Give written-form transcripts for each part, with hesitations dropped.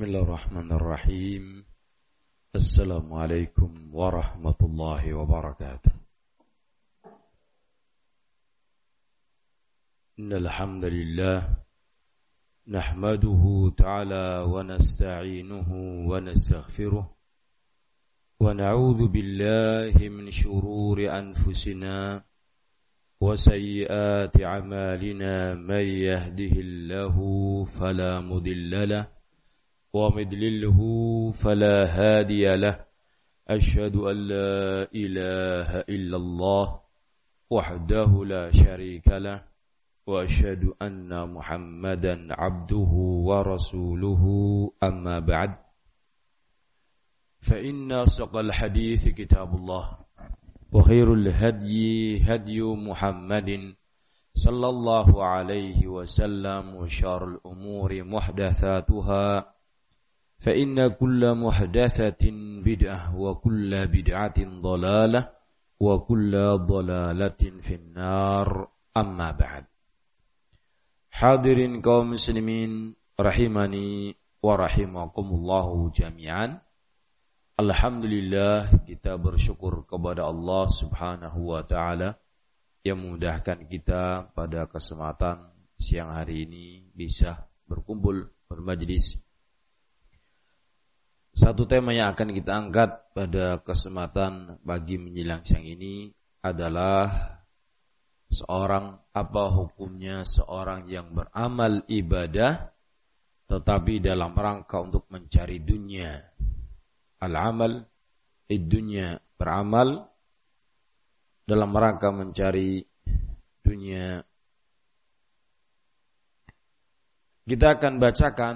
Bismillahirrahmanirrahim. Assalamualaikum warahmatullahi wabarakatuh. Innal hamdalillah nahmaduhu ta'ala wa nasta'inuhu wa nastaghfiruh wa na'udzu billahi min shururi anfusina wa sayyiati a'malina may yahdihillahu fala mudilla lahu ومن يضلله فلا هادي له أشهد أن لا إله إلا الله وحده لا شريك له وأشهد أن محمدا عبده ورسوله أما بعد فإن أصدق الحديث كتاب الله وخير الهدي هدي محمد صلى الله عليه وسلم وشر الأمور محدثاتها فإن كل محدثة بدعة وكل بدعة ضلالة وكل ضلالة في النار أما بعد. Hadirin kaum muslimin rahimani wa rahimakumullahu jami'an. Alhamdulillah, kita bersyukur kepada Allah Subhanahu wa taala yang memudahkan kita pada kesempatan siang hari ini bisa berkumpul bermajlis. Satu tema yang akan kita angkat pada kesempatan pagi menjelang siang ini adalah apa hukumnya seorang yang beramal ibadah tetapi dalam rangka untuk mencari dunia. Al-amal id-dunya, beramal dalam rangka mencari dunia. Kita akan bacakan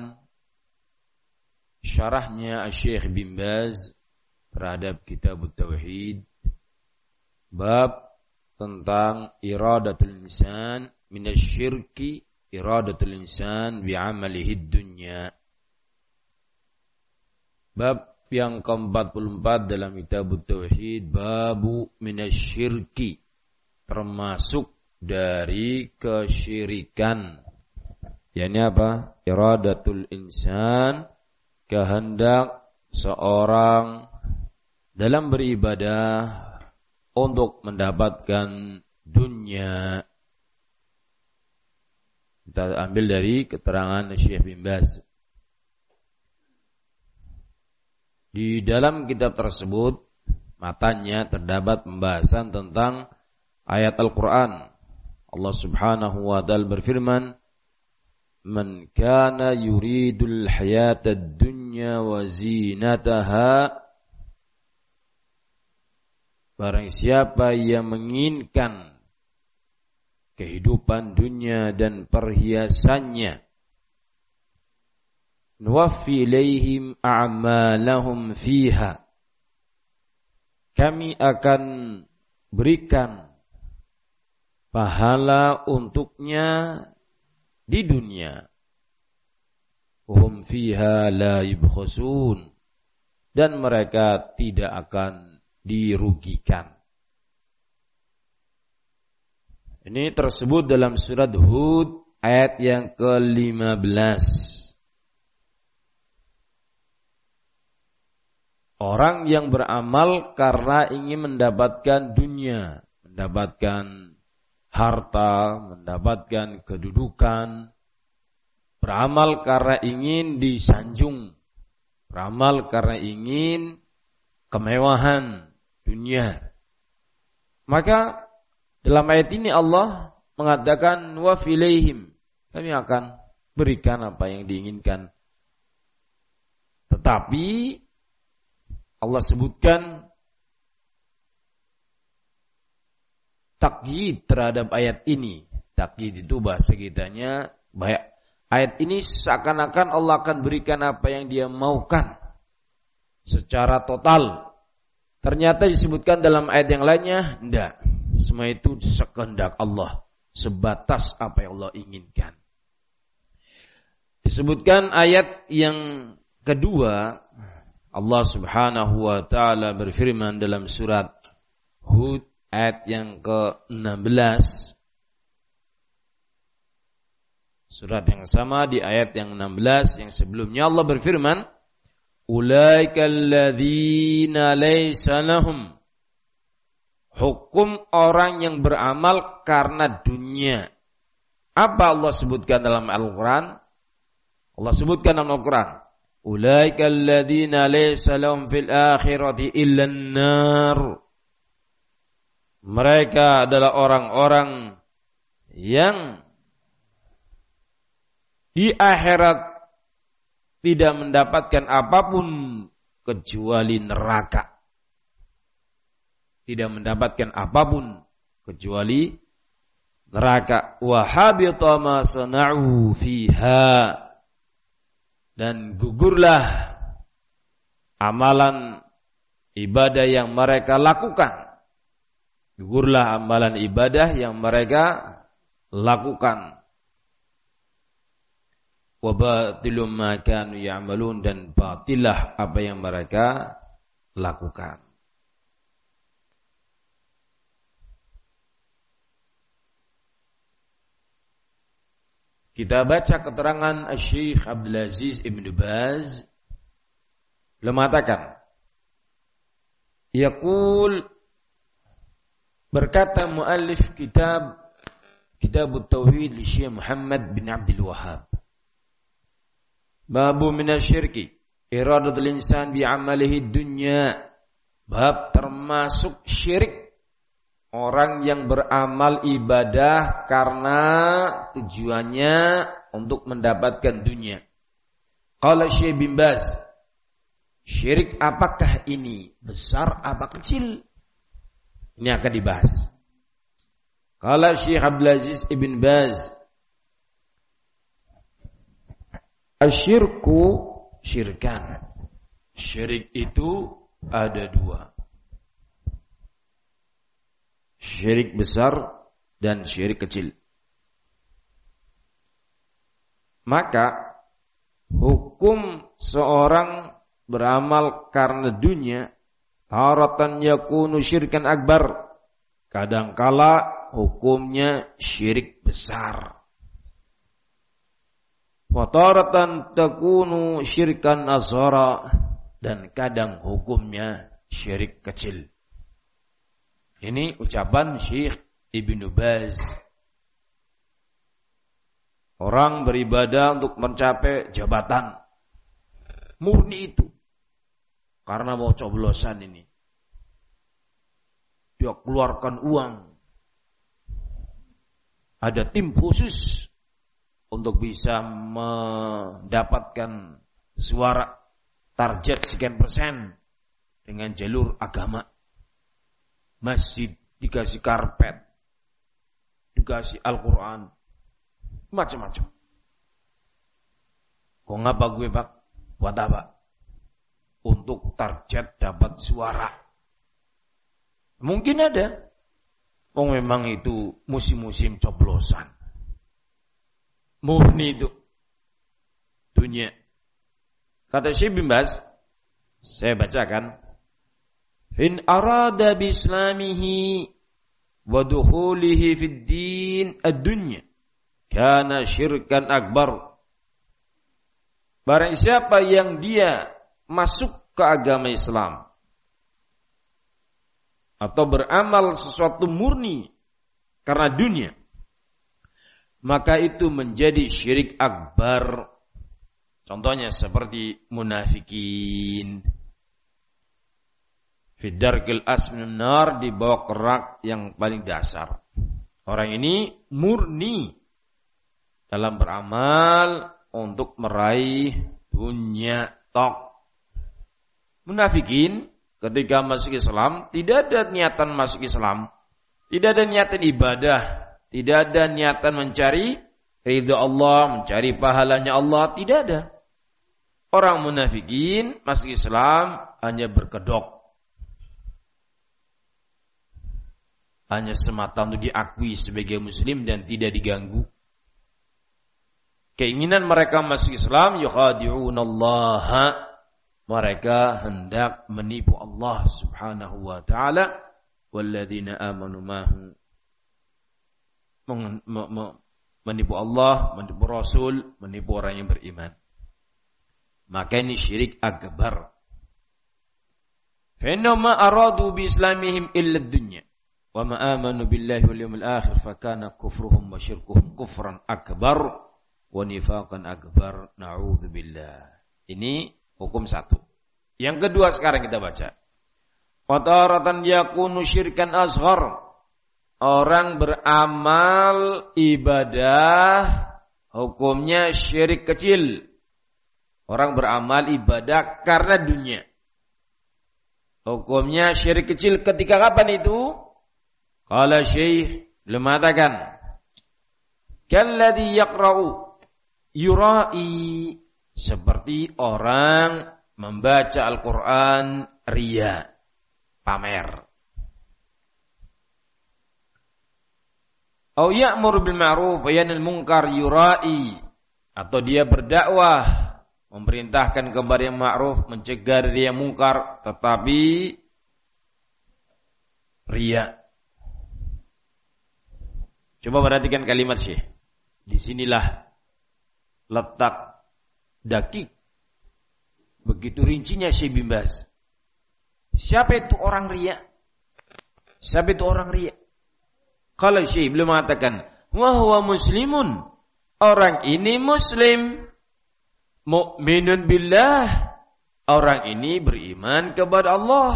syarahnya Syekh bin Baz terhadap kitab Tauhid, bab tentang iradatul insan minasyirki, iradatul insan bi'amalihi dunya. Bab yang ke-44 dalam kitab Tauhid, babu minasyirki, termasuk dari kesyirikan. Yani apa? Iradatul insan, kehendak seorang dalam beribadah untuk mendapatkan dunia. Kita ambil dari keterangan Syekh bin Baz. Di dalam kitab tersebut matanya terdapat pembahasan tentang ayat Al-Quran. Allah Subhanahu wa ta'ala berfirman, Man kana yuridul hayatad dunya wa zinataha, barang siapa yang menginginkan kehidupan dunia dan perhiasannya, nuwaffi ilaihim a'malahum fiha, kami akan berikan pahala untuknya di dunia. Hum fiha la yubkhasun, dan mereka tidak akan dirugikan. Ini tersebut dalam surat Hud ayat yang ke-15. Orang yang beramal karena ingin mendapatkan dunia, mendapatkan harta, mendapatkan kedudukan, beramal karena ingin disanjung, beramal karena ingin kemewahan dunia. Maka dalam ayat ini Allah mengatakan wa filaihim, kami akan berikan apa yang diinginkan. Tetapi Allah sebutkan takyid terhadap ayat ini. Takyid itu bahasa kitanya, ayat ini seakan-akan Allah akan berikan apa yang dia maukan secara total. Ternyata disebutkan dalam ayat yang lainnya, tidak. Semua itu sekehendak Allah, sebatas apa yang Allah inginkan. Disebutkan ayat yang kedua, Allah Subhanahu wa ta'ala berfirman dalam surat Hud ayat yang ke-16. Surat yang sama di ayat yang 16 yang sebelumnya Allah berfirman, ulaikal ladzina laisa lahum, hukum orang yang beramal karena dunia. Apa Allah sebutkan dalam Al-Quran? Allah sebutkan dalam Al-Quran, ulaikal ladzina laisa lahum fil akhirati illan nar. Mereka adalah orang-orang yang di akhirat tidak mendapatkan apapun kecuali neraka. Tidak mendapatkan apapun kecuali neraka. Wa habita ma sana'u fiha, dan gugurlah amalan ibadah yang mereka lakukan. Gugurlah amalan ibadah yang mereka lakukan. Wa batilum ma kanu ya'malun, dan batilah apa yang mereka lakukan. Kita baca keterangan Syekh Abdul Aziz Ibn Baz, beliau mengatakan, yaqul, berkata muallif kitab At-Tauhid li Syekh Muhammad bin Abdul Wahhab, babu minasyirki iradatul insan bi amalihi dunya, bab termasuk syirik orang yang beramal ibadah karena tujuannya untuk mendapatkan dunia. Qala Syekh bin Baz, syirik apakah ini? Besar apa kecil? Ini akan dibahas. Qala Syekh Abdul Aziz Ibn Baz, asyirku syirkan. Syirik itu ada dua. Syirik besar dan syirik kecil. Maka hukum seorang beramal karena dunia taratan yakunu syirkan akbar, kadangkala hukumnya syirik besar. Wa taratan takunu syirkan asghara, dan kadang hukumnya syirik kecil. Ini ucapan Syekh Ibn Baz. Orang beribadah untuk mencapai jabatan, murni itu karena mau coblosan ini. Dia keluarkan uang. Ada tim khusus untuk bisa mendapatkan suara target sekian persen dengan jalur agama. Masjid dikasih karpet, dikasih Al-Quran, macam-macam. Kok ngapa gue, Pak? Buat apa? Untuk target dapat suara. Mungkin ada. Oh, memang itu musim-musim coblosan. Murni itu dunia. Kata Syekh bin Baz, saya bacakan, in arada bi islamihi wa dukhulihi fid din ad-dunya kana syirkan akbar. Barang siapa yang dia masuk ke agama Islam atau beramal sesuatu murni karena dunia, maka itu menjadi syirik akbar. Contohnya seperti munafikin. Fidarkil asmin nar, di bawah kerak yang paling dasar. Orang ini murni dalam beramal untuk meraih dunia tok. Munafikin ketika masuk Islam tidak ada niatan masuk Islam, tidak ada niatan ibadah, tidak ada niatan mencari ridha Allah, mencari pahalanya Allah, tidak ada. Orang munafikin masuk Islam hanya berkedok, hanya semata untuk diakui sebagai muslim dan tidak diganggu. Keinginan mereka masuk Islam, yukhadi'unallaha, mereka hendak menipu Allah subhanahu wa ta'ala. Walladzina amanu mahu, menipu Allah, menipu Rasul, menipu orang yang beriman. Maka ini syirik akbar. Fa inna ma aradu bi islamihim illa ad-dunya wa ma amanu billahi wal yawmil akhir fa kana kufruhum wa syirkuhum kufran akbar wa nifaqan akbar. Na'udzubillah. Ini hukum satu. Yang kedua sekarang kita baca. Wa taratan yakunu syirkan asghar. Orang beramal ibadah hukumnya syirik kecil. Orang beramal ibadah karena dunia. Hukumnya syirik kecil ketika kapan itu? Qala Syekh belum mengatakan. Kalladhi yaqra'u yura'i, seperti orang membaca Al-Qur'an riya, pamer. Au ya'muru bil ma'ruf wa yanhal munkar yura'i, atau dia berdakwah memerintahkan kepada yang ma'ruf, mencegah dari yang mungkar, tetapi riya. Coba perhatikan kalimat Syekh. Disinilah letak dakik, begitu rincinya Syekh bin Baz. Siapa itu orang riya? Siapa itu orang riya? Kalau Syekh belum mengatakan wa huwa muslimun, orang ini muslim, mu'minun billah, orang ini beriman kepada Allah,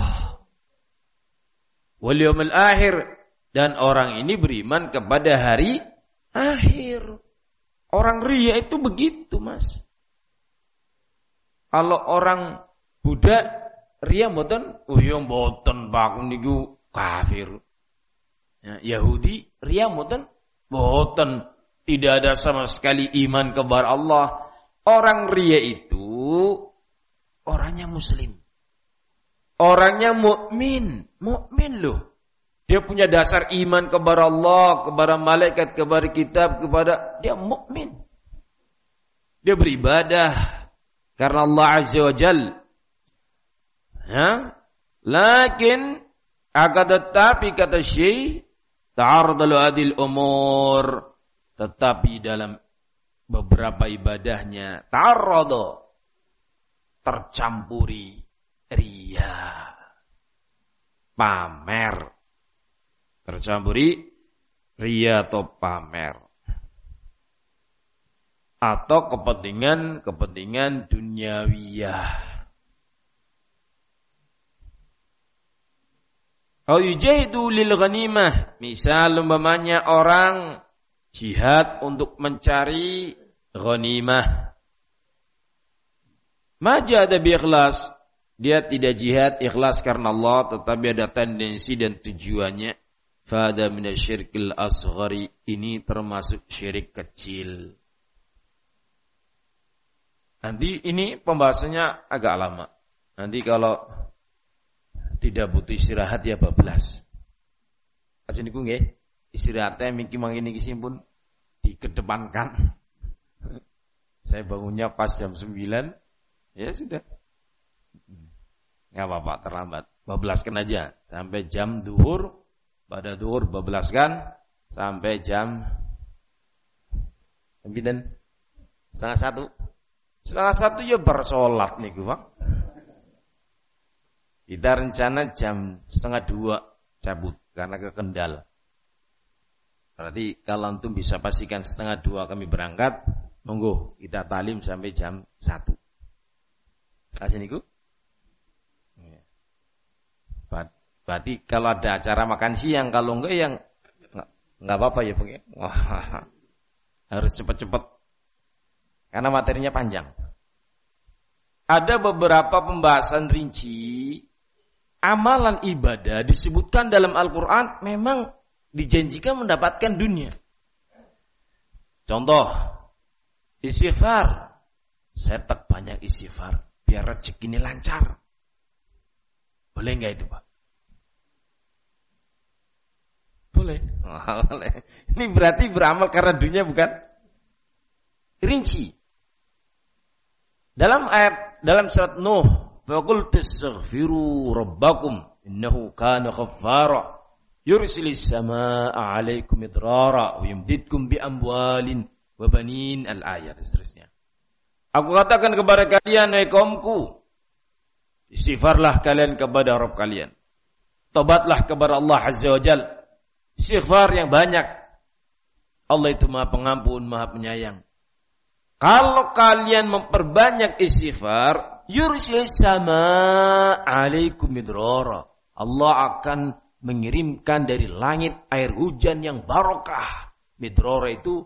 wal yaumil akhir, dan orang ini beriman kepada hari akhir. Orang riya itu begitu, Mas. Kalau orang Buddha riya mboten, mboten Pak niku kafir. Ya, Yahudi riya mboten, tidak ada sama sekali iman kepada Allah. Orang riya itu orangnya muslim, orangnya mukmin loh. Dia punya dasar iman kepada Allah, kepada malaikat, kepada kitab, kepada dia mukmin. Dia beribadah karena Allah Azza wa Jalla. Lakin akan tetapi kata Syekh, ta'aradalu adil umur, tetapi dalam beberapa ibadahnya ta'arrada, tercampuri riya, pamer, tercampuri riya atau pamer, atau kepentingan duniawiyah. Au yujahidu lil ghanimah, misal umpamanya orang jihad untuk mencari ghanimah. Maja ada bi ikhlas, dia tidak jihad ikhlas karena Allah, tetapi ada tendensi dan tujuannya. Fada minasyirkil asghari, ini termasuk syirik kecil. Nanti ini pembahasannya agak lama. Nanti kalau tidak butuh istirahat ya bablas. Aja niku nggih, istirahatnya mungkin iki simpun dikedepankan. Saya bangunnya pas jam 9, ya sudah. Enggak apa-apa, terlambat. Bablaskan aja sampai jam duhur, pada duhur bablaskan sampai jam 9. Setengah 1. Setengah 1 ya bersolat niku, Pak. Kita rencana jam 1:30 cabut karena ke Kendal. Berarti kalau antum bisa pastikan 1:30 kami berangkat, monggo kita talim sampai jam 1. Kasih niku. Berarti kalau ada acara makan siang, kalau enggak yang enggak apa-apa ya, Bang. Harus cepat-cepat. Karena materinya panjang. Ada beberapa pembahasan rinci. Amalan ibadah disebutkan dalam Al-Quran memang dijanjikan mendapatkan dunia. Contoh, istighfar. Saya tak banyak istighfar biar rezeki ini lancar. Boleh enggak itu, Pak? Boleh. Boleh. Ini berarti beramal karena dunia bukan? Rinci. Dalam surat Nuh, فَقُلْ تَسْتَغْفِرُوا رَبَّكُمْ إِنَّهُ كَانَ غَفَّارًا Yursilis samaa'a 'alaikum midrara wa yumdidkum bi amwalin wa banin al-ayat seterusnya. Aku katakan kepada kalian, hai kaumku, istighfarlah kalian kepada Rabb kalian. Tobatlah kepada Allah Azza wa Jalla. Istighfar yang banyak. Allah itu Maha Pengampun, Maha Penyayang. Kalau kalian memperbanyak istighfar, yursilis samaa'a 'alaikum midrara. Allah akan mengirimkan dari langit air hujan yang barokah. Midrara itu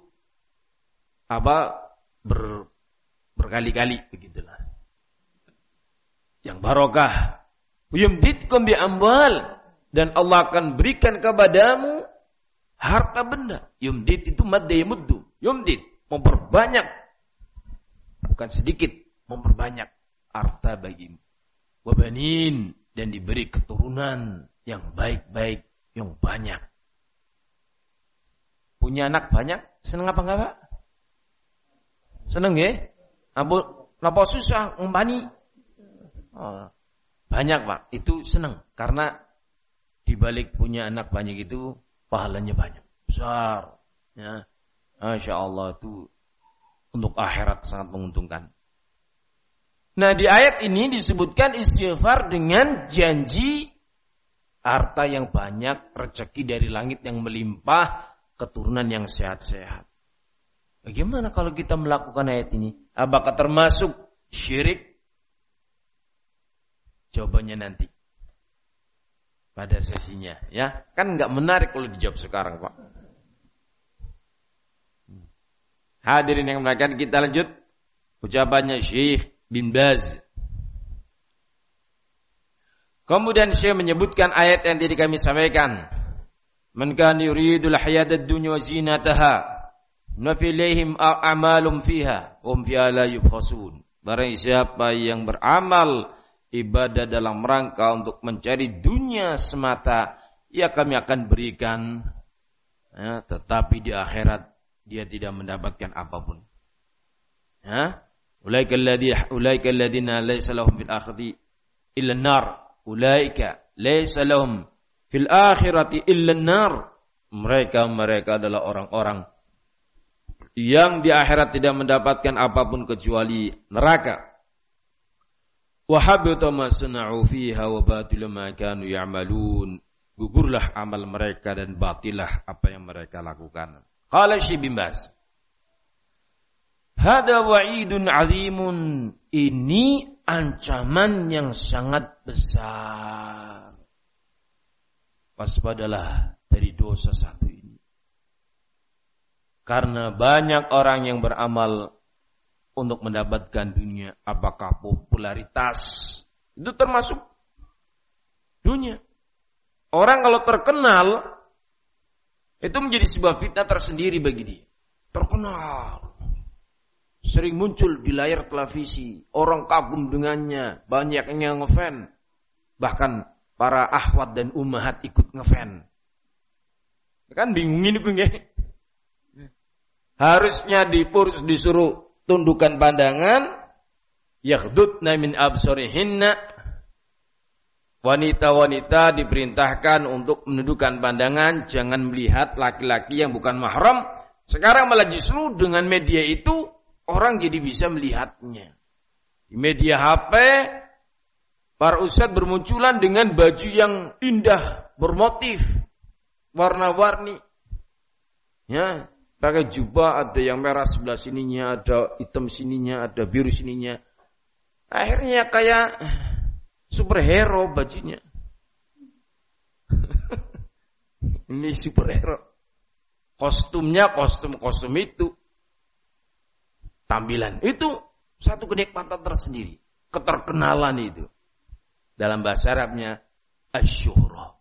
berkali-kali begitulah. Yang barokah. Yumdidkum bi amwal, dan Allah akan berikan kepadamu harta benda. Yumdid itu madda yamuddu. Yumdid memperbanyak, bukan sedikit, memperbanyak harta bagimu. Wa banin, dan diberi keturunan yang baik-baik, yang banyak. Punya anak banyak, seneng apa enggak, Pak? Seneng ya? Napa susah ngempani? Oh, banyak, Pak. Itu seneng karena dibalik punya anak banyak itu pahalanya banyak, besar. Ya, Masya Allah, itu untuk akhirat sangat menguntungkan. Nah, di ayat ini disebutkan istighfar dengan janji harta yang banyak, rezeki dari langit yang melimpah, keturunan yang sehat-sehat. Bagaimana kalau kita melakukan ayat ini? Apakah termasuk syirik? Jawabannya nanti pada sesinya, ya. Kan enggak menarik kalau dijawab sekarang, Pak. Hadirin yang melakukan, kita lanjut ucapannya Syekh bin Baz. Kemudian Syekh menyebutkan ayat yang tadi kami sampaikan. Man kana yuridul hayatad dunya wa zinataha nafi ilaihim a'malum fiha hum fiha la yubkhasun. Barang siapa yang beramal ibadah dalam rangka untuk mencari dunia semata, ya kami akan berikan, ya, tetapi di akhirat dia tidak mendapatkan apapun. Ya, ulaika alladziina laysa lahum fil akhirati illa an-nar. Ulaika laysa lahum fil akhirati illa an-nar. Mereka adalah orang-orang yang di akhirat tidak mendapatkan apapun kecuali neraka. Wa habita ma sana'u fiha wa batila ma kanu ya'malun. Gugurlah amal mereka dan batilah apa yang mereka lakukan. Qala Syekh bin Baz, hada wa'idun 'azimun. Ini ancaman yang sangat besar. Waspadalah dari dosa satu ini. Karena banyak orang yang beramal untuk mendapatkan dunia. Apakah popularitas? Itu termasuk dunia. Orang kalau terkenal, itu menjadi sebuah fitnah tersendiri bagi dia. Terkenal. Sering muncul di layar televisi. Orang kagum dengannya. Banyak yang ngefan. Bahkan para akhwat dan ummahat ikut ngefan. Kan bingungin itu ya. Harusnya disuruh tundukkan pandangan. Yakhdudna min absarihinna. Wanita-wanita diperintahkan untuk menundukkan pandangan. Jangan melihat laki-laki yang bukan mahram. Sekarang malah justru dengan media itu orang jadi bisa melihatnya. Di media HP, para ustadz bermunculan dengan baju yang indah, bermotif, warna-warni. Ya, pakai jubah, ada yang merah sebelah sininya, ada hitam sininya, ada biru sininya. Akhirnya kayak superhero bajunya. Ini superhero. Kostumnya kostum itu. Tampilan itu satu kenikmatan tersendiri, keterkenalan itu. Dalam bahasa Arabnya asyuhrah.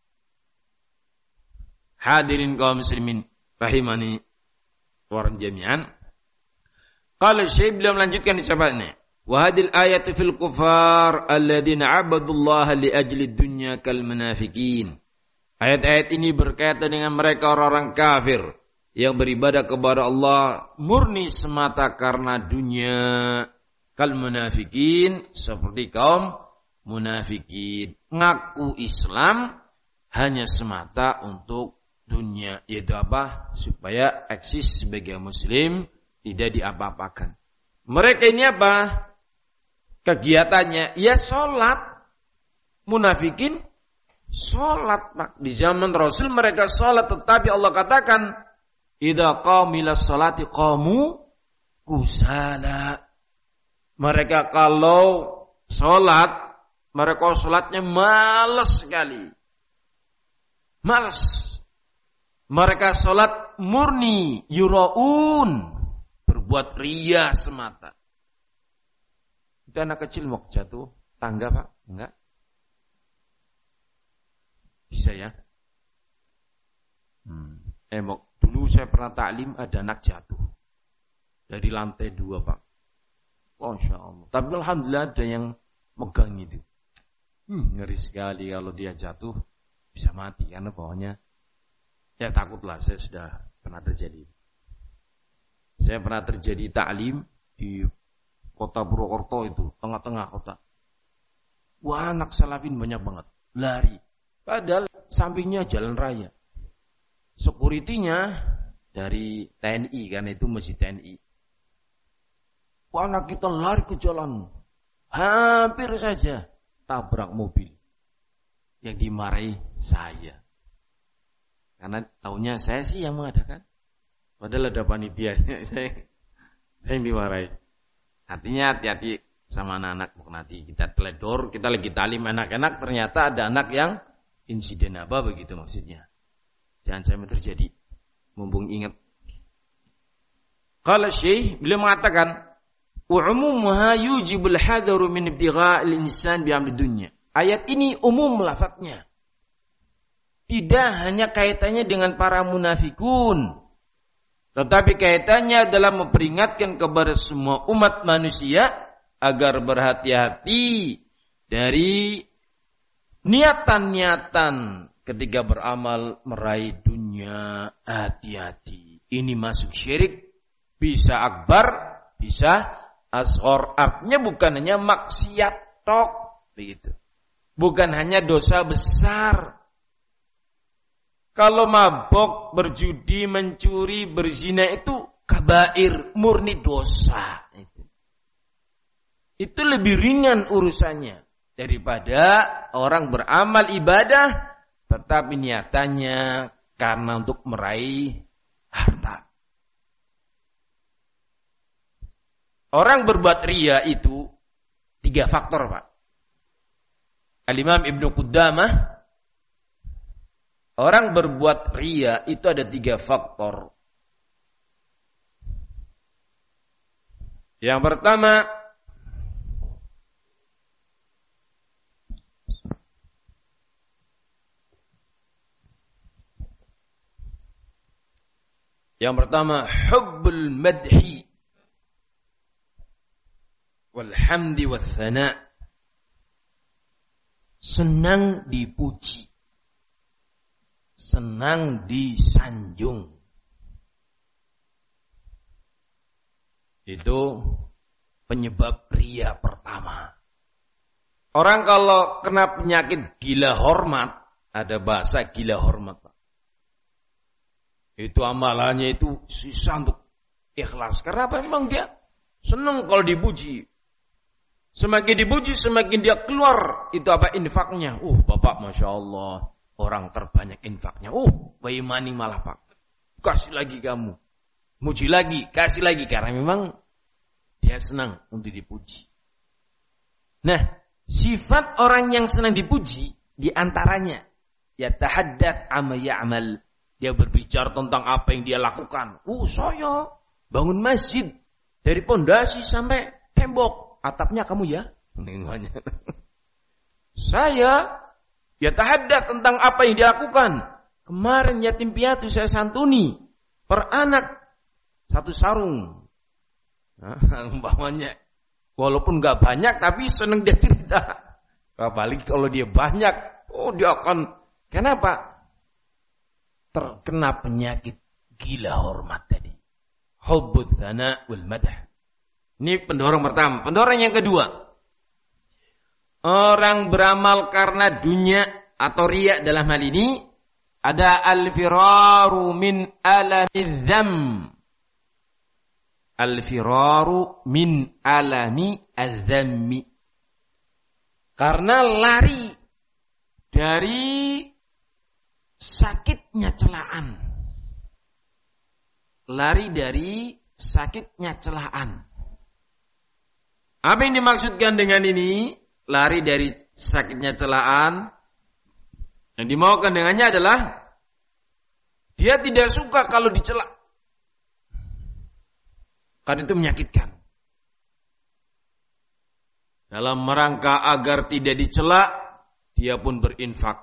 Hadirin kaum muslimin rahimani wa jami'an. Qala Syekh beliau melanjutkan ucapannya, wa hadil ayatu fil kufar alladziina 'abadullaha li ajli dunya kal munafiqin. Ayat-ayat ini berkaitan dengan mereka orang-orang kafir yang beribadah kepada Allah murni semata karena dunia, kal munafikin, seperti kaum munafikin, ngaku Islam hanya semata untuk dunia, yaitu apa? Supaya eksis sebagai muslim, tidak diapa-apakan. Mereka ini apa? Kegiatannya ya sholat. Munafikin sholat, Pak. Di zaman Rasul mereka sholat, tetapi Allah katakan idza qamilas sholati qamu kusala. Mereka kalau sholat, mereka sholatnya malas sekali. Malas. Mereka sholat murni, yuraun, berbuat ria semata. Itu anak kecil mau jatuh tangga, Pak? Enggak? Bisa ya? Dulu saya pernah taklim, ada anak jatuh dari lantai 2, Pak. Masya Allah. Tapi alhamdulillah ada yang megang itu. Ngeri sekali kalau dia jatuh bisa mati karena bawahnya. Ya takutlah, saya sudah pernah terjadi. Saya pernah terjadi taklim di kota Purwokerto itu, tengah-tengah kota. Wah, anak salafin banyak banget, lari. Padahal sampingnya jalan raya. Security-nya dari TNI, kan itu masih TNI. Wah, anak kita lari ke jalan. Hampir saja tabrak mobil. Yang dimarahi saya. Karena tahunya saya sih yang mengadakan. Padahal ada panitianya. Saya yang dimarahi. Artinya hati-hati sama anak-anak. Nanti kita teledor, kita lagi talim anak-anak. Ternyata ada anak yang insiden apa begitu maksudnya. Jangan sampai terjadi. Mumpung ingat. Qala Syekh, beliau mengatakan, "Umumuha yujibul hadaru min ibtigha'il insan bi'amri dunya." Ayat ini umum lafadznya. Tidak hanya kaitannya dengan para munafikun, tetapi kaitannya adalah memperingatkan kepada semua umat manusia agar berhati-hati dari niatan-niatan ketika beramal meraih dunia. Hati-hati. Ini masuk syirik, bisa akbar, bisa asghar. Artinya bukan hanya maksiat tok, begitu. Bukan hanya dosa besar. Kalau mabok, berjudi, mencuri, berzina itu kabair, murni dosa. Itu lebih ringan urusannya daripada orang beramal ibadah tetapi niatannya karena untuk meraih harta. Orang berbuat riya itu 3 faktor, Pak. Al-Imam Ibnu Qudamah, orang berbuat riya itu ada 3 faktor. Yang pertama, hubbul madhi wal hamdi wal thana. Senang dipuji, senang disanjung. Itu penyebab riya pertama. Orang kalau kena penyakit gila hormat, ada bahasa gila hormat, Pak. Itu amalannya itu susah untuk ikhlas. Karena apa? Memang dia senang kalau dipuji. Semakin dipuji, semakin dia keluar. Itu apa? Infaknya. Bapak Masya Allah, orang terbanyak infaknya. Bayi mani malah, Pak. Kasih lagi kamu. Muji lagi, kasih lagi. Karena memang dia senang untuk dipuji. Nah, sifat orang yang senang dipuji, diantaranya, yatahaddath amma ya'mal. Dia berbicara tentang apa yang dia lakukan. Saya bangun masjid. Dari pondasi sampai tembok. Atapnya kamu ya? Saya yatahaddath tentang apa yang dia lakukan. Kemarin yatim piatu saya santuni. Per anak 1 sarung. Umpamanya. Walaupun gak banyak tapi senang dia cerita. Apalagi kalau dia banyak. Dia akan. Kenapa? Terkena penyakit gila hormat tadi. Hubbul thana wal madah. Ini pendorong pertama. Pendorong yang kedua. Orang beramal karena dunia atau riya dalam hal ini, ada al-firaru min alami dzam. Al-firaru min alami adzammi. Karena lari dari sakitnya celaan. Lari dari sakitnya celaan. Apa yang dimaksudkan dengan ini? Lari dari sakitnya celaan. Yang dimaukan dengannya adalah dia tidak suka kalau dicela. Karena itu menyakitkan. Dalam rangka agar tidak dicela, dia pun berinfak.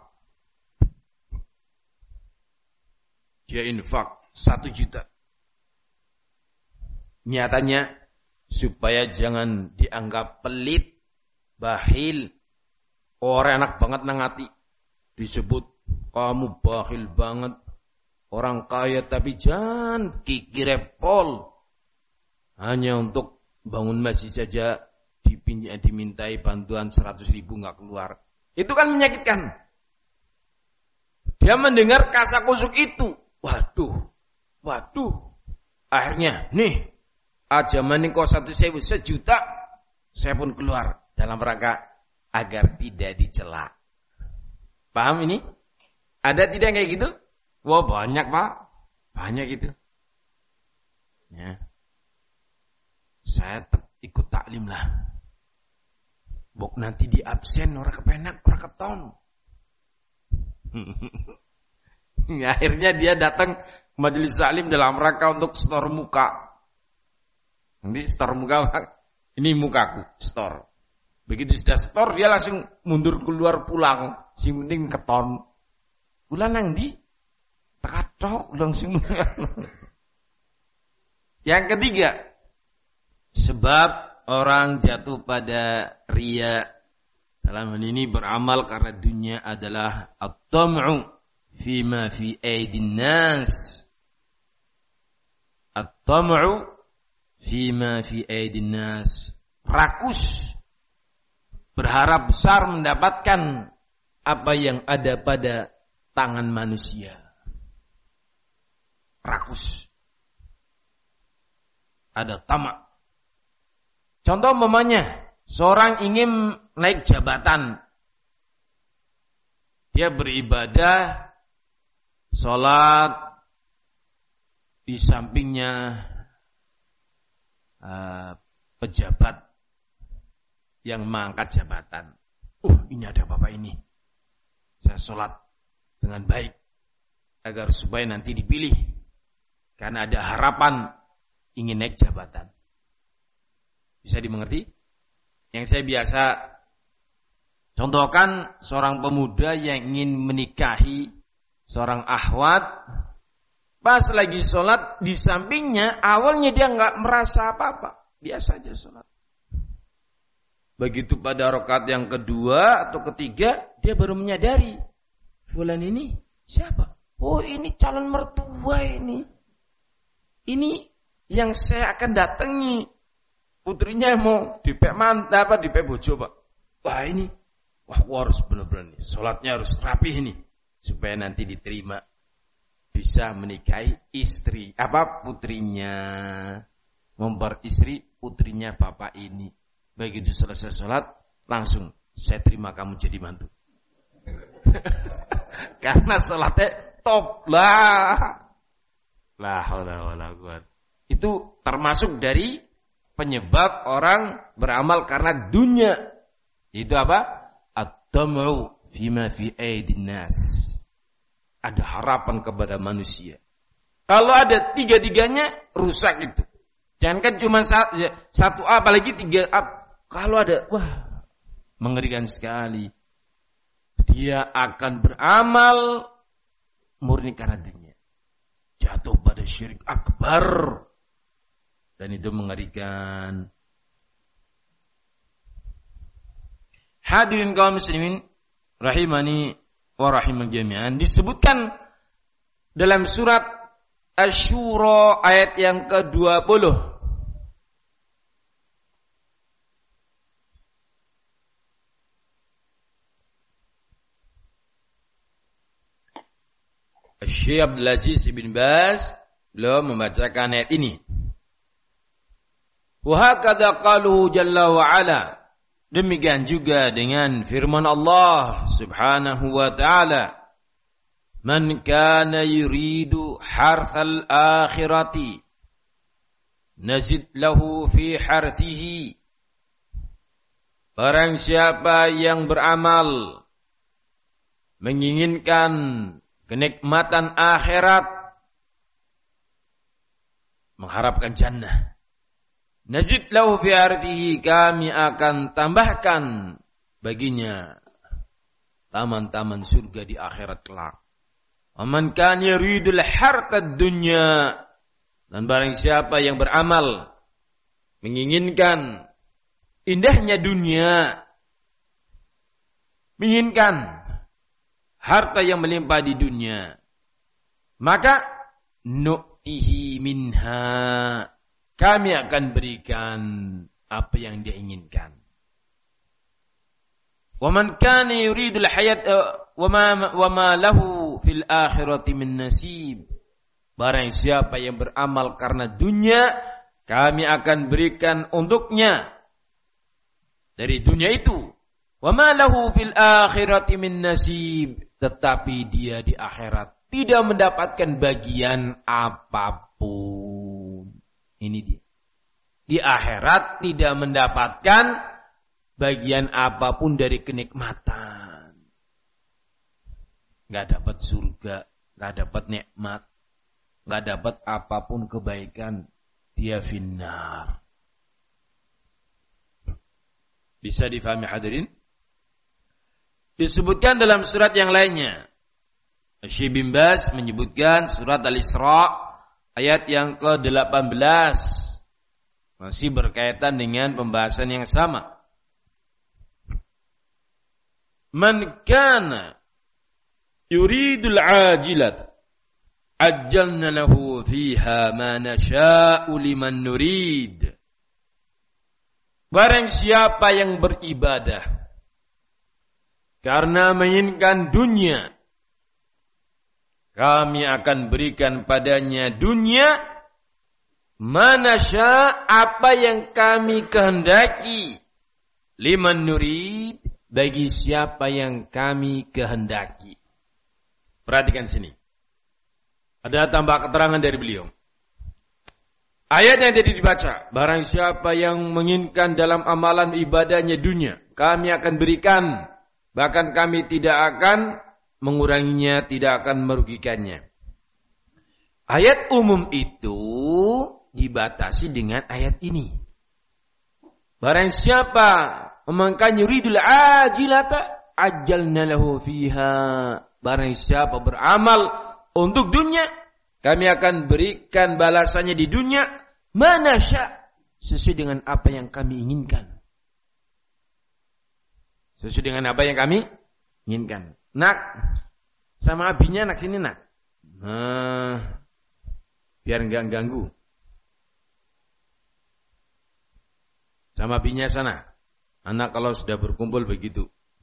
Dia infak 1 juta. Nyatanya supaya jangan dianggap pelit, bakhil, orang enak banget nangati. Disebut kamu bakhil banget, orang kaya tapi jangan kikirepol. Hanya untuk bangun masjid saja dimintai bantuan 100.000 nggak keluar. Itu kan menyakitkan. Dia mendengar kasakusuk itu. Waduh. Akhirnya, nih, aja maning kok 1.000, 1 juta, saya pun keluar dalam rangka agar tidak dicela. Paham ini? Ada tidak kayak gitu? Wah, banyak, Pak. Banyak gitu. Ya. Saya ikut taklim lah. Bok nanti di absen orang kepenak, orang keton. Akhirnya dia datang ke majelis taklim dalam rangka untuk store muka. Nanti store muka, ini mukaku, store. Begitu sudah store, dia langsung mundur keluar pulang. Si penting keton. Pulang nang di tekatok langsung. Yang ketiga, sebab orang jatuh pada riya dalam hal ini beramal karena dunia adalah at-tam'u fima fi aidin nas. At-tam'u fima fi aidin nas. Rakus, berharap besar mendapatkan apa yang ada pada tangan manusia. Rakus. Ada tamak. Contoh umpamanya, seorang ingin naik jabatan. Dia beribadah, sholat, di sampingnya pejabat yang mengangkat jabatan. Ini ada bapak ini. Saya sholat dengan baik agar supaya nanti dipilih. Karena ada harapan ingin naik jabatan. Bisa dimengerti? Yang saya biasa contohkan seorang pemuda yang ingin menikahi seorang akhwat. Pas lagi sholat di sampingnya, awalnya dia nggak merasa apa-apa, biasa aja sholat. Begitu pada rakaat yang kedua atau ketiga, dia baru menyadari, fulan ini siapa? Oh, ini calon mertua ini. Ini yang saya akan datangi. Putrinya mau dipek mantap apa dipek bojo, Pak. Wah ini, harus benar-benar nih, sholatnya harus rapih ini supaya nanti diterima, bisa menikahi istri putrinya, memperistri putrinya bapak ini. Begitu selesai sholat, langsung saya terima kamu jadi mantu. Karena sholatnya top lah. La haula wala quwwata. Itu termasuk dari penyebab orang beramal karena dunia. Itu apa? At-tam'u fima fi aidin nas. Ada harapan kepada manusia. Kalau ada tiga-tiganya, rusak itu. Jangankan cuma satu A, apalagi 3 A. Kalau ada, wah, mengerikan sekali. Dia akan beramal murni karena dunia. Jatuh pada syirik akbar. Dan itu mengerikan. Hadirin kaum muslimin rahimani wa rahimah jami'an, disebutkan dalam surat Asy-Syura ayat yang ke-20. Syekh Abdul Aziz bin Baz beliau membacakan ayat ini. Wa hakadha qalu jalla wa ala. Demikian juga dengan firman Allah Subhanahu wa ta'ala. Man kana yuridu harthal akhirati nazid lahu fi harthihi. Barang siapa yang beramal menginginkan kenikmatan akhirat, mengharapkan jannah, nazid lahu fi harthihi, kami akan tambahkan baginya taman-taman surga di akhirat kelak. Waman kana yuridul hartad dunya, dan barang siapa yang beramal menginginkan indahnya dunia, menginginkan harta yang melimpah di dunia, maka nu'tihi minha, kami akan berikan apa yang dia inginkan. Waman kana yuridul hayat wama lahu fil akhirati min nasib. Barang siapa yang beramal karena dunia, kami akan berikan untuknya dari dunia itu. Wama lahu fil akhirati min nasib. Tetapi dia di akhirat tidak mendapatkan bagian apapun. Ini dia. Di akhirat tidak mendapatkan bagian apapun dari kenikmatan. Gak dapat surga, gak dapat nikmat, gak dapat apapun kebaikan. Dia finnar. Bisa difahami hadirin? Disebutkan dalam surat yang lainnya. Syekh bin Baz menyebutkan surat Al-Isra ayat yang ke-18. Masih berkaitan dengan pembahasan yang sama. Man kana yuridul ajilat ajjalna lahu fiha ma nasha'u liman nurid. Barang siapa yang beribadah karena menginginkan dunia, kami akan berikan padanya dunia manasya, apa yang kami kehendaki, liman nurid, bagi siapa yang kami kehendaki. Perhatikan sini. Ada tambah keterangan dari beliau. Ayat yang tadi dibaca, barang siapa yang menginginkan dalam amalan ibadahnya dunia, kami akan berikan, bahkan kami tidak akan menguranginya, tidak akan merugikannya. Ayat umum itu dibatasi dengan ayat ini. Barang siapa memangkan yuridul ajilata ajjalna lahu fiha. Barang siapa beramal untuk dunia, kami akan berikan balasannya di dunia manasya, sesuai dengan apa yang kami inginkan. Sesuai dengan apa yang kami inginkan. Nak, sama abinya nak sini nak. Biar enggak ganggu. Sama abinya sana. Anak kalau sudah berkumpul begitu.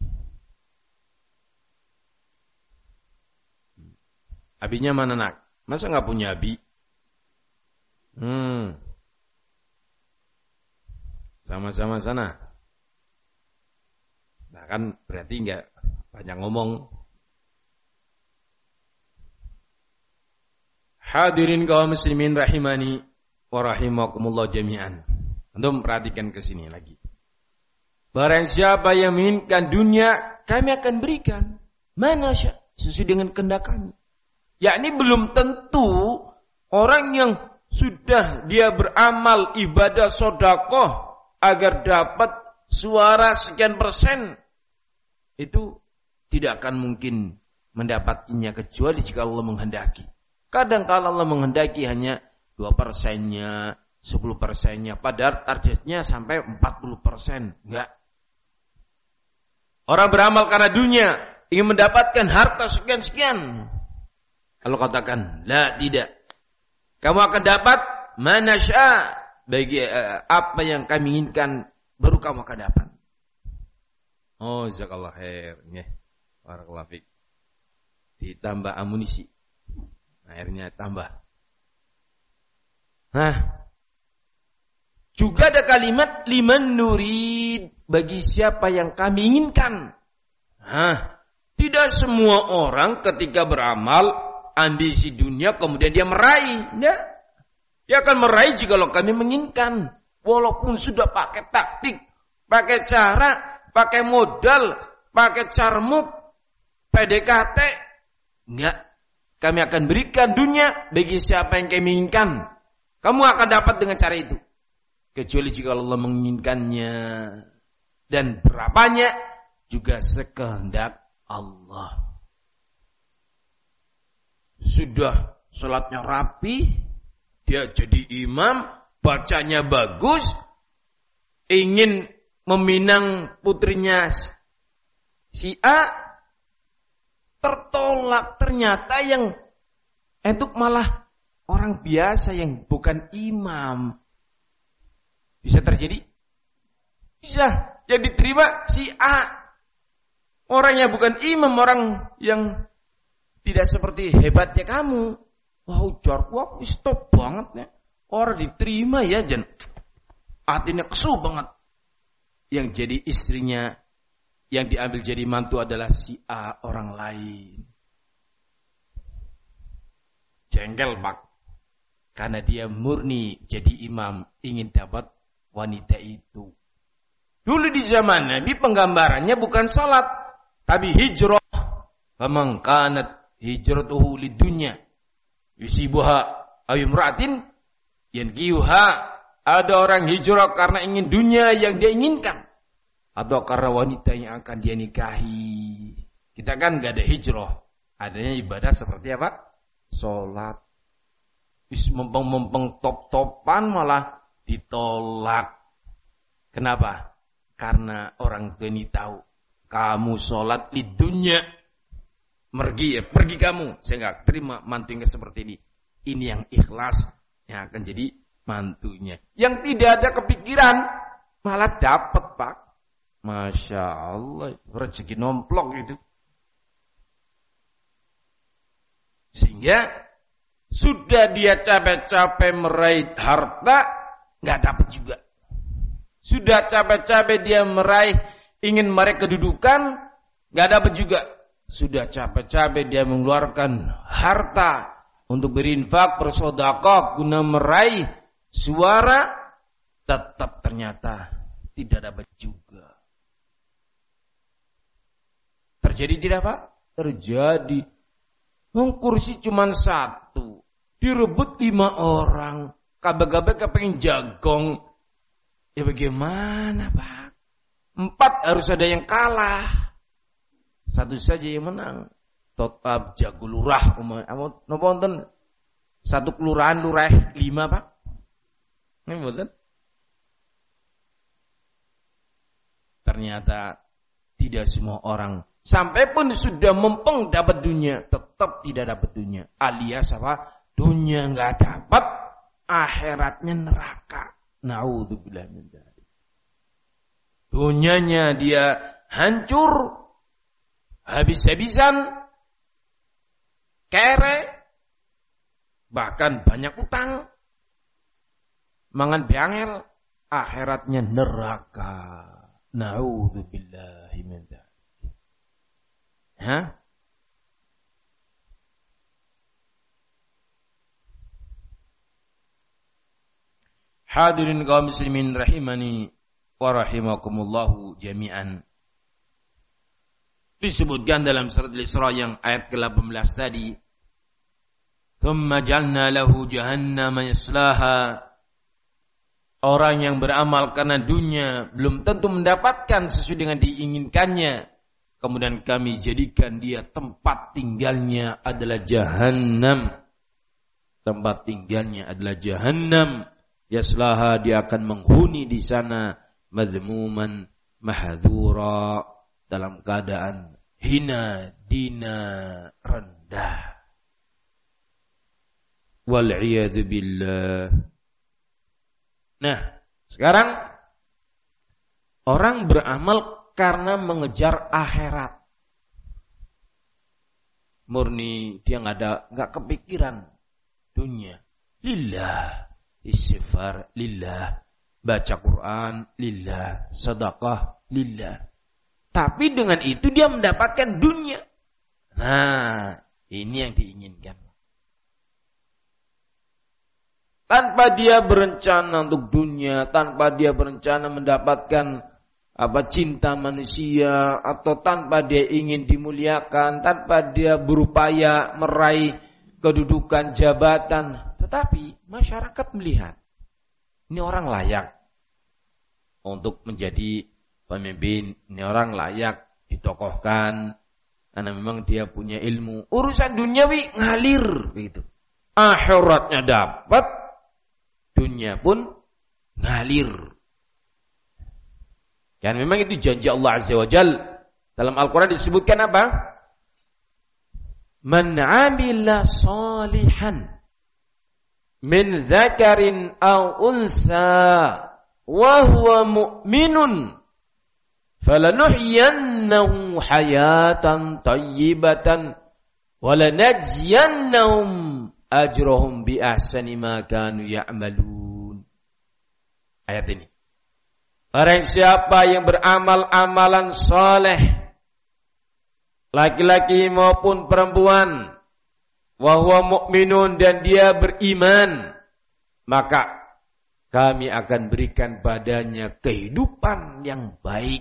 Abinya mana nak? Masa enggak punya abi? Sama-sama sana. Nah kan berarti enggak banyak ngomong. Hadirin kaum muslimin rahimani wa rahimakumullah jami'an. Antum perhatikan ke sini lagi. Barang siapa yang menginginkan dunia, kami akan berikan manasya, sesuai dengan kehendak kami. Yakni belum tentu orang yang sudah dia beramal ibadah sedekah agar dapat suara sekian persen, itu tidak akan mungkin mendapatkannya kecuali jika Allah menghendaki. Kadang kala Allah menghendaki hanya 2%-nya, 10%-nya, padahal targetnya sampai 40%. Enggak. Orang beramal karena dunia, ingin mendapatkan harta sekian-sekian. Kalau katakan, la, tidak. Kamu akan dapat manasya, bagi apa yang kami inginkan, baru kamu akan dapat. Oh, jazakallah khair. Barakallahu fiik. Ditambah amunisi. Akhirnya tambah. Juga ada kalimat liman nurid, bagi siapa yang kami inginkan. Tidak semua orang ketika beramal ambisi dunia kemudian dia meraih. Tidak. Dia akan meraih jika kami menginginkan. Walaupun sudah pakai taktik, pakai cara, pakai modal, pakai carmuk, PDKT. Enggak. Kami akan berikan dunia bagi siapa yang kami inginkan. Kamu akan dapat dengan cara itu. Kecuali jika Allah menginginkannya. Dan berapanya juga sekehendak Allah. Sudah salatnya rapi, dia jadi imam, bacanya bagus, ingin meminang putrinya si A, tertolak. Ternyata yang itu malah orang biasa yang bukan imam. Bisa terjadi? Bisa. Yang diterima si A. Orang yang bukan imam, orang yang tidak seperti hebatnya kamu. Wah, ujar, wah, stop banget ya. Orang diterima ya, jen. Hatinya kesu banget. Yang jadi istrinya, yang diambil jadi mantu adalah si A, orang lain. Jengkel, Pak. Karena dia murni jadi imam, ingin dapat wanita itu. Dulu di zaman Nabi penggambarannya bukan salat, tapi hijrah. Faman kanat hijratuhu lidunya yusibuha aw imra'atin yankihuha. Ada orang hijrah karena ingin dunia yang dia inginkan, atau karena wanita yang akan dia nikahi. Kita kan enggak ada hijrah, adanya ibadah seperti apa? Salat. Wis mempeng-mempeng top-topan malah ditolak. Kenapa? Karena orang tua ini tahu kamu sholat di dunia, pergi kamu. Saya nggak terima mantu yang seperti ini. Ini yang ikhlas yang akan jadi mantunya. Yang tidak ada kepikiran malah dapat, Pak. Masya Allah, rezeki nomplok itu. Sehingga sudah dia capek-capek meraih harta, nggak dapat juga. Sudah capek-capek dia ingin meraih kedudukan, nggak dapat juga. Sudah capek-capek dia mengeluarkan harta untuk berinfak, bersedekah guna meraih suara, tetap ternyata tidak dapat juga. Terjadi tidak, Pak? Terjadi. Kursi cuma satu, direbut 5 orang, kabeh-kabeh kepengen jagong. Ya bagaimana, Pak? 4 harus ada yang kalah. 1 saja yang menang. Tetap jago lurah. Napa wonten 1 kelurahan lurah 5, Pak? Nggih mboten? Ternyata tidak semua orang sampai pun sudah mempeng dapat dunia, tetap tidak dapat dunia. Alias apa? Dunia enggak dapat, akhiratnya neraka. Na'udzubillah min dzalik. Dunianya dia hancur, habis-habisan, kere, bahkan banyak utang, mangan beangel, akhiratnya neraka. Na'udzubillah min dzalik. Hadirin kaum muslimin rahimani wa rahimakumullahu jami'an. Disebutkan dalam surat Al-Isra yang ayat ke-18 tadi, "Tsumma ja'alna lahu jahannama yaslaha." Orang yang beramal karena dunia belum tentu mendapatkan sesuai dengan diinginkannya. Kemudian kami jadikan dia tempat tinggalnya adalah jahannam. Tempat tinggalnya adalah jahannam. Yaslaha, dia akan menghuni di sana, madhmuman mahdzura, dalam keadaan hina, dina, rendah. Wal'iyadu billah. Nah, sekarang orang beramal karena mengejar akhirat. murni, dia nggak kepikiran dunia. Lillah, istighfar lillah, baca Quran lillah, sedekah lillah. Tapi dengan itu dia mendapatkan dunia. Nah, ini yang diinginkan. Tanpa dia berencana untuk dunia, tanpa dia berencana mendapatkan cinta manusia, atau tanpa dia ingin dimuliakan, tanpa dia berupaya meraih kedudukan jabatan, tetapi masyarakat melihat ini orang layak untuk menjadi pemimpin, ini orang layak ditokohkan karena memang dia punya ilmu. Urusan duniawi ngalir begitu. Akhiratnya dapat, dunia pun ngalir. Dan memang itu janji Allah Azza wa Jalla. Dalam Al-Quran disebutkan apa? Man 'amila salihan min dzakarin aw unsa wa huwa mu'minun falanuhyiyannahu hayatan thayyibatan wa lanajziyannahum ajrahum bi ahsani ma kanu ya'malun. Ayat ini. Orang siapa yang beramal amalan saleh, laki-laki maupun perempuan, wa huwa mu'minun, dan dia beriman, maka kami akan berikan padanya kehidupan yang baik.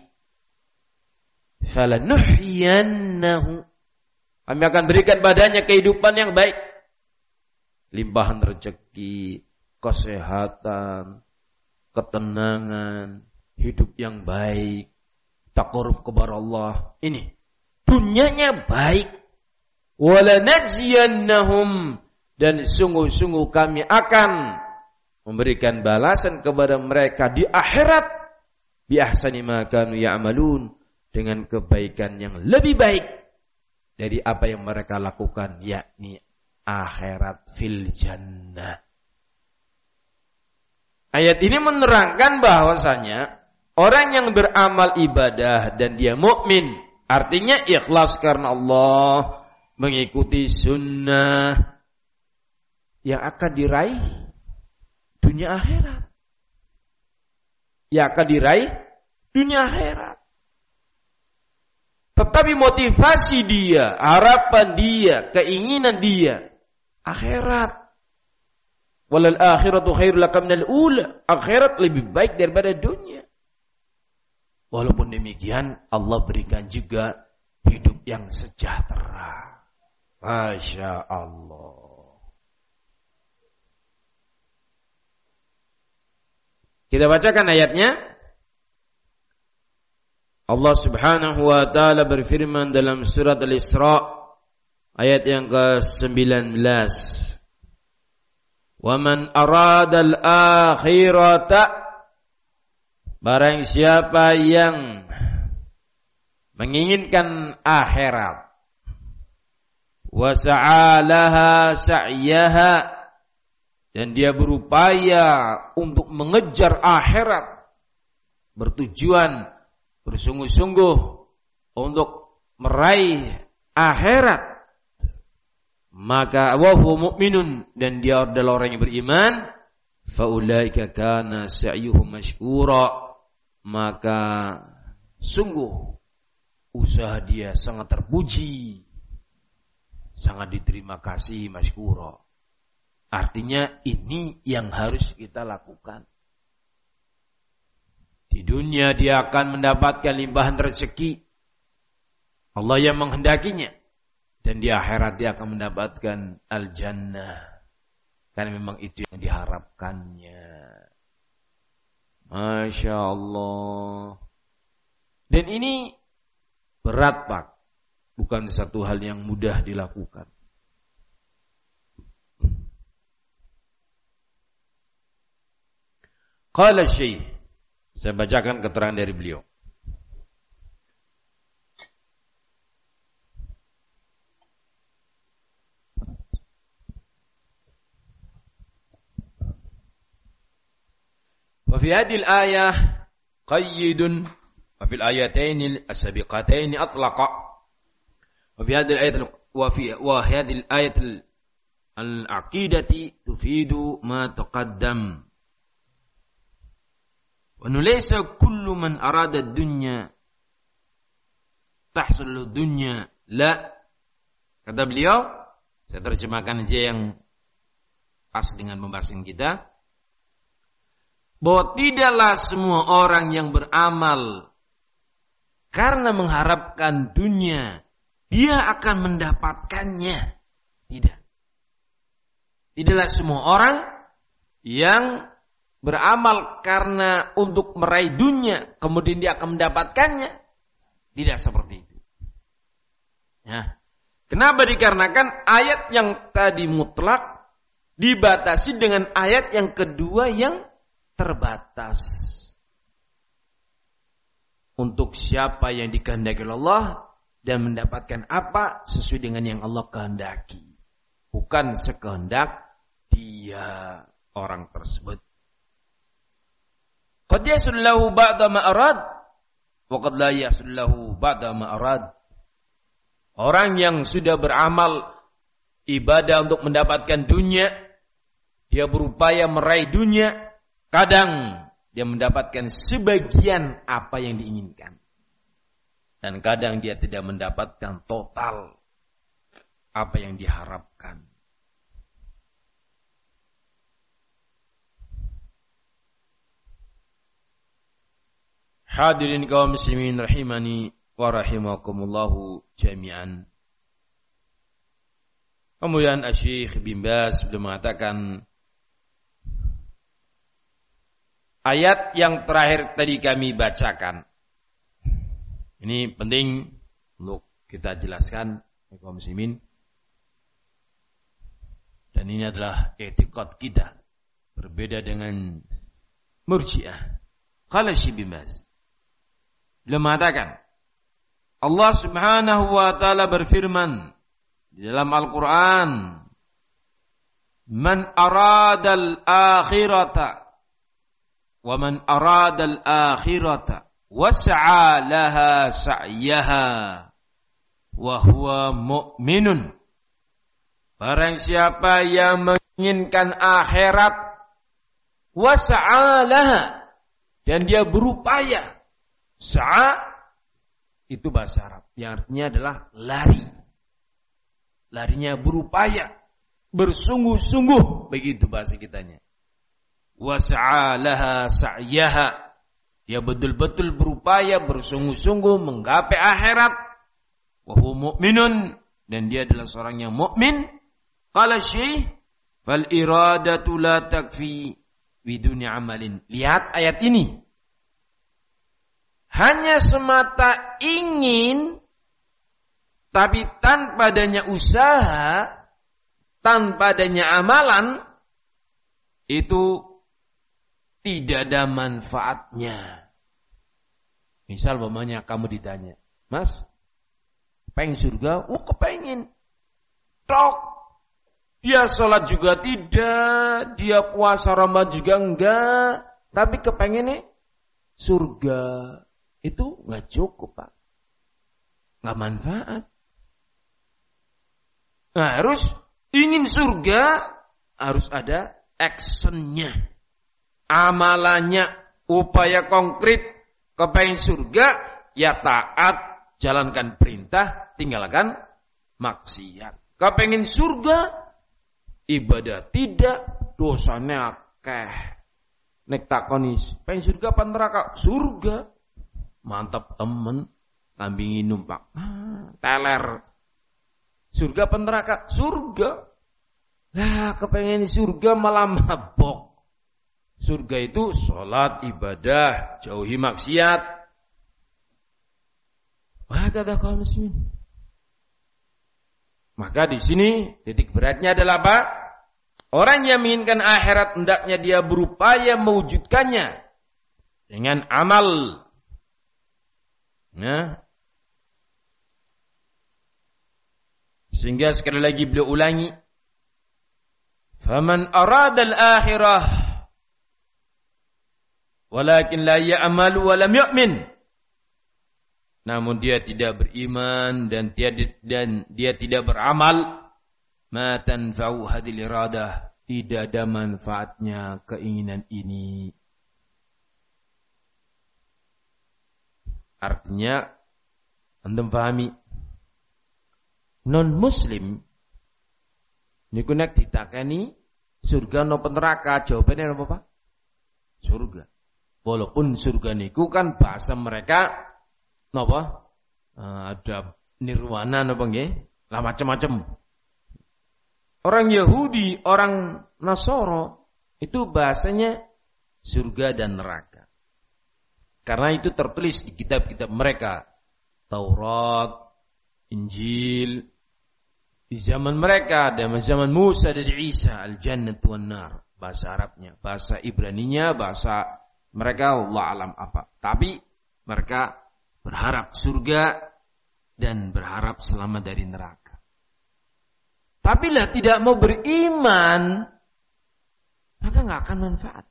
Falanuhyiyannahu, kami akan berikan padanya kehidupan yang baik. Limpahan rezeki, kesehatan, ketenangan, hidup yang baik, taqarrub kepada Allah. Ini dunianya baik. Wala najziyannahum, dan sungguh-sungguh kami akan memberikan balasan kepada mereka di akhirat bi ahsani ma kanu ya'malun, dengan kebaikan yang lebih baik dari apa yang mereka lakukan, yakni akhirat fil jannah. Ayat ini menerangkan bahwasanya orang yang beramal ibadah dan dia mukmin, artinya ikhlas karena Allah, mengikuti sunnah, yang akan diraih dunia akhirat. Yang akan diraih dunia akhirat. Tetapi motivasi dia, harapan dia, keinginan dia, akhirat. Walal akhiratu khairul laka minal ula. Akhirat lebih baik daripada dunia. Walaupun demikian, Allah berikan juga hidup yang sejahtera. Masya Allah. Kita bacakan ayatnya. Allah Subhanahu wa ta'ala berfirman dalam surat Al-Isra ayat yang ke-19. Wa man aradal akhirata, barang siapa yang menginginkan akhirat, wa sa'alaha sa'yaha, dan dia berupaya untuk mengejar akhirat, bertujuan, bersungguh-sungguh untuk meraih akhirat, maka wa huwa mu'minun, dan dia adalah orang yang beriman, fa ulaika kana sa'yuhum mashkura, maka sungguh usaha dia sangat terpuji, sangat diterima kasih, mashkura. Artinya ini yang harus kita lakukan. Di dunia dia akan mendapatkan limpahan rezeki, Allah yang menghendakinya. Dan di akhirat dia akan mendapatkan al-jannah. Karena memang itu yang diharapkannya. Masya Allah. Dan ini berat, Pak. Bukan satu hal yang mudah dilakukan. Qala Syekh. Saya bacakan keterangan dari beliau. وفي هذه الآية قيد وفي الآيتين السابقتين أطلق وفي هذه الآية wa hadhihi al-ayat al-aqidati tufidu ma taqaddam. Wa laysa kullu man arada ad-dunya tahsul dunya. La. Kata beliau, saya terjemahkan aja yang pas dengan pembahasan kita, bahwa tidaklah semua orang yang beramal karena mengharapkan dunia, dia akan mendapatkannya. Tidak. Tidaklah semua orang yang beramal karena untuk meraih dunia, kemudian dia akan mendapatkannya. Tidak seperti itu. Ya. Kenapa? Dikarenakan ayat yang tadi mutlak dibatasi dengan ayat yang kedua yang terbatas. Untuk siapa yang dikehendaki Allah dan mendapatkan apa sesuai dengan yang Allah kehendaki. Bukan sekehendak dia orang tersebut. Qad yasul lahu ba'da ma arad wa qad la yasul lahu ba'da ma arad. Orang yang sudah beramal ibadah untuk mendapatkan dunia, dia berupaya meraih dunia, kadang dia mendapatkan sebagian apa yang diinginkan. Dan kadang dia tidak mendapatkan total apa yang diharapkan. Hadirin kaum muslimin rahimani wa rahimakumullahu jami'an. Kemudian Syekh bin Baz beliau mengatakan, ayat yang terakhir tadi kami bacakan. Ini penting untuk kita jelaskan kaum muslimin. Dan ini adalah i'tiqad kita. Berbeda dengan Murji'ah. Qala Syekh bin Baz, beliau mengatakan, Allah Subhanahu wa taala berfirman di dalam Al-Qur'an, "Man aradal akhirata wa man aradal akhirata was'a laha sa'yaha wa huwa mu'minun." Barang siapa yang menginginkan akhirat, was'a laha, dan dia berupaya. Sa'a itu bahasa Arab yang artinya adalah lari. Larinya berupaya, bersungguh-sungguh, begitu bahasa kitanya. Was'a laha sa'yaha, dia betul-betul berupaya, bersungguh-sungguh menggapai akhirat. Wa huwa mu'minun, dan dia adalah seorang yang mukmin. Qala Syekh, fal iradatu la takfi biduni amalin. Lihat ayat ini. Hanya semata ingin, tapi tanpa adanya usaha, tanpa adanya amalan, itu tidak ada manfaatnya. Misal umpamanya kamu ditanya, Mas, pengen surga? Oh, kepengen. Tok. Dia sholat juga tidak, dia puasa Ramadan juga enggak, tapi kepengennya surga. Itu nggak cukup, Pak. Nggak manfaat. Nah, harus ingin surga, harus ada actionnya, amalannya, upaya konkret. Kepengen surga, ya taat, jalankan perintah, tinggalkan maksiat. Kepengen surga, ibadah tidak, dosanya akeh. Nek takonis, pengen surga apa neraka? Surga. Mantap temen, kambingin numpak. Teler. Surga apa neraka? Surga. Lah, kepengen surga malah mabok. Surga itu sholat, ibadah, jauhi maksiat. Wah, kata kaum muslimin. Maka di sini titik beratnya adalah apa? Orang yang menginginkan akhirat hendaknya dia berupaya mewujudkannya dengan amal. Nah, sehingga sekali lagi beliau ulangi, faman aradal akhirah walakin la ya'malu wa lam yu'min. namun dia tidak beriman dan dia tidak beramal, ma tanfa'u hadhil iradah, tidak ada manfaatnya keinginan ini. Artinya antum pahami, non muslim niku nek ditakani surga napa neraka, jawabannya apa Pak? Surga. Walaupun surga niku kan bahasa mereka napa? Ada nirwana napa nggih? Lah macam-macam. Orang Yahudi, orang Nasoro itu bahasanya surga dan neraka. Karena itu tertulis di kitab-kitab mereka. Taurat, Injil, di zaman mereka, dan zaman Musa dan Isa, al-jannah wan nar, bahasa Arabnya, bahasa Ibraninya, bahasa mereka Allah alam apa. Tapi mereka berharap surga dan berharap selamat dari neraka. Tapi lah tidak mau beriman, maka nggak akan manfaat.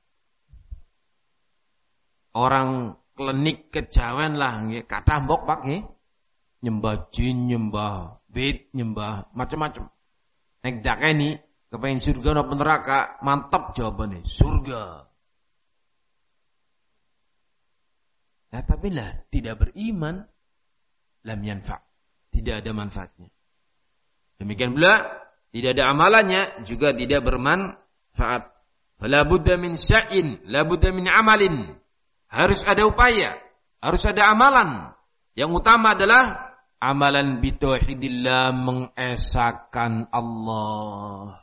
Orang klinik kejawen lah, kata mbok Pak, nyembah jin, nyembah bait, nyembah macam-macam. Nek dakeni kepengen surga napa neraka, mantap jawabannya surga. Nah, tapi lah tidak beriman, lam yanfa, tidak ada manfaatnya. Demikian pula tidak ada amalannya juga tidak bermanfaat. Fala budda min sya'in, la budda min amalin. Harus ada upaya, harus ada amalan. Yang utama adalah amalan bitauhidillah, mengesahkan Allah.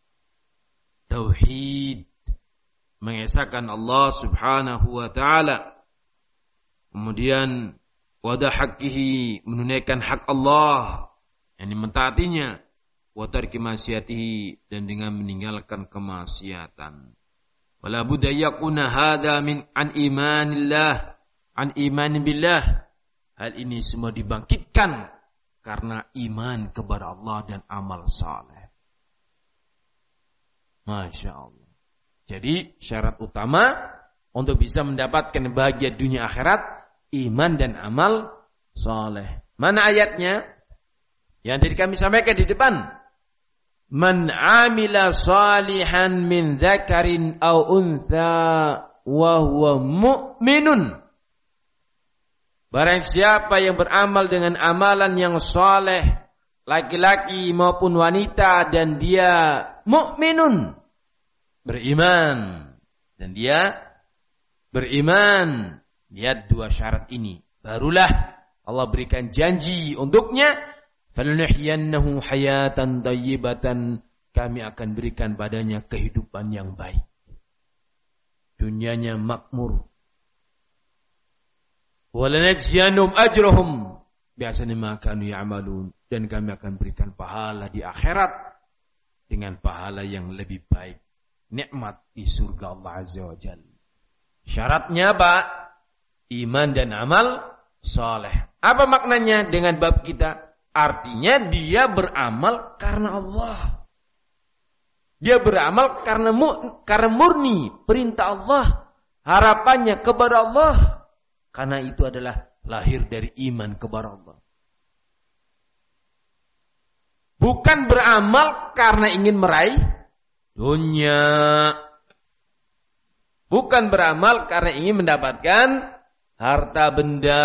Tauhid, mengesahkan Allah subhanahu wa ta'ala. Kemudian wada haqqihi, menunaikan hak Allah, yang mentaatinya. Wa tarki maksiatihi, dan dengan meninggalkan kemaksiatan. Wala budda yakuna hadza min an imanillah, an iman billah. Hal ini semua dibangkitkan karena iman kepada Allah dan amal saleh. Masya Allah. Jadi syarat utama untuk bisa mendapatkan bahagia dunia akhirat, iman dan amal saleh. Mana ayatnya? Yang tadi kami sampaikan di depan. Man amila salihan min dzakarin aw untha wa huwa mu'minun. Barang siapa yang beramal dengan amalan yang saleh, laki-laki maupun wanita, dan dia mukminun, beriman, dan dia beriman. Lihat dua syarat ini, barulah Allah berikan janji untuknya, فَلَنُحْيَنَّهُ حَيَاةً طَيِّبَةً, kami akan berikan padanya kehidupan yang baik, dunianya makmur. وَلَنَجْزِيَنَّهُمْ أَجْرَهُمْ بِأَحْسَنِ مَا كَانُوا يَعْمَلُونَ, dan kami akan berikan pahala di akhirat dengan pahala yang lebih baik, nikmat di surga Allah Azza wa Jalla. Syaratnya apa? Iman dan amal saleh. Apa maknanya dengan bab kita? Artinya dia beramal karena Allah. Dia beramal karena murni perintah Allah, harapannya kepada Allah. Karena itu adalah lahir dari iman kepada Allah. Bukan beramal karena ingin meraih dunia. Bukan beramal karena ingin mendapatkan harta benda.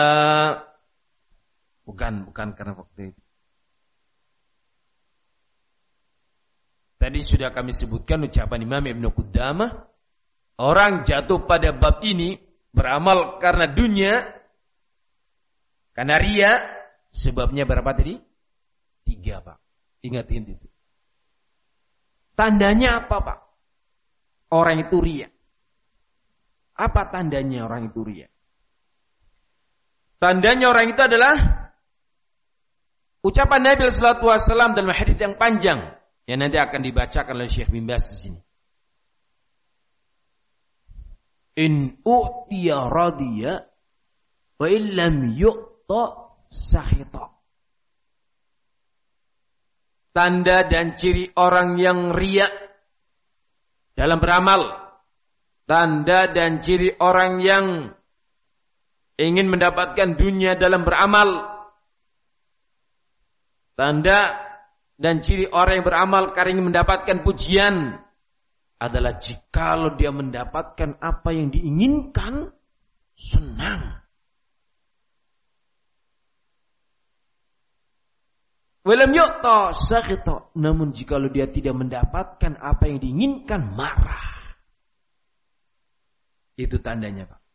Bukan karena waktu itu. Tadi sudah kami sebutkan ucapan Imam Ibn Qudamah. Orang jatuh pada bab ini beramal karena dunia, karena riya. Sebabnya berapa tadi? 3 Pak. Ingatin itu. Tandanya apa Pak? Orang itu riya. Apa tandanya orang itu riya? Tandanya orang itu adalah ucapan Nabi sallallahu alaihi wasallam dalam hadis yang panjang yang nanti akan dibacakan oleh Syekh bin Baz di sini. In u'tiya radiya wa illam yu'ta sakhita. Tanda dan ciri orang yang riya dalam beramal. Tanda dan ciri orang yang ingin mendapatkan dunia dalam beramal. Tanda dan ciri orang yang beramal karena ingin mendapatkan pujian adalah jikalau dia mendapatkan apa yang diinginkan, senang. Walam yu'ta sakhita, namun jikalau dia tidak mendapatkan apa yang diinginkan, marah. Itu tandanya, Pak.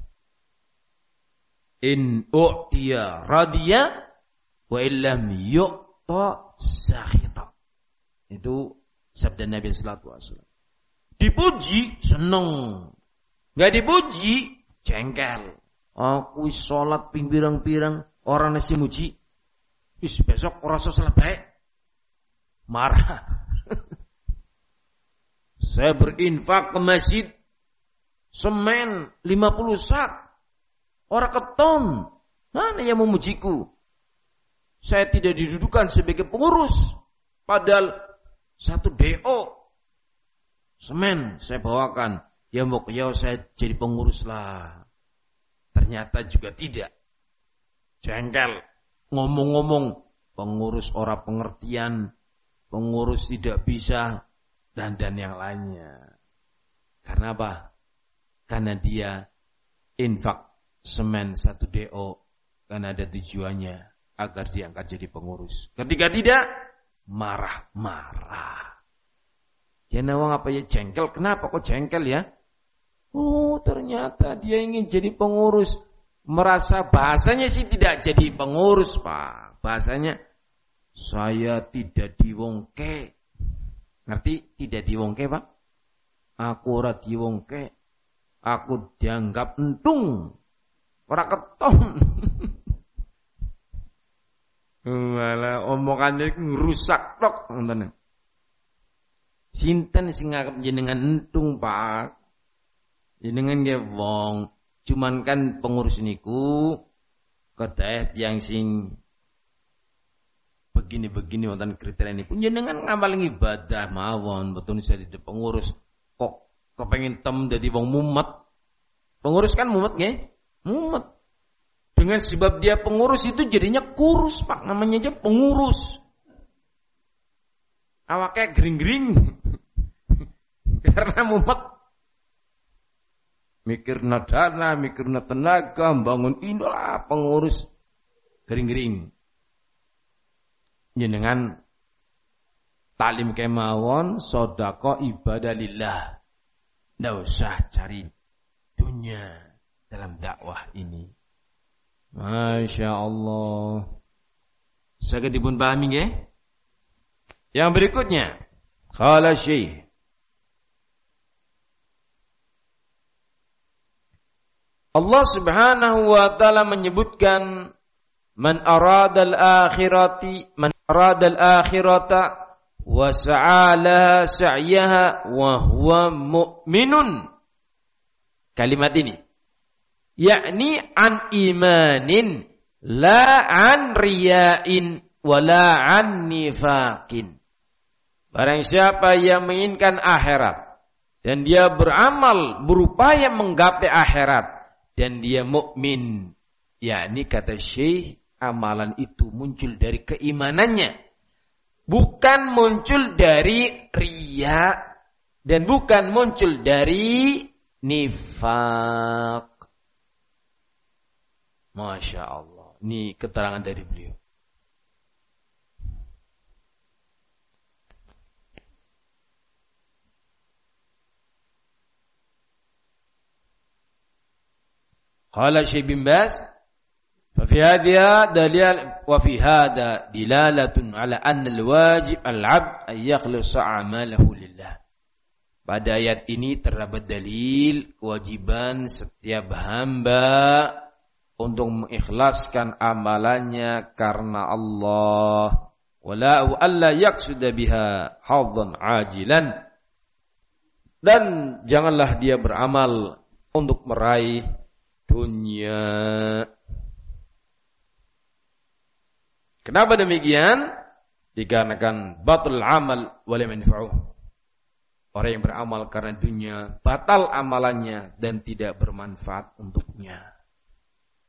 In u'tiya radiya wa illam yu'ta sakhita. Itu sabda Nabi sallallahu alaihi wasallam. Dipuji seneng, enggak dipuji jengkel. Aku salat ping pirang-pirang orang nasi muji. Wis besok ora usah salat bae. Marah. Saya berinfak ke masjid semen 50 sak. Ora keton. Mana yang memujiku? Saya tidak didudukan sebagai pengurus. Padahal satu DO semen saya bawakan. Ya mau saya jadi pengurus lah. Ternyata juga tidak. Jengkel. Ngomong-ngomong. Pengurus ora pengertian. Pengurus tidak bisa. Dan yang lainnya. Karena apa? Karena dia infak semen satu DO. Karena ada tujuannya. Agar diangkat jadi pengurus. Ketika tidak, marah-marah. Ya nawang apa ya jengkel? Kenapa kok jengkel ya? Oh ternyata dia ingin jadi pengurus. Merasa bahasanya sih tidak jadi pengurus, Pak. Bahasanya, saya tidak diwongke. Ngerti? Tidak diwongke, Pak? Aku ora diwongke. Aku dianggap entung. Ora keton. Malah omongannya rusak tok ngoten. Sinten sing nganggep jenengan entung, Pak? Jenengan nggih wong, cuman kan pengurus niku kedaet yang sing begini-begini wonten kriteria niku jenengan ngamal ibadah mawon, betul saya di pengurus kok kepengin tem dadi wong mumet. Pengurus kan mumet nggih? Mumet. Dengan sebab dia pengurus itu jadinya kurus, Pak. Namanya aja pengurus. Awaknya gering-gering. Karena mumet. Mikirna dana, mikirna tenaga, bangun inilah pengurus gering-gering. Jenengan talim kemawon, sodako ibadah lillah. Nggak usah cari dunia dalam dakwah ini. Masya Allah. Saged dipun pahami nggih? Yang berikutnya, qala Syekh Allah Subhanahu wa taala menyebutkan man aradal akhirata wa sa'alaha sa'yaha wa huwa mu'minun. Kalimat ini yakni an imanin la an riya'in wa la an nifaqin. Barang siapa yang menginginkan akhirat dan dia beramal berupaya menggapai akhirat dan dia mukmin, yakni kata Syekh amalan itu muncul dari keimanannya, bukan muncul dari riya dan bukan muncul dari nifaq. Masya Allah. Ini keterangan dari beliau. Qala Syekh bin Baz, ففي هذا دليل وفي هذا دلالة على أن الواجب العبد أن يخلص أعماله لله. Pada ayat ini terdapat dalil kewajiban setiap hamba untuk mengikhlaskan amalannya karena Allah. Wala alla yaqsuda biha hadhan ajilan. Dan janganlah dia beramal untuk meraih dunia. Kenapa demikian? Dikarenakan batul amal wa lam yanfa'uh. Orang yang beramal karena dunia, batal amalannya dan tidak bermanfaat untuknya.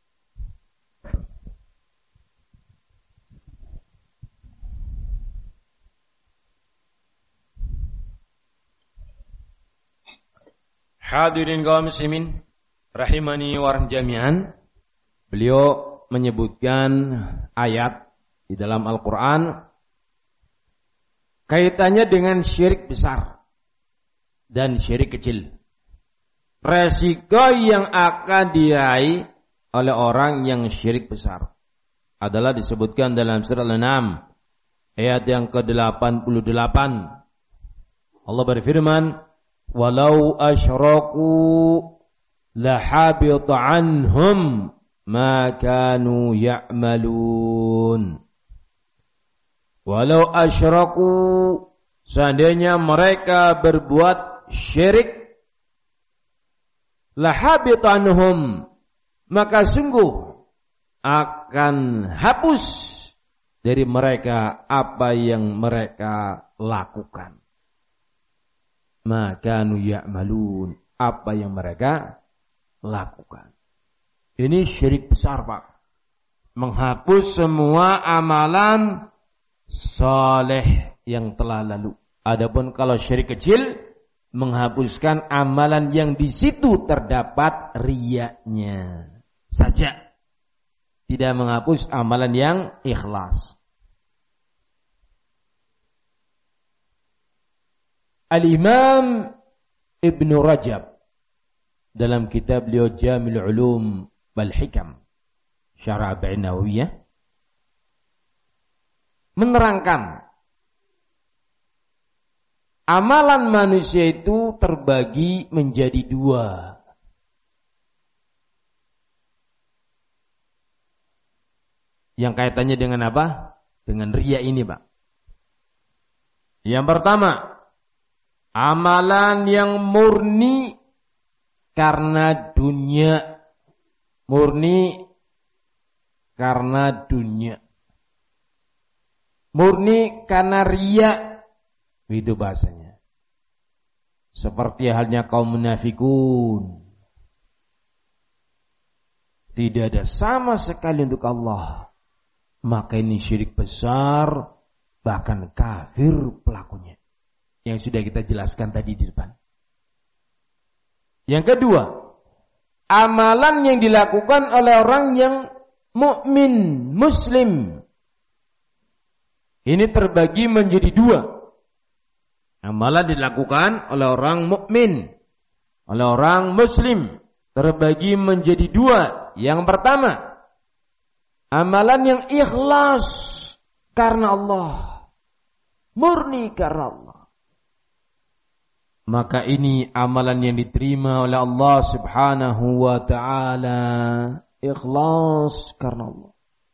Hadirin kaum muslimin rahimani wa jami'an. Beliau menyebutkan ayat di dalam Al-Qur'an kaitannya dengan syirik besar dan syirik kecil. Resiko yang akan diraih oleh orang yang syirik besar adalah disebutkan dalam surah Al-An'am ayat yang ke-88. Allah berfirman, "Walau asyraku lahabita anhum ma kanu ya'malun." Walau asyraku, seandainya mereka berbuat syirik, lahabita anhum, maka sungguh akan hapus dari mereka apa yang mereka lakukan. Ma kanu ya'malun, apa yang mereka lakukan. Ini syirik besar, Pak. Menghapus semua amalan saleh yang telah lalu. Adapun kalau syirik kecil, menghapuskan amalan yang di situ terdapat riyanya saja. Tidak menghapus amalan yang ikhlas. Al-Imam Ibn Rajab dalam kitab beliau Jami'ul Ulum wal Hikam Syarah Arba'in Nawawiyah menerangkan amalan manusia itu terbagi menjadi dua. Yang kaitannya dengan apa? Dengan riya ini, Pak. Yang pertama, amalan yang murni karena dunia. Murni karena dunia. Murni karena riya. Itu bahasanya. Seperti halnya kaum munafikun. Tidak ada sama sekali untuk Allah. Maka ini syirik besar, bahkan kafir pelakunya. Yang sudah kita jelaskan tadi di depan. Yang kedua, amalan yang dilakukan oleh orang yang mukmin, muslim. Ini terbagi menjadi dua. Amalan dilakukan oleh orang mukmin, oleh orang muslim, terbagi menjadi dua. Yang pertama, amalan yang ikhlas karena Allah, murni karena Allah. Maka ini amalan yang diterima oleh Allah Subhanahu wa ta'ala, ikhlas karena Allah.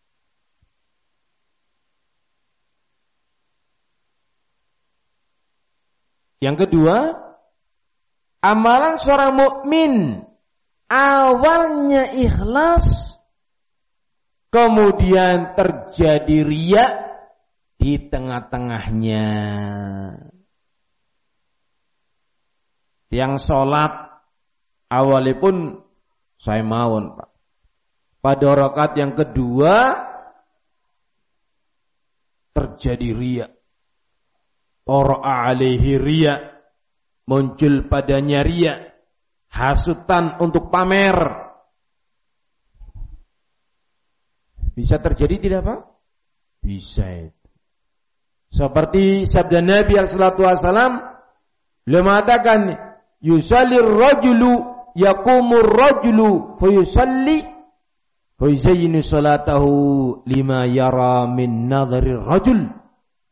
Yang kedua, amalan seorang mukmin awalnya ikhlas, kemudian terjadi riya di tengah-tengahnya. Yang sholat awalnya pun saya mawon, Pak. Pada rakaat yang kedua terjadi riya. Qara'a alaihi riya, muncul padanya riya, hasutan untuk pamer. Bisa terjadi tidak, Pak? Bisa itu. Seperti sabda Nabi sallallahu alaihi wasallam, beliau mengatakan, yusallir rajulu yaqumur rajulu fa yusalli fa yuzayyinu salatahu lima yara min nadharir rajul.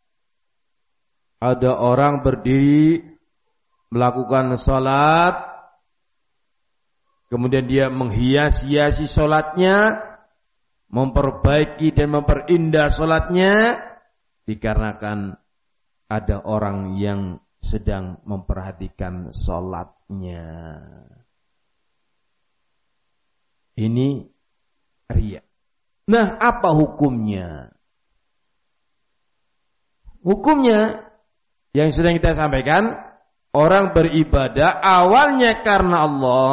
Ada orang berdiri melakukan salat, kemudian dia menghias-hiasi salatnya, memperbaiki dan memperindah salatnya, dikarenakan ada orang yang sedang memperhatikan salatnya. Ini riya. Nah, apa hukumnya? Hukumnya yang sedang kita sampaikan, orang beribadah awalnya karena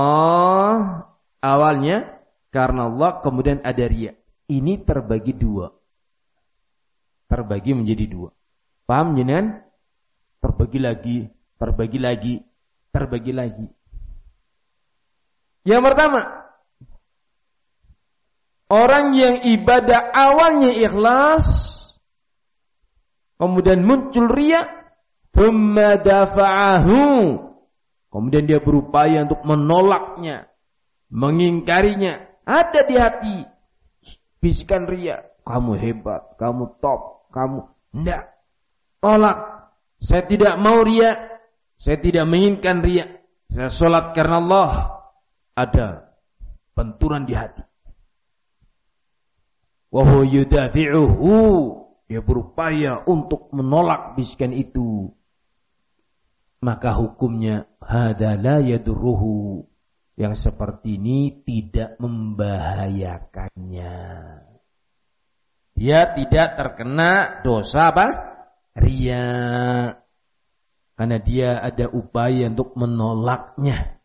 Allah, kemudian ada riya. Ini terbagi dua. Terbagi menjadi dua. Paham jenengan? Terbagi lagi. Yang pertama, orang yang ibadah awalnya ikhlas, kemudian muncul riya, thumma dafa'ahu, kemudian dia berupaya untuk menolaknya, mengingkarinya. Ada di hati bisikan riya, kamu hebat, kamu top, kamu enggak. Tolak. Saya tidak mau riya, saya tidak menginginkan riya. Saya sholat karena Allah. Ada benturan di hati. Wa huwa yudafi'uhu, dia berupaya untuk menolak bisikan itu. Maka hukumnya hadza la yadurruhu, yang seperti ini tidak membahayakannya. Dia tidak terkena dosa apa? Riya. Karena dia ada upaya untuk menolaknya.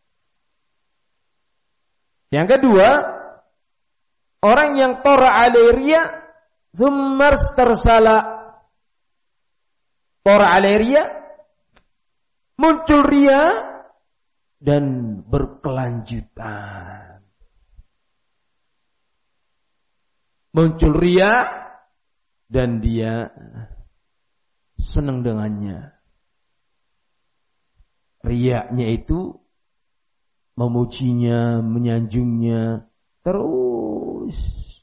Yang kedua, orang yang tora alai riya thumma istarsala. Tora alai riya, muncul riya dan berkelanjutan. Muncul riya dan dia senang dengannya. Riyanya itu memujinya, menyanjungnya terus.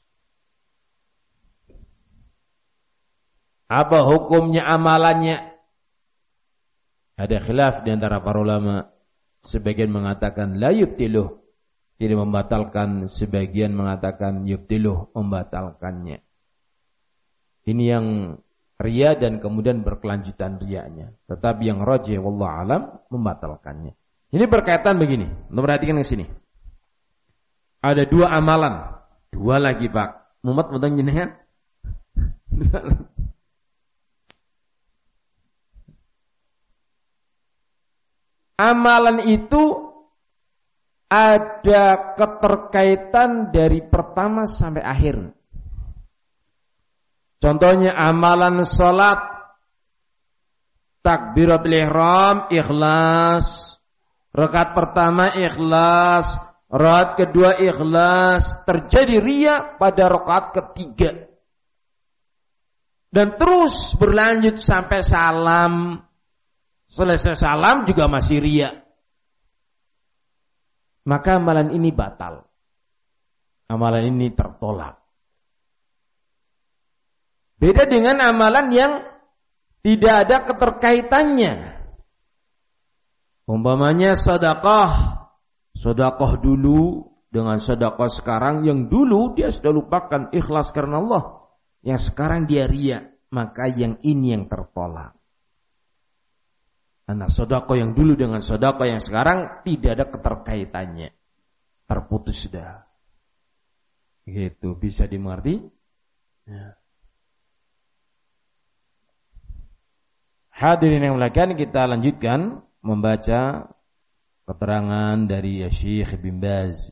Apa hukumnya amalannya? Ada khilaf di antara para ulama. Sebagian mengatakan la yubtiluh, tidak membatalkan. Sebagian mengatakan yubtiluh, membatalkannya. Ini yang riya dan kemudian berkelanjutan riyanya. Tetapi yang rajih wallahu alam membatalkannya. Ini berkaitan begini. Perhatikan ke sini. Ada dua amalan. Dua lagi, Pak. Muhammad mudang jenengan. Amalan itu ada keterkaitan dari pertama sampai akhir. Contohnya amalan salat, takbiratul ihram, ikhlas. Rakaat pertama ikhlas, rakaat kedua ikhlas, terjadi riya pada rakaat ketiga. Dan terus berlanjut sampai salam. Selesai salam juga masih riya. Maka amalan ini batal. Amalan ini tertolak. Beda dengan amalan yang tidak ada keterkaitannya. Umpamanya sedekah. Sedekah dulu dengan sedekah sekarang, yang dulu dia sudah lupakan ikhlas karena Allah. Yang sekarang dia riya, maka yang ini yang tertolak. Anak sedekah yang dulu dengan sedekah yang sekarang tidak ada keterkaitannya. Terputus sudah. Gitu, bisa dimengerti? Ya. Hadirin yang muliakan, kita lanjutkan membaca keterangan dari Syekh bin Baz.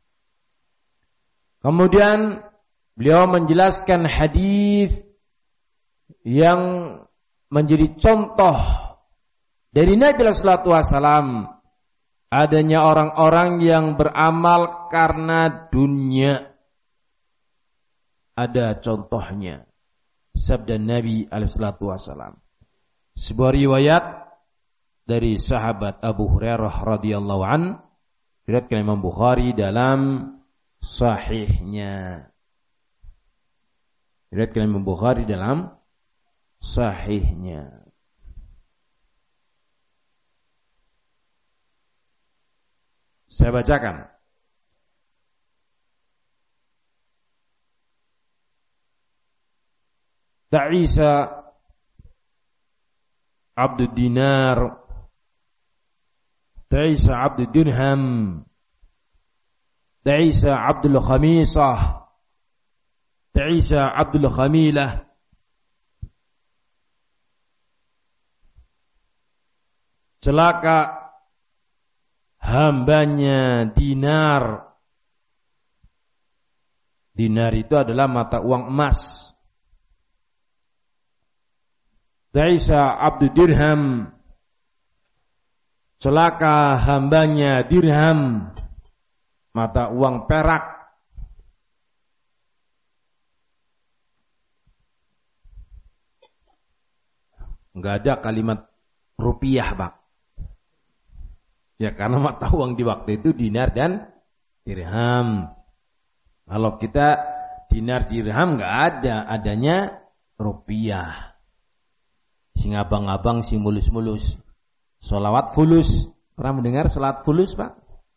Kemudian beliau menjelaskan hadis yang menjadi contoh dari Nabi sallallahu alaihi wasallam, adanya orang-orang yang beramal karena dunia. Ada contohnya. Sabda Nabi sallallahu alaihi wasallam. Sebuah riwayat dari sahabat Abu Hurairah radhiyallahu an, diriwayatkan Imam Bukhari dalam sahihnya. Diriwayatkan Imam Bukhari dalam sahihnya. Saya bacakan. Ta'isa Abdul Dinar, Ta'isa Abdul Dirham, Ta'isa Abdul Khamisah, Ta'isa Abdul Khamilah. Celaka hambanya dinar. Dinar itu adalah mata uang emas. Ta'isa Abdul Dirham. Celaka hambanya dirham. mata uang perak. Enggak ada kalimat rupiah, Pak. Ya karena mata uang di waktu itu dinar dan dirham. Kalau kita dinar dirham enggak ada, adanya rupiah. Sing abang-abang, sing mulus-mulus. Sholawat fulus. Pernah mendengar sholawat fulus, Pak?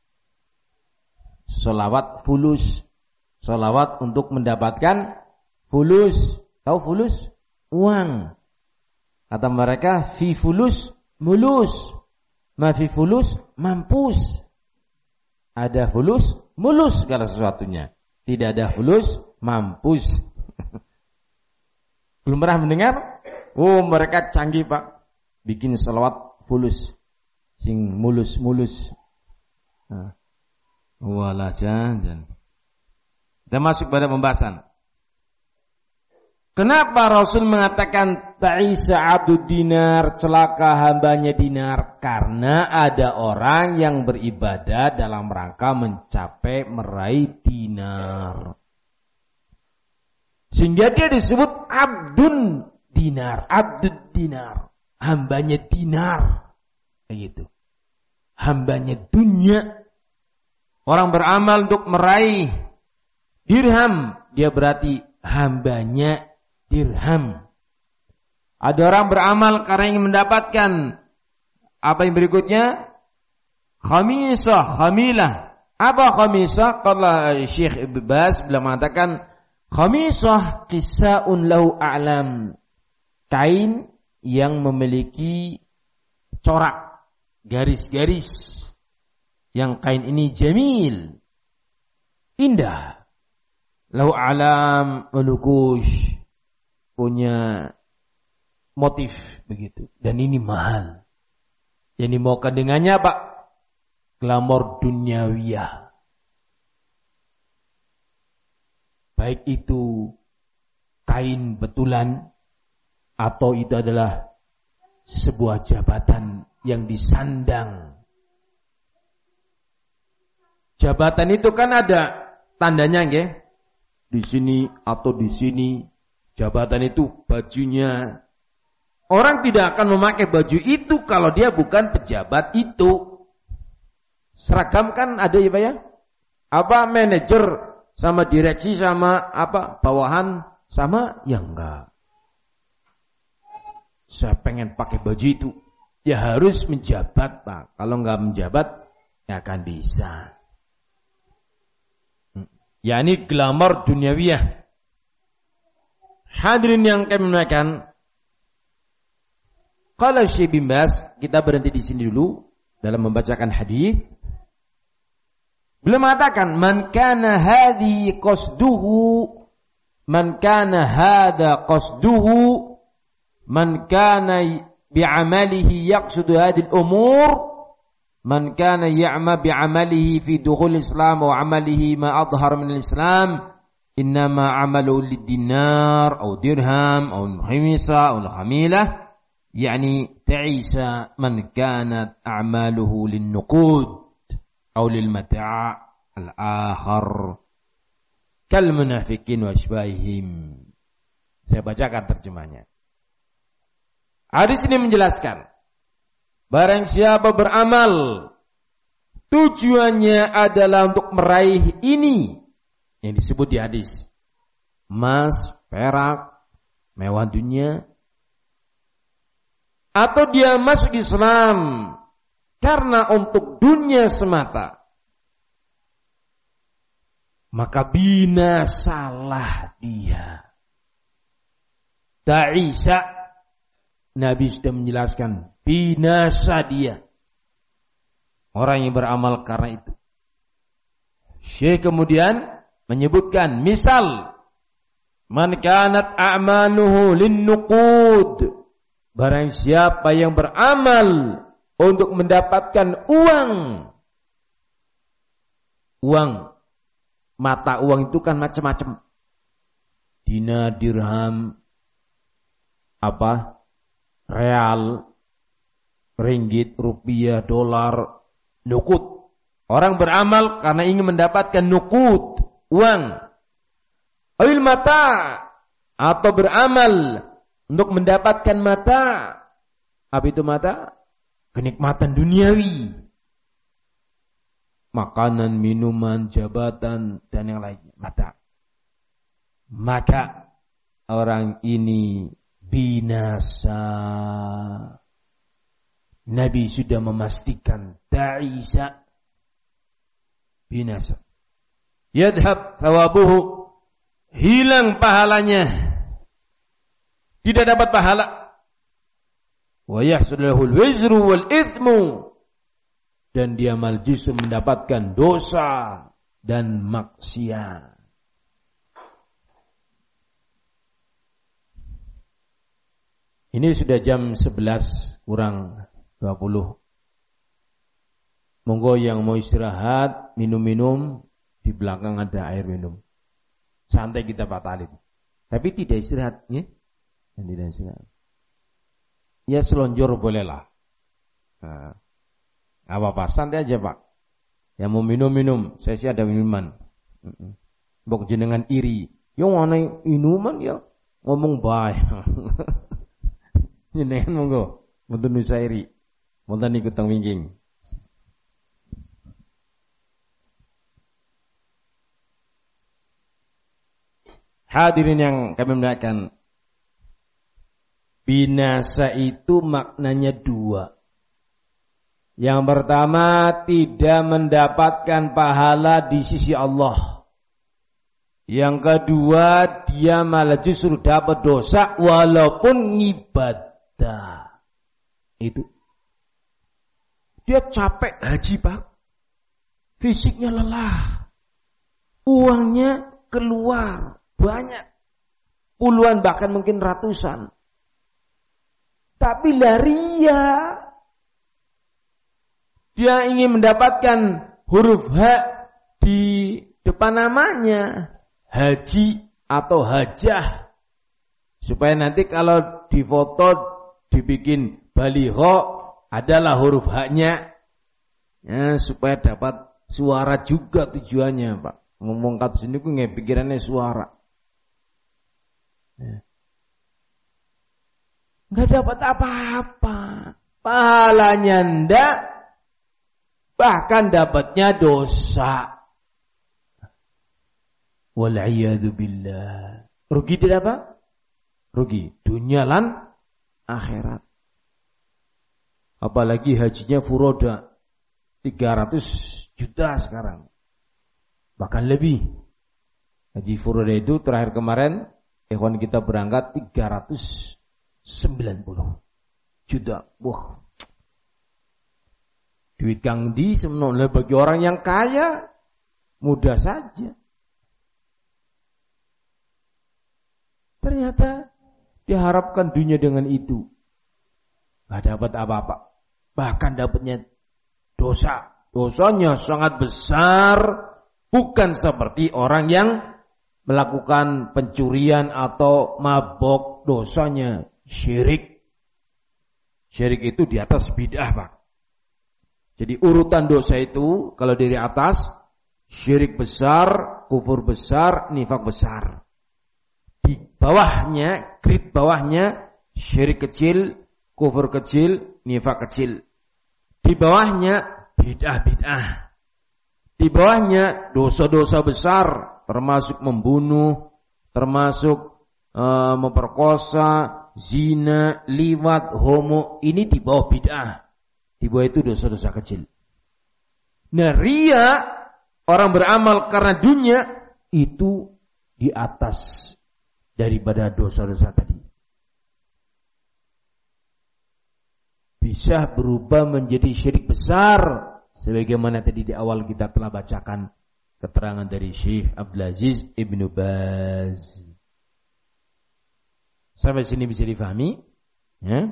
Sholawat fulus. Sholawat untuk mendapatkan fulus. Tahu fulus? Uang. Kata mereka, fi fulus mulus. Ma fi fulus mampus. Ada fulus, mulus segala sesuatunya. Tidak ada fulus, mampus. Belum pernah mendengar? Oh, mereka canggih, Pak. Bikin sholawat fulus. Sing mulus-mulus. Nah. Walah, jangan. Kita masuk pada pembahasan. Kenapa Rasul mengatakan ta'isa abdud dinar, celaka hambanya dinar? Karena ada orang yang beribadah dalam rangka mencapai meraih dinar. Sehingga dia disebut abdun dinar, abdud dinar, hambanya dinar. Kayak gitu. Hambanya dunia. Orang beramal untuk meraih dirham, dia berarti hambanya dirham. Ada orang beramal karena ingin mendapatkan apa yang berikutnya? Khamisah, khamilah. Apa khamisah? Kalau Syekh Ibn Baz beliau mengatakan khamisah kisa'un lahu a'lam. Kain yang memiliki corak, garis-garis. Yang kain ini jamil, indah. Lahu a'lam wanukush, punya motif begitu. Dan ini mahal. Yang dimaukan dengannya Pak, glamor duniawiyah. Baik itu kain betulan atau itu adalah sebuah jabatan yang disandang. Jabatan itu kan ada tandanya, nggih. Di sini atau di sini. Jabatan itu bajunya. Orang tidak akan memakai baju itu kalau dia bukan pejabat itu. Seragam kan ada ya Pak ya? Apa manajer sama direksi sama apa bawahan sama? Ya enggak. Saya pengen pakai baju itu. Ya harus menjabat Pak. Kalau enggak menjabat ya akan bisa. Ya ini glamor duniawiyah. Hadirin yang kami muliakan, kalau Syekh bin Baz, kita berhenti di sini dulu dalam membacakan hadis. Beliau mengatakan, man kana hadhi qasduhu, man kana hadha qasduhu, man kana bi'amalihi yaqsudu hadhihi al-umur, man kana ya'ma bi'amalihi fi dukhul Islam wa 'amalihi ma adhhar min al-Islam, innama 'amalu lid-dinar aw dirham aw al-khamisa aw al-khamilah, yani ta'isa man kanat a'maluhu lin-nuqud aw lil-mata' al-akhar kal munafiqin wa asbahihim. Saya bacakan terjemahnya. Hadis ini menjelaskan, barang siapa beramal tujuannya adalah untuk meraih ini yang disebut di hadis, emas, perak, mewah dunia, atau dia masuk Islam karena untuk dunia semata, maka binasalah dia. Ta'isa, Nabi sudah menjelaskan, binasa dia. Orang yang beramal karena itu. Syekh kemudian menyebutkan misal, man kanat a'manuhu lin-nuqud, barang siapa yang beramal untuk mendapatkan uang. Mata uang itu kan macam-macam. Dinar, dirham, real, ringgit, rupiah, dolar, nuqud. Orang beramal karena ingin mendapatkan nuqud, uang. Awil mata, atau beramal untuk mendapatkan mata. Apa itu mata? Kenikmatan duniawi. Makanan, minuman, jabatan, dan yang lainnya. Mata. Maka orang ini binasa. Nabi sudah memastikan ta'isa, binasa. Yadhab thawabuhu, hilang pahalanya, tidak dapat pahala. Wa yahsul lahul wizru wal ithmu, dan dia malah justru mendapatkan dosa dan maksiat. Ini sudah jam 11 kurang 20. Monggo yang mau istirahat, minum-minum, di belakang ada air minum. Santai kita batalin. Tapi tidak istirahat, ya? Dan tidak istirahat. Ya selonjor bolehlah. Nah, apa-apa, santai aja Pak. Yang mau minum-minum, saya sih ada minuman. Bok jenengan iri. Yang mana minuman ya ngomong baik. Jenengan monggo, mboten nusa iri. Mboten ikut teng wingking. Hadirin yang kami muliakan, binasa itu maknanya dua. Yang pertama, tidak mendapatkan pahala di sisi Allah. Yang kedua, dia malah justru dapat dosa walaupun ibadah. Itu. Dia capek haji Pak. Fisiknya lelah. Uangnya keluar banyak. Puluhan bahkan mungkin ratusan. Tapi ria. Dia ingin mendapatkan huruf H di depan namanya. Haji atau hajah. Supaya nanti kalau difoto dibikin baliho adalah huruf H-nya. Ya, supaya dapat suara juga tujuannya Pak. Ngomong kata sini ku nggak pikirannya suara. Ya. Nggak dapat apa-apa. Pahalanya ndak. Bahkan dapatnya dosa. Wal'iyadu billah. Rugi tidak apa? Rugi. Dunia lan akhirat. Apalagi hajinya furoda. 300 juta sekarang. Bahkan lebih. Haji furoda itu terakhir kemarin. Ikhwan kita berangkat 390 juta. Wah. Duit kang di sebenarnya bagi orang yang kaya. Mudah saja. Ternyata diharapkan dunia dengan itu. Gak dapat apa-apa. Bahkan dapatnya dosa. Dosanya sangat besar. Bukan seperti orang yang melakukan pencurian atau mabok. Dosanya syirik. Syirik itu di atas bid'ah Pak. Jadi urutan dosa itu kalau dari atas syirik besar, kufur besar, nifak besar. Di bawahnya, grid bawahnya syirik kecil, kufur kecil, nifak kecil. Di bawahnya bid'ah-bid'ah. Di bawahnya dosa-dosa besar, termasuk membunuh, termasuk memperkosa, zina, liwat, homo. Ini di bawah bid'ah. Di bawah itu dosa-dosa kecil. Nah, ria, orang beramal karena dunia, itu di atas daripada dosa-dosa tadi. Bisa berubah menjadi syirik besar. Sebagaimana tadi di awal kita telah bacakan keterangan dari Syekh Abdul Aziz Ibnu Baz. Sampai sini bisa difahami? Ya?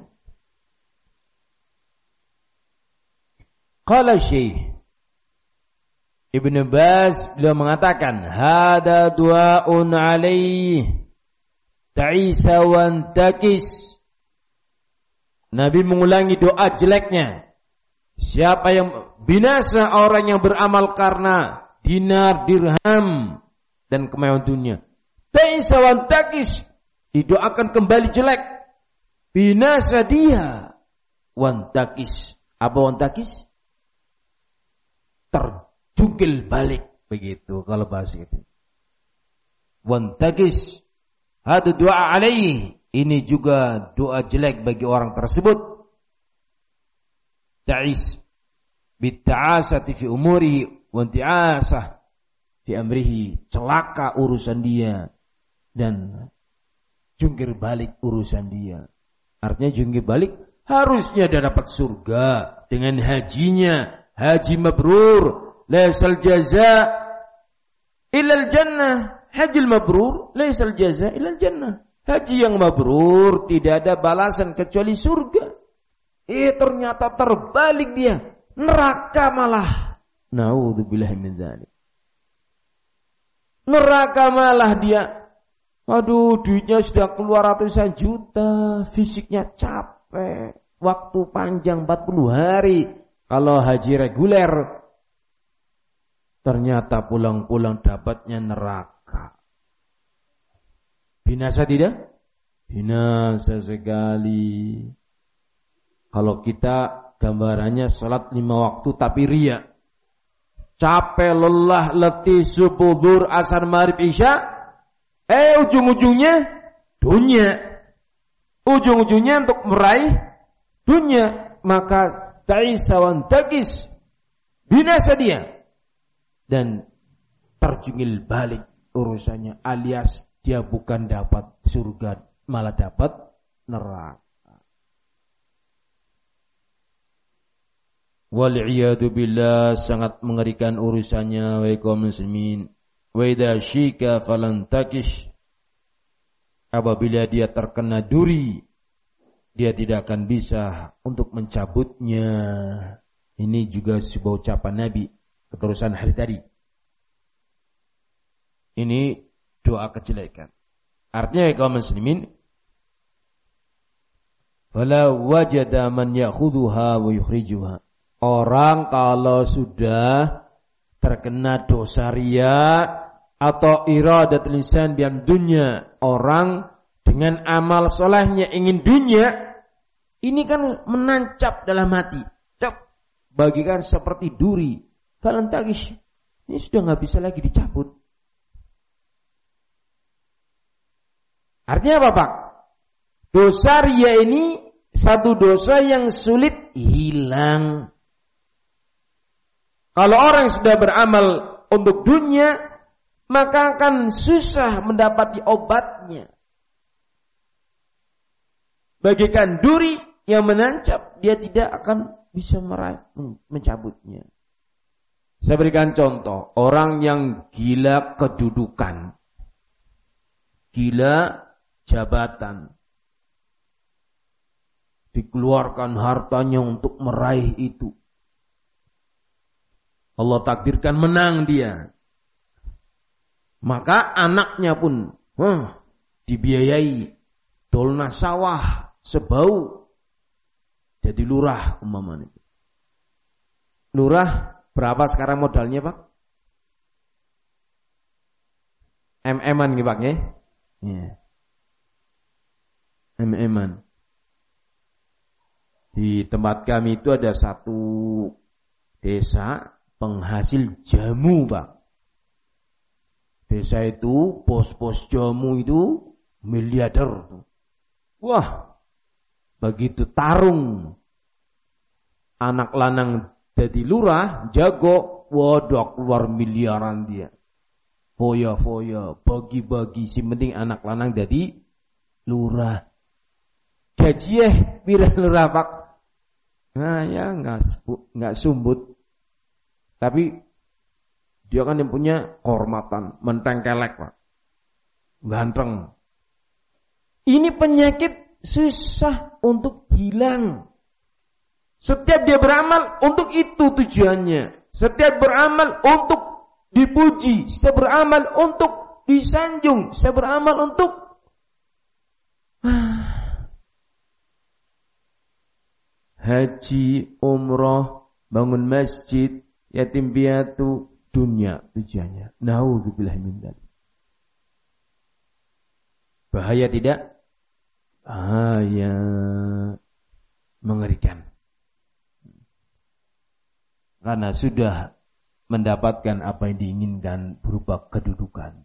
Qala Syekh Ibnu Baz beliau mengatakan, hada du'aun alaih ta'isa wan takis. Nabi mengulangi doa jeleknya. Siapa yang binasa? Orang yang beramal karena dinar, dirham, dan kemewahan dunia. Ta'isa wantakis, didoakan kembali jelek. Binasa dia. Wantakis. Apa wantakis? Terjungkil balik. Begitu kalau bahasa itu. Wantakis. Hadu doa alaih. Ini juga doa jelek bagi orang tersebut. Ta'is. Bitta'asati fi umurihi. Wanti'asah fi amrihi. Celaka urusan dia. Dan jungkir balik urusan dia. Artinya jungkir balik. Harusnya dia dapat surga. Dengan hajinya. Haji mabrur. Laisal jaza ilal jannah. Haji mabrur. Laisal jaza ilal jannah. Haji yang mabrur tidak ada balasan kecuali surga. Ternyata terbalik dia. Neraka malah. Na'udzubillah min dzalik. Neraka malah dia. Aduh, duitnya sudah keluar ratusan juta. Fisiknya capek. Waktu panjang 40 hari. Kalau haji reguler. Ternyata pulang-pulang dapatnya neraka. Binasa tidak? Binasa sekali. Kalau kita gambarannya salat 5 waktu tapi riya. Capek, lelah, letih, subuh, zuhur, asar, maghrib, isya. Ujung-ujungnya dunia. Ujung-ujungnya untuk meraih dunia. Maka ta'isa wantakis. Binasa dia. Dan terjungkil balik urusannya. Alias dia bukan dapat surga, malah dapat neraka. Wal'iyadu billah, sangat mengerikan urusannya. Wa kaum muslimin. Wa idza syika falan takish. Apabila dia terkena duri, dia tidak akan bisa untuk mencabutnya. Ini juga sebuah ucapan Nabi keterusan hari tadi. Ini doa kejelekan. Artinya kaum muslimin, fala wajada man ya'khudhuha wa yukhrijuha. Orang kalau sudah terkena dosa riya atau iradat lisan biam dunya, orang dengan amal solehnya ingin dunia, ini kan menancap dalam hati. Bagikan seperti duri. Falantagish. Ini sudah nggak bisa lagi dicabut. Artinya apa, Pak? Dosa riya ini satu dosa yang sulit hilang. Kalau orang sudah beramal untuk dunia, maka akan susah mendapati obatnya. Bagikan duri yang menancap, dia tidak akan bisa mencabutnya. Saya berikan contoh, orang yang gila kedudukan, gila jabatan, dikeluarkan hartanya untuk meraih itu. Allah takdirkan menang dia. Maka anaknya pun dibiayai, dolna sawah sebau, jadi lurah umpamanya. Lurah berapa sekarang modalnya, Pak? MM-an nih, Pak, ya? Iya. MM-an. Di tempat kami itu ada satu desa penghasil jamu, Pak. Desa itu pos-pos jamu itu miliarder. Wah, begitu tarung anak lanang jadi lurah, jago, waduh keluar miliaran dia. Foya-foya, bagi-bagi, si penting anak lanang jadi lurah. Gaji pira lurah, Pak? Nah ya nggak sumbut. Tapi dia kan yang punya kehormatan, mentengkelek, Pak. Ganteng. Ini penyakit susah untuk hilang. Setiap dia beramal untuk itu tujuannya. Setiap beramal untuk dipuji. Setiap beramal untuk disanjung. Setiap beramal untuk haji, umroh, bangun masjid, yatim piatu, dunia tujuannya. Nauzubillah min dzalik. Bahaya tidak? Bahaya, mengerikan. Karena sudah mendapatkan apa yang diinginkan berupa kedudukan.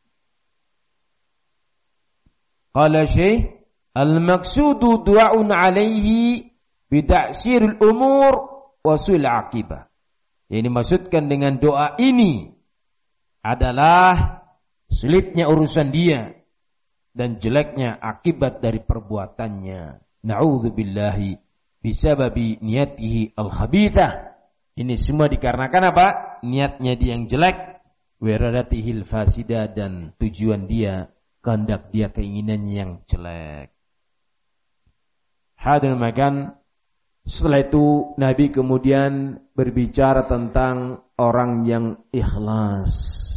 Qala Syekh, al-maqsudu du'aun alaihi bita'siril umur wa su'il aqibah. Yang dimaksudkan dengan doa ini adalah sulitnya urusan dia dan jeleknya akibat dari perbuatannya. Na'udzubillahi bisababi niyatihi al-khabithah. Ini semua dikarenakan apa? Niatnya dia yang jelek, wiradatihil fasidah, dan tujuan dia, kehendak dia, keinginannya yang jelek. Hadirin makan, setelah itu Nabi kemudian berbicara tentang orang yang ikhlas.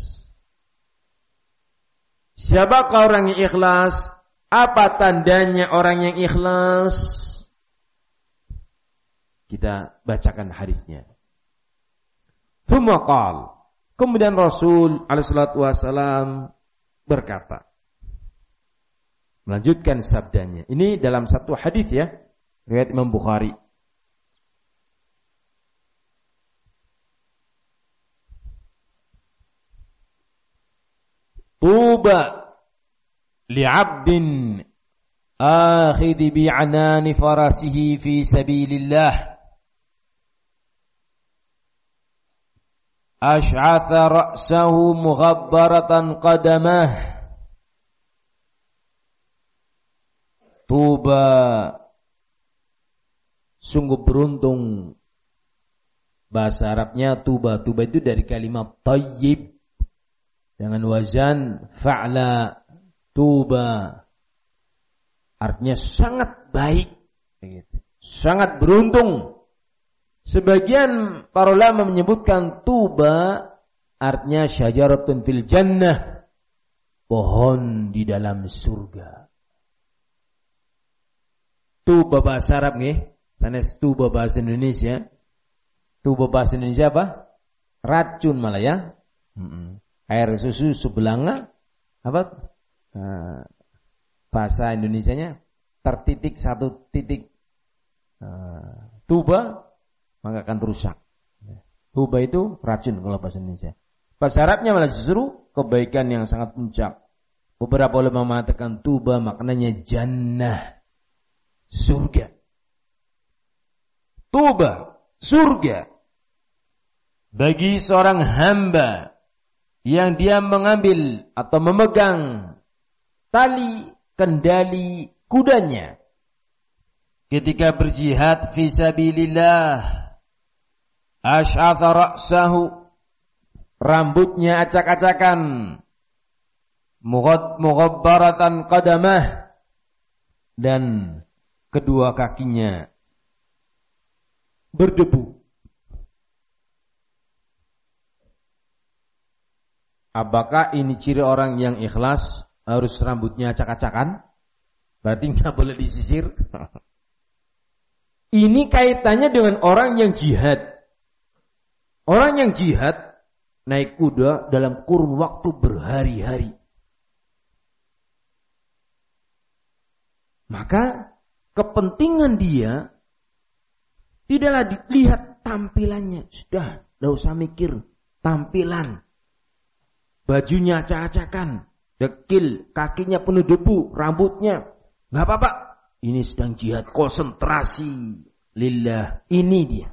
Siapakah orang yang ikhlas? Apa tandanya orang yang ikhlas? Kita bacakan hadisnya. Thumma qala, kemudian Rasul alaihi salatu wasalam berkata, melanjutkan sabdanya. Ini dalam satu hadis ya, riwayat Imam Bukhari. Tuba li'abdin akhidhi bi'anani farasihi fi sabilillah. Ash'atha ra'sahu mughabbaratan qadamah. Tuba, sungguh beruntung. Bahasa Arabnya tuba. Tuba itu dari kalimat tayyib dengan wazan fa'la. Tuba artinya sangat baik, sangat beruntung. Sebagian para ulama menyebutkan tuba artinya syajaratun fil jannah, pohon di dalam surga. Tuba bahasa Arab nih, sanes tuba bahasa Indonesia. Tuba bahasa Indonesia apa? Racun malah ya. Air susu sebelanga apa? Bahasa Indonesianya tertitik satu titik. Tuba maka akan rusak. Tuba itu racun kalau bahasa Indonesia. Bahasa Arabnya malah justru kebaikan yang sangat puncak. Beberapa ulama mengatakan tuba maknanya jannah, surga. Tuba, surga bagi seorang hamba yang dia mengambil atau memegang tali kendali kudanya ketika berjihad fi sabilillah. Ash'atha ra'sahu, rambutnya acak-acakan, mughabbaratan qadamah, dan kedua kakinya berdebu. Apakah ini ciri orang yang ikhlas? Harus rambutnya acak-acakan? Berarti nggak boleh disisir. Ini kaitannya dengan orang yang jihad. Orang yang jihad naik kuda dalam kurun waktu berhari-hari. Maka kepentingan dia tidaklah dilihat tampilannya. Sudah, tidak usah mikir tampilan. Bajunya acak-acakan, dekil, kakinya penuh debu, rambutnya. Nggak apa-apa. Ini sedang jihad, konsentrasi lillah. Ini dia.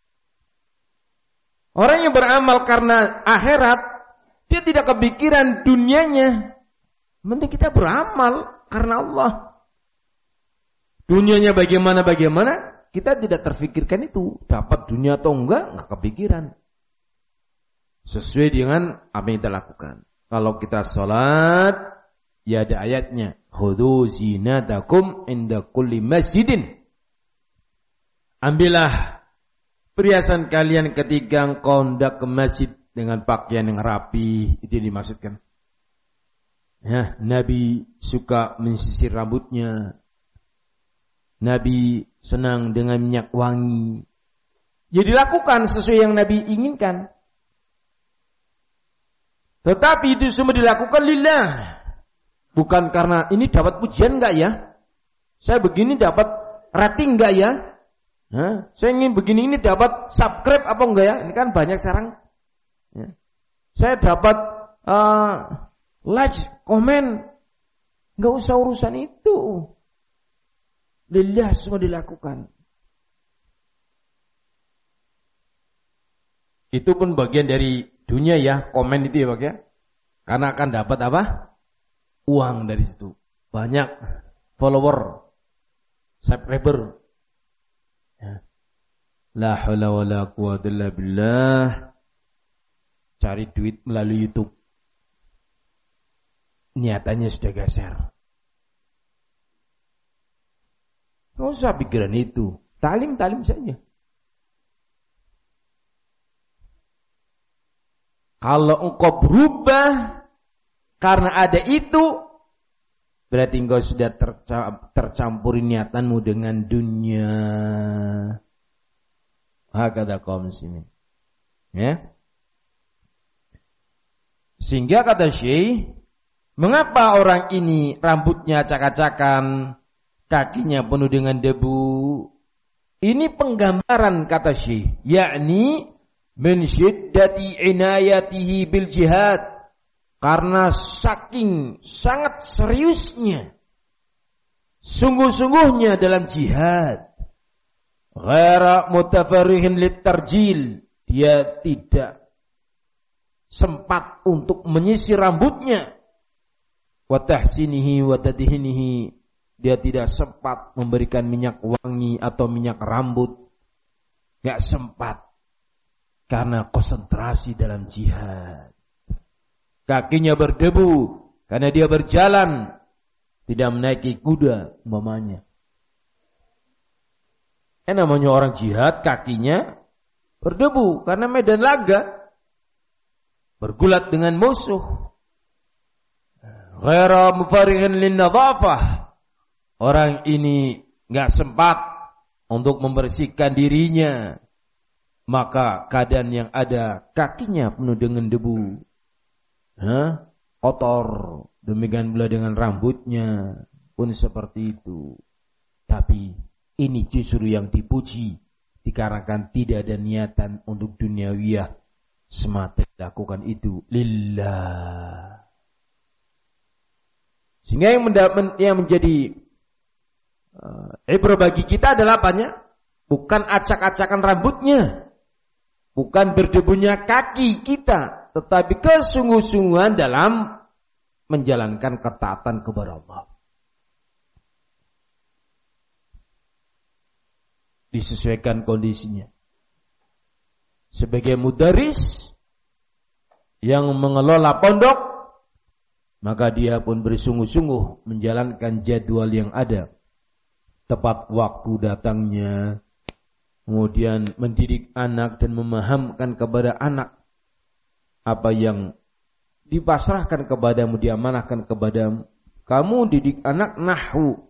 Orang yang beramal karena akhirat, dia tidak kepikiran dunianya. Penting kita beramal karena Allah. Dunianya bagaimana, kita tidak terfikirkan itu. Dapat dunia atau enggak kepikiran. Sesuai dengan apa yang kita lakukan. Kalau kita sholat, ya ada ayatnya. Khudhu zinatakum inda kulli masjidin. Ambillah perhiasan kalian ketika engkau hendak ke masjid dengan pakaian yang rapi. Itu yang dimaksudkan. Ya, Nabi suka mensisir rambutnya. Nabi senang dengan minyak wangi. Ya dilakukan sesuai yang Nabi inginkan. Tetapi itu semua dilakukan lillah. Bukan karena ini dapat pujian enggak ya? Saya begini dapat rating enggak ya? Saya ingin begini ini dapat subscribe apa enggak ya? Ini kan banyak sekarang. Ya. Saya dapat like, komen. Enggak usah urusan itu. Lillah semua dilakukan. Itu pun bagian dari dunia ya, komen itu ya Pak ya. Karena akan dapat apa? Uang dari situ. Banyak follower, subscriber. Ya. La haula wala quwwata illa billah. Cari duit melalui YouTube. Niatannya sudah geser. Nggak usah pikiran itu. Talim saja. Kalau engkau berubah karena ada itu, berarti engkau sudah tercampuri niatanmu dengan dunia. Hakada kaum muslimin. Ya. Sehingga kata Syekh, mengapa orang ini rambutnya acak-acakan, kakinya penuh dengan debu? Ini penggambaran kata Syekh, yakni min syiddati inayatihi bil jihad, karena saking sangat seriusnya, sungguh-sungguhnya dalam jihad. Ghaira mutafarrihin litarjil, dia tidak sempat untuk menyisir rambutnya. Wa tahsinihi wa tadhinihi, dia tidak sempat memberikan minyak wangi atau minyak rambut. Gak sempat. Karena konsentrasi dalam jihad. Kakinya berdebu karena dia berjalan, tidak menaiki kuda umpamanya. Namanya orang jihad kakinya berdebu karena medan laga, bergulat dengan musuh. Ghaira mufarihin linnadhafah, orang ini gak sempat untuk membersihkan dirinya. Maka keadaan yang ada, kakinya penuh dengan debu, kotor. Demikian pula dengan rambutnya pun seperti itu. Tapi ini justru yang dipuji, dikarenakan tidak ada niatan untuk duniawiyah, semata dilakukan itu lillah. Sehingga yang menjadi ibrah bagi kita adalah apanya? Bukan acak-acakan rambutnya, bukan berdebunya kaki kita, tetapi kesungguh-sungguhan dalam menjalankan ketaatan kepada Allah. Disesuaikan kondisinya. Sebagai mudaris yang mengelola pondok, maka dia pun bersungguh-sungguh menjalankan jadwal yang ada. Tepat waktu datangnya, kemudian mendidik anak dan memahamkan kepada anak apa yang dipasrahkan kepadamu, diamanahkan kepadamu. Kamu didik anak nahwu,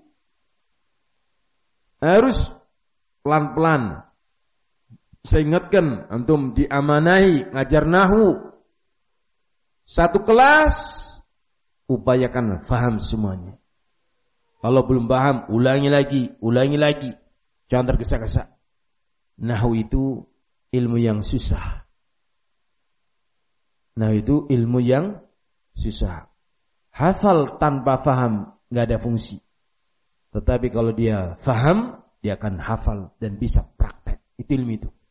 harus pelan-pelan. Saya ingatkan, antum diamanahi ngajar nahwu. Satu kelas, upayakan faham semuanya. Kalau belum paham, ulangi lagi. Jangan tergesa-gesa. Nahwu itu ilmu yang susah. Hafal tanpa faham nggak ada fungsi. Tetapi kalau dia faham, dia akan hafal dan bisa praktek. Itu ilmu itu.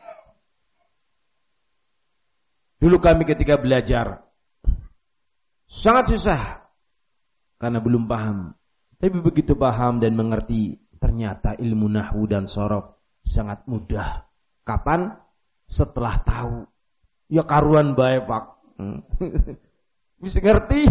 Dulu kami ketika belajar sangat susah karena belum paham. Tapi begitu paham dan mengerti, ternyata ilmu nahwu dan shorof sangat mudah. Kapan? Setelah tahu. Ya karuan baik Pak. Bisa ngerti.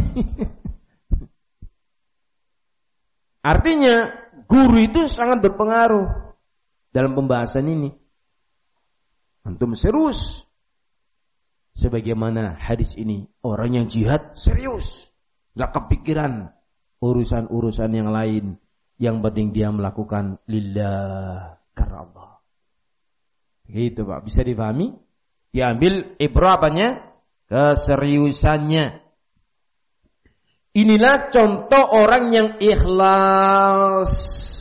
Artinya guru itu sangat berpengaruh dalam pembahasan ini. Antum serius. Sebagaimana hadis ini, orang yang jihad serius. Gak kepikiran urusan-urusan yang lain. Yang penting dia melakukan lillah, karena Allah. Gitu Pak, bisa difahami? Diambil ibrah apanya? Keseriusannya. Inilah contoh orang yang ikhlas.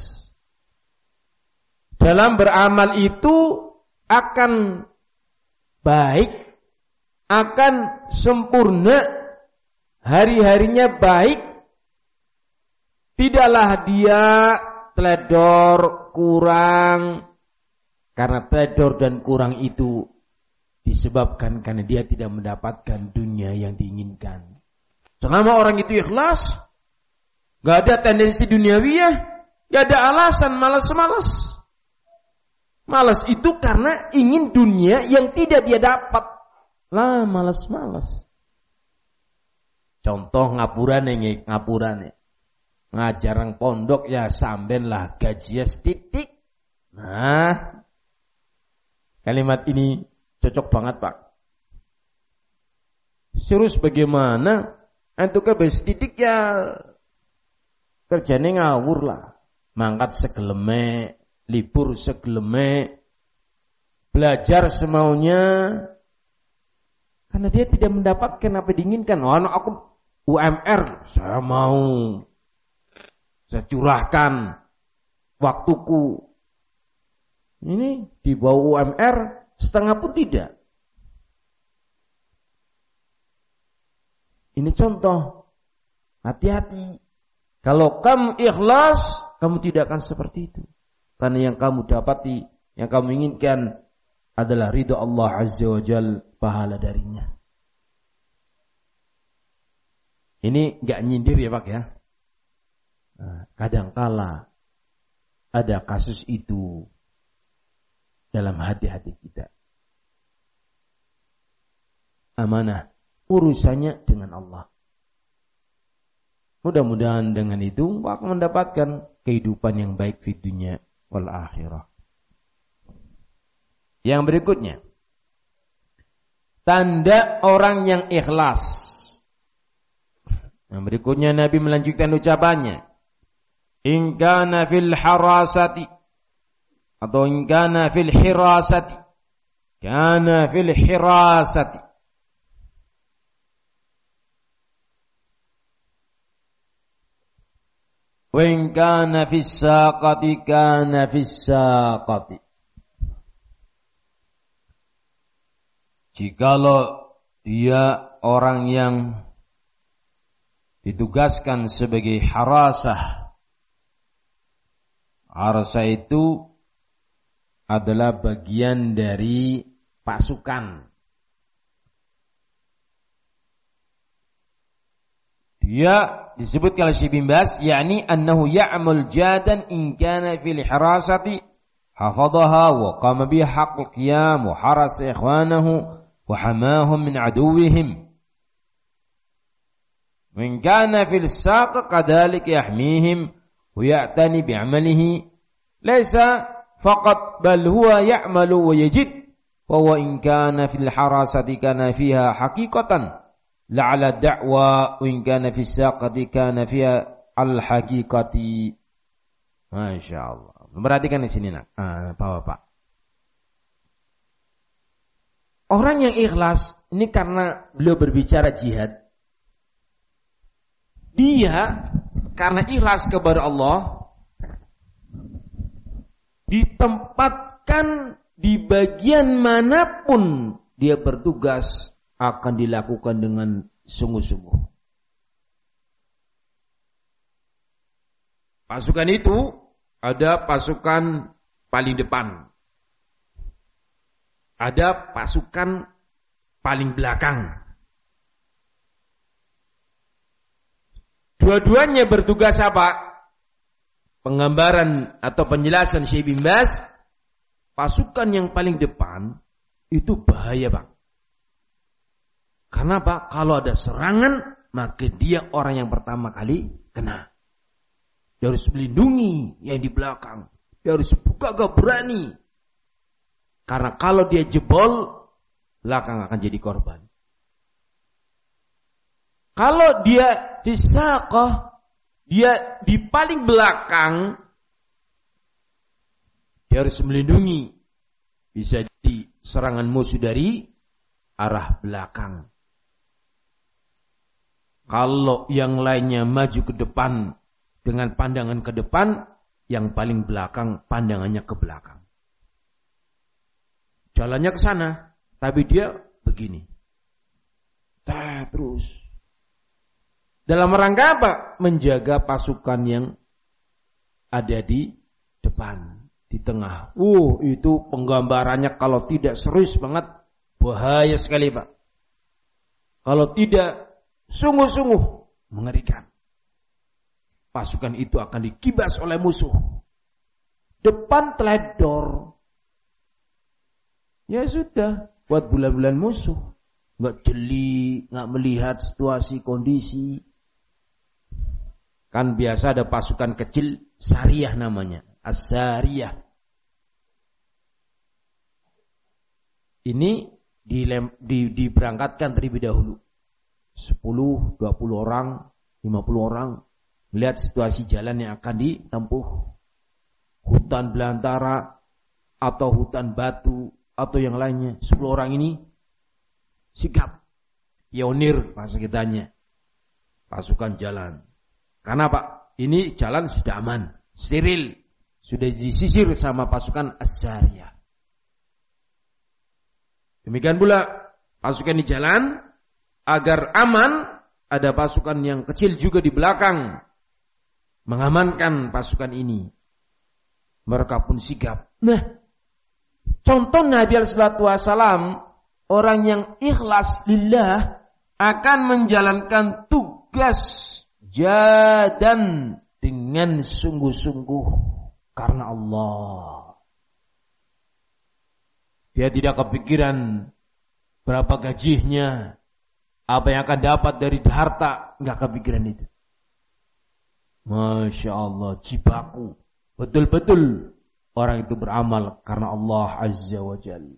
Dalam beramal itu akan baik, akan sempurna, hari-harinya baik. Tidaklah dia teledor, kurang. Karena teledor dan kurang itu disebabkan karena dia tidak mendapatkan dunia yang diinginkan. Selama orang itu ikhlas, gak ada tendensi duniawiyah, gak ada alasan malas-malas. Malas itu karena ingin dunia yang tidak dia dapat. Lah malas-malas. Contoh ngapurane. Ngajarang pondok ya samben lah gajinya titik. Nah, kalimat ini cocok banget Pak. Serius bagaimana? Antu ke titik ya kerjane ngawur lah. Mangkat segeleme, libur segeleme, belajar semaunya. Karena dia tidak mendapatkan apa diinginkan. Oh, aku UMR, saya mau. Saya curahkan waktuku. Ini di bawah UMR setengah pun tidak. Ini contoh. Hati-hati. Kalau kamu ikhlas, kamu tidak akan seperti itu. Karena yang kamu dapati, yang kamu inginkan adalah ridha Allah Azza wa Jalla, pahala darinya. Ini enggak nyindir ya Pak ya. Nah, kadangkala ada kasus itu dalam hati-hati kita. Amanah. Urusannya dengan Allah. Mudah-mudahan dengan itu akan mendapatkan kehidupan yang baik di dunia wal akhirah. Yang berikutnya, tanda orang yang ikhlas. Yang berikutnya Nabi melanjutkan ucapannya, in kana fil harasati atau in kana fil hirasati, kana fil hirasati. Wa in kana fis saqati kana fis saqati. Jikalau dia orang yang ditugaskan sebagai harasah. Harasah itu adalah bagian dari pasukan. Dia disebut oleh Syekh bin Baz, yakni annahu ya'mal jadan in kana fil hirasati hafadhaha wa qama bi haqqil qiyam wa harasa ikhwanahu wa hamahum min aduwwihim. Wa in kana fil saq kadhalika yahmihim wa ya'tani bi 'amalihi laysa faqat bal huwa ya'malu wa yajid wa huwa in kana fil harasati kana fiha haqiqatan la'ala da'wa wa in kana fi saqati kana fiha al-haqiqati. Masyaallah. Perhatikan di sini nak. Bapak. Orang yang ikhlas ini karena beliau berbicara jihad. Dia karena ikhlas kepada Allah ditempatkan di bagian manapun dia bertugas akan dilakukan dengan sungguh-sungguh. Pasukan itu ada pasukan paling depan. Ada pasukan paling belakang. Dua-duanya bertugas apa? Penggambaran atau penjelasan Syekh bin Baz, pasukan yang paling depan itu bahaya Bang. Karena apa? Kalau ada serangan, maka dia orang yang pertama kali kena. Dia harus melindungi yang di belakang. Dia harus gagah berani. Karena kalau dia jebol, belakang akan jadi korban. Kalau dia fisaqah, dia di paling belakang, dia harus melindungi Bisa jadi serangan musuh dari arah belakang. Kalau yang lainnya maju ke depan dengan pandangan ke depan, yang paling belakang pandangannya ke belakang. Jalannya ke sana, tapi dia begini. Terus. Dalam rangka apa? Menjaga pasukan yang ada di depan, di tengah. Itu penggambarannya kalau tidak serius banget, bahaya sekali Pak. Kalau tidak sungguh-sungguh, mengerikan. Pasukan itu akan dikibas oleh musuh. Depan teledor. Ya sudah, buat bulan-bulan musuh. Nggak jeli, nggak melihat situasi, kondisi. Kan biasa ada pasukan kecil, Sariyah namanya. As-Sariyah. Ini diberangkatkan terlebih dahulu. 10, 20 orang, 50 orang. Melihat situasi jalan yang akan ditempuh. Hutan belantara, atau hutan batu, atau yang lainnya. 10 orang ini sigap. Pionir bahasa kitanya. Pasukan jalan. Karena Pak, ini jalan sudah aman. Steril. Sudah disisir sama pasukan As-Sariyah. Demikian pula pasukan di jalan. Agar aman, ada pasukan yang kecil juga di belakang. Mengamankan pasukan ini. Mereka pun sigap. Nah, contoh Nabi SAW, orang yang ikhlas lillah akan menjalankan tugas jadan dengan sungguh-sungguh karena Allah. Dia tidak kepikiran berapa gajinya, apa yang akan dapat dari harta, enggak kepikiran itu. Masya Allah, jibaku. Betul-betul orang itu beramal karena Allah Azza wa Jalla.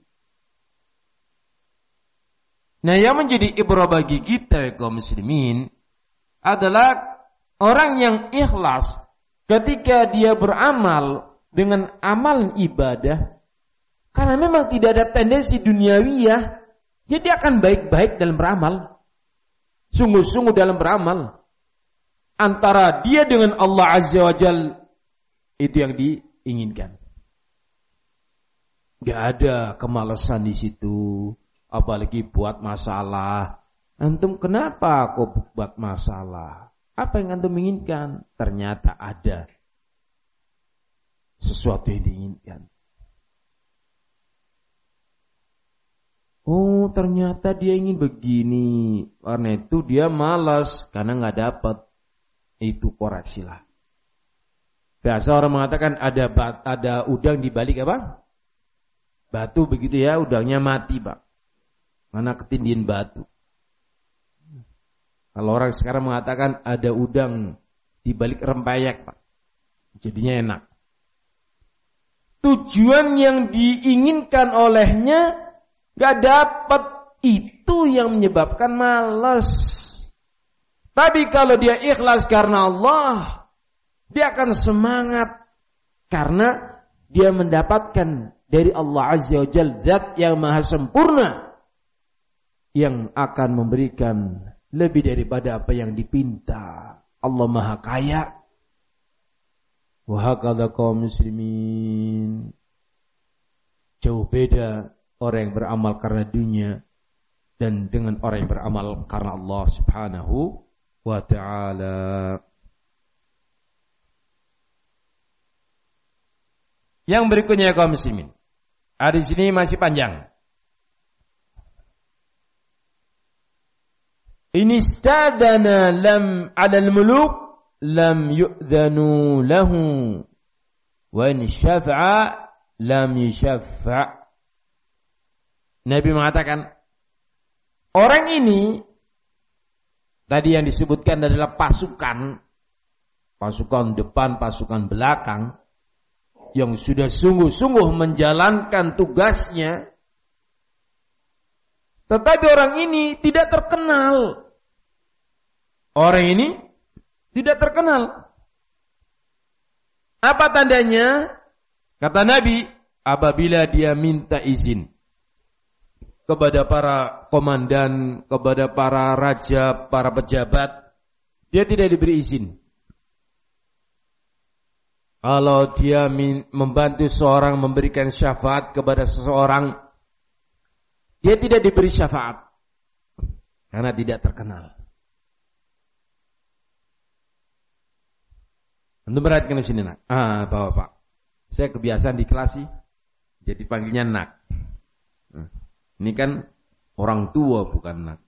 Nah, yang menjadi ibrah bagi kita kaum muslimin adalah orang yang ikhlas ketika dia beramal dengan amal ibadah, karena memang tidak ada tendensi duniawiyah, jadi akan baik-baik dalam beramal, sungguh-sungguh dalam beramal. Antara dia dengan Allah Azza wa Jalla, itu yang diinginkan. Gak ada kemalasan di situ, apalagi buat masalah. Antum kenapa kok buat masalah? Apa yang antum inginkan? Ternyata ada sesuatu yang diinginkan. Oh, ternyata dia ingin begini. Karena itu dia malas karena nggak dapat. Itu koreksilah. Biasa orang mengatakan ada udang di balik apa? Batu begitu ya, udangnya mati, Pak. Mana ketindihan batu. Kalau orang sekarang mengatakan ada udang di balik rempeyek, Pak. Jadinya enak. Tujuan yang diinginkan olehnya gak dapat, itu yang menyebabkan malas. Tapi kalau dia ikhlas karena Allah, dia akan semangat karena dia mendapatkan dari Allah Azza wa Jalla zat yang maha sempurna yang akan memberikan lebih daripada apa yang dipinta. Allah maha kaya. Wa hakadha kaum muslimin. Jauh beda orang yang beramal karena dunia dan dengan orang yang beramal karena Allah Subhanahu wa ta'ala. Yang berikutnya kaum muslimin. Hadis ini masih panjang. In istadana lam 'alal muluk lam yu'dhanu lahu wa in syafa'a lam yushaffa'. Nabi mengatakan, orang ini tadi yang disebutkan adalah pasukan depan, pasukan belakang yang sudah sungguh-sungguh menjalankan tugasnya. Tetapi orang ini tidak terkenal. Orang ini tidak terkenal. Apa tandanya? Kata Nabi apabila dia minta izin kepada para komandan, kepada para raja, para pejabat, dia tidak diberi izin. Kalau dia membantu seorang memberikan syafaat kepada seseorang, dia tidak diberi syafaat karena tidak terkenal. Anda perhatikan di sini, nak. Bapak. Saya kebiasaan di kelas sih, jadi panggilnya nak. Ini kan orang tua bukan nak.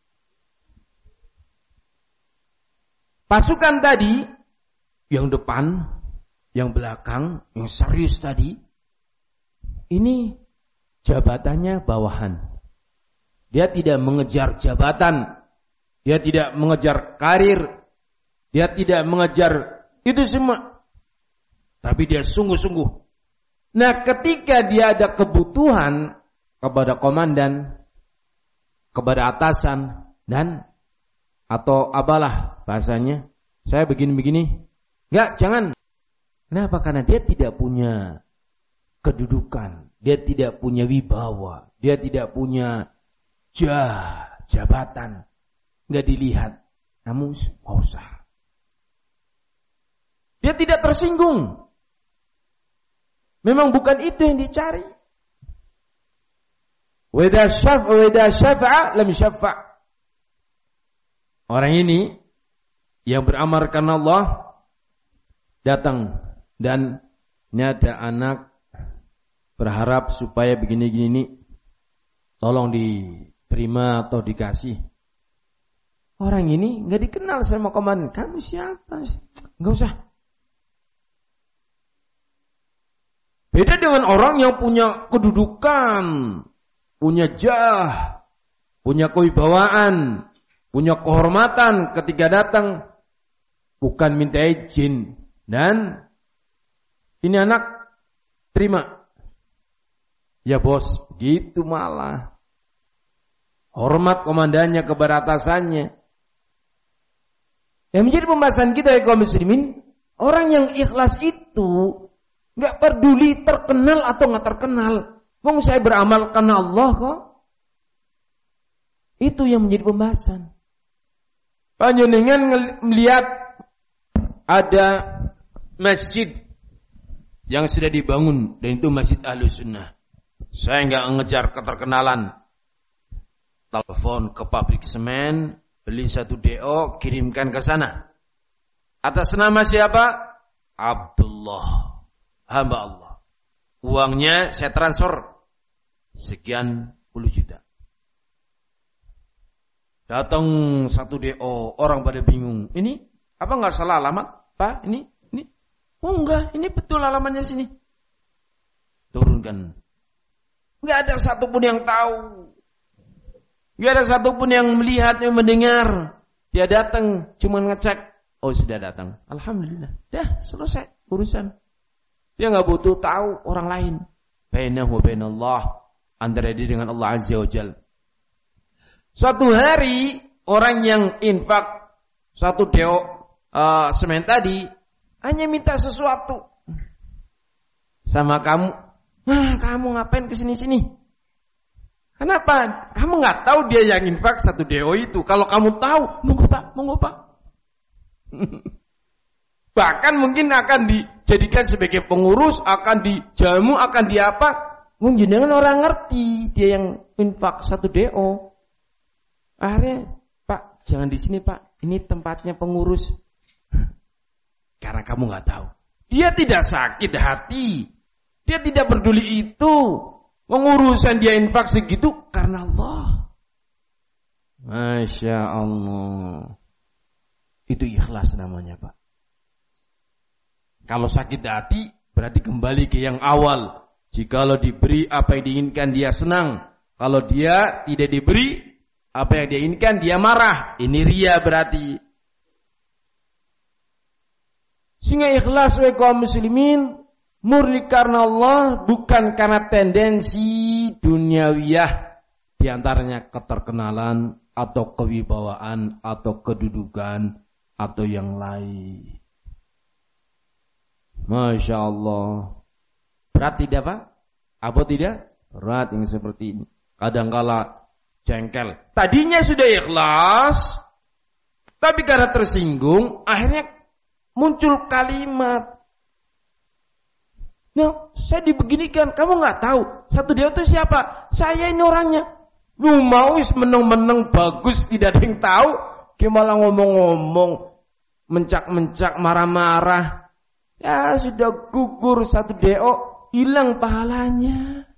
Pasukan tadi, yang depan, yang belakang, yang serius tadi, ini jabatannya bawahan. Dia tidak mengejar jabatan, dia tidak mengejar karir, dia tidak mengejar itu semua. Tapi dia sungguh-sungguh. Nah, ketika dia ada kebutuhan kepada komandan, kepada atasan, dan atau apalah bahasanya, saya begini-begini. Enggak, jangan. Kenapa? Karena dia tidak punya kedudukan, dia tidak punya wibawa, dia tidak punya jabatan. Enggak dilihat. Namun, enggak usah. Dia tidak tersinggung. Memang bukan itu yang dicari. Weda syafa'a lam syafa'. Orang ini yang beramal karena Allah datang dan ini ada anak berharap supaya begini-gini, tolong diterima atau dikasih. Orang ini nggak dikenal sama komandan. Kamu siapa sih? Nggak usah. Beda dengan orang yang punya kedudukan, punya punya kewibawaan, punya kehormatan ketika datang, bukan minta izin. Dan ini anak terima. Ya bos, gitu malah. Hormat komandannya kepada atasannya. Yang menjadi pembahasan kita ya kaum muslimin, orang yang ikhlas itu nggak peduli terkenal atau nggak terkenal. Wong saya beramal karena Allah kok. Itu yang menjadi pembahasan. Panjenengan melihat ada masjid yang sudah dibangun dan itu masjid Ahlussunnah. Saya nggak ngejar keterkenalan. Telepon ke pabrik semen, beli 1 DO, kirimkan ke sana. Atas nama siapa? Abdullah. Hamba Allah. Uangnya saya transfer sekian puluh juta. Datang 1 DO, orang pada bingung. Ini apa nggak salah alamat, Pak? Ini? Oh enggak, ini betul alamatnya sini. Turunkan. Nggak ada satupun yang tahu. Nggak ada satupun yang melihat, yang mendengar. Dia datang, cuma ngecek. Oh sudah datang. Alhamdulillah. Dah selesai urusan. Dia nggak butuh tahu orang lain. Bainahu wa bainallah, antara dia dengan Allah Azza wa Jalla. Suatu hari orang yang infak 1 DO semen tadi hanya minta sesuatu sama kamu. Nah, kamu ngapain kesini-sini? Kenapa? Kamu nggak tahu dia yang infak 1 DO itu. Kalau kamu tahu, monggo pak. Bahkan mungkin akan dijadikan sebagai pengurus, akan dijamu, akan diapa. Mungkin dengan orang ngerti dia yang infak 1 DO. Akhirnya, Pak, jangan di sini Pak. Ini tempatnya pengurus. Karena kamu nggak tahu. Dia tidak sakit hati. Dia tidak peduli itu. Pengurusan dia infak segitu karena Allah. Masya Allah. Itu ikhlas namanya Pak. Kalau sakit hati, berarti kembali ke yang awal. Jikalau diberi apa yang diinginkan, dia senang. Kalau dia tidak diberi apa yang dia inginkan, dia marah. Ini ria berarti. Sehingga ikhlas wa kaum muslimin murni karena Allah, bukan karena tendensi duniawiyah. Di antaranya keterkenalan atau kewibawaan atau kedudukan atau yang lain. Masya Allah. Berat tidak Pak? Apa tidak? Berat yang seperti ini. Kadangkala jengkel. Tadinya sudah ikhlas, tapi karena tersinggung, akhirnya muncul kalimat. Nah, saya dibeginikan, kamu nggak tahu. Satu dia itu siapa? Saya ini orangnya. Lu mau meneng-meneng bagus, tidak ada yang tahu. Dia malah ngomong-ngomong, mencak-mencak, marah-marah. Ya sudah gugur satu deo, hilang pahalanya.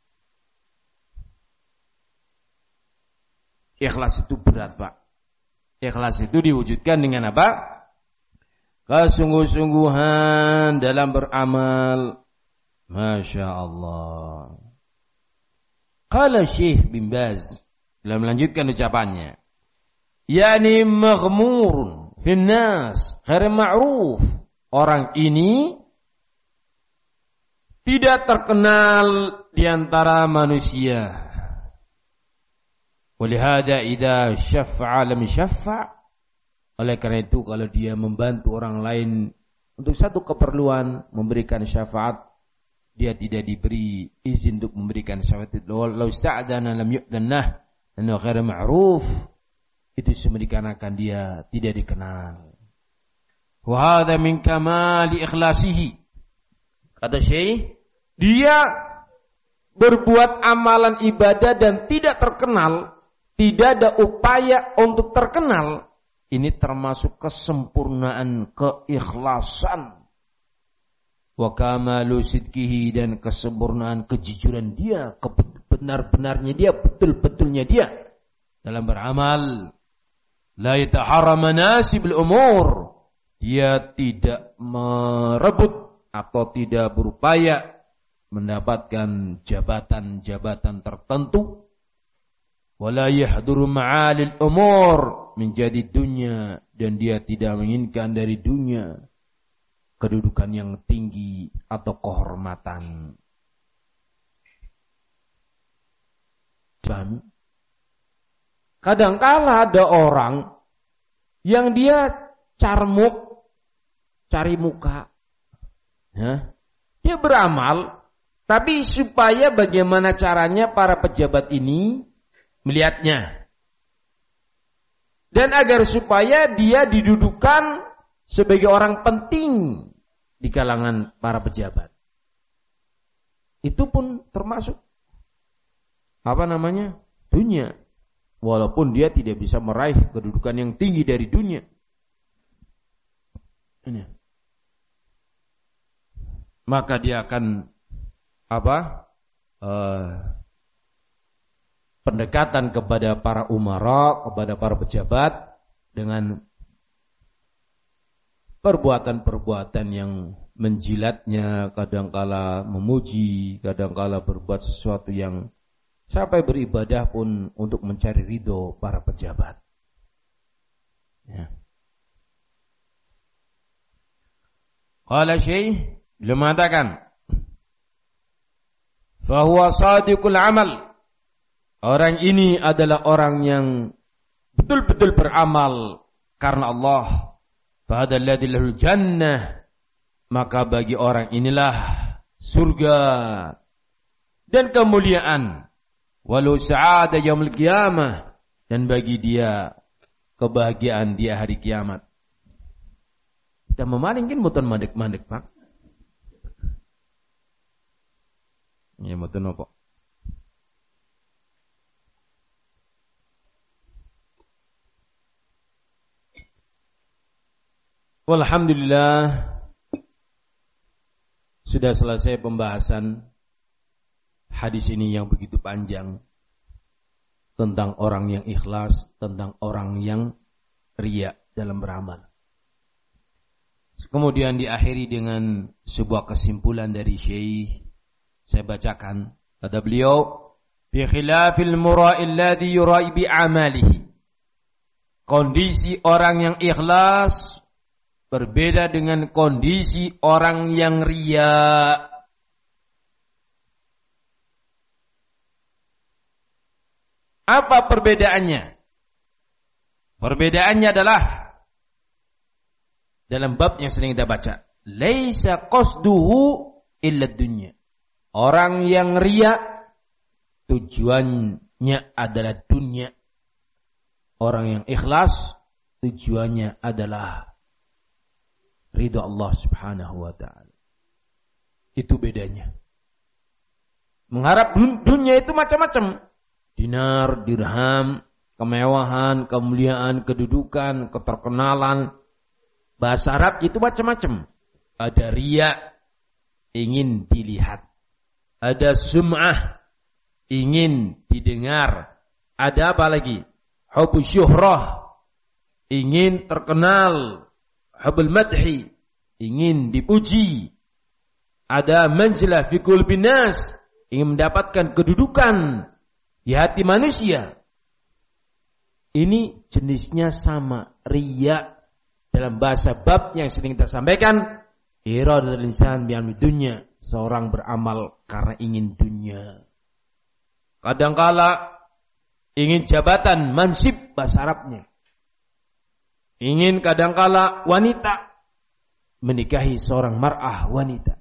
Ikhlas itu berat, Pak. Ikhlas itu diwujudkan dengan apa? Kesungguh-sungguhan dalam beramal. Masya Allah. Qala Syekh bin Baz dalam melanjutkan ucapannya, yani maghmurun fin nas ghair ma'ruf. Orang ini tidak terkenal di antara manusia. Walihada idza syaffa'a lam syaffa'. Oleh karena itu kalau dia membantu orang lain untuk satu keperluan, memberikan syafaat, dia tidak diberi izin untuk memberikan syafaat. Law sta'dana lam yu'dannah annahu ghairu ma'ruf. Itu semedikakan dia tidak dikenal. Wa hadza min kamali ikhlasihi. Kata Syekh, dia berbuat amalan ibadah dan tidak terkenal, tidak ada upaya untuk terkenal. Ini termasuk kesempurnaan keikhlasan. Wa kamalu sidqihi, dan kesempurnaan kejujuran dia, benar-benarnya dia, betul-betulnya dia dalam beramal. La yataharra manasibul umur. Dia tidak merebut atau tidak berupaya mendapatkan jabatan-jabatan tertentu. Wala yahduru ma'alil umur menjadi dunia, dan dia tidak menginginkan dari dunia kedudukan yang tinggi atau kehormatan. Kadangkala ada orang yang dia carmuk, cari muka. Ya. Dia beramal, tapi supaya bagaimana caranya para pejabat ini melihatnya. Dan agar supaya dia didudukan sebagai orang penting di kalangan para pejabat. Itu pun termasuk dunia. Walaupun dia tidak bisa meraih kedudukan yang tinggi dari dunia. Ini. Maka dia akan pendekatan kepada para umara, kepada para pejabat dengan perbuatan-perbuatan yang menjilatnya, kadangkala memuji, kadangkala berbuat sesuatu yang sampai beribadah pun untuk mencari ridho para pejabat. Ya. Qala Syekh, beliau mengatakan, fahuwa sadiqul amal. Orang ini adalah orang yang betul-betul beramal karena Allah. Fahadha alladhi lahul jannah. Maka bagi orang inilah surga dan kemuliaan. Walau sa'ada yaumil qiyamah, dan bagi dia kebahagiaan dia hari kiamat. Kita memalingkan mboten mandek-mandek, Pak. Ya mboten apa. Walhamdulillah, sudah selesai pembahasan hadis ini yang begitu panjang tentang orang yang ikhlas, tentang orang yang riya dalam beramal. Kemudian diakhiri dengan sebuah kesimpulan dari Syekh. Saya bacakan. Kata beliau, "Bi khilafil mura'i alladhi yura'i bi amalihi." Kondisi orang yang ikhlas berbeda dengan kondisi orang yang riya. Apa perbedaannya? Perbedaannya adalah dalam bab yang sering kita baca, laisa qasduhu illa dunya. Orang yang riya tujuannya adalah dunia. Orang yang ikhlas tujuannya adalah ridha Allah Subhanahu wa taala. Itu bedanya. Mengharap dunia itu macam-macam. Dinar, dirham, kemewahan, kemuliaan, kedudukan, keterkenalan. Bahasa Arab itu macam-macam. Ada riya, ingin dilihat. Ada sum'ah, ingin didengar. Ada apa lagi? Hubbu syuhrah, ingin terkenal. Hubbul madhi, ingin dipuji. Ada manzilah fi qulubin nas, ingin mendapatkan kedudukan di hati manusia. Ini jenisnya sama. Riya dalam bahasa bab yang sering kita sampaikan, iradatul insan bi'amri dunya, seorang beramal karena ingin dunia. Kadangkala ingin jabatan, mansib bahasa Arabnya. Ingin kadangkala wanita, menikahi seorang mar'ah wanita.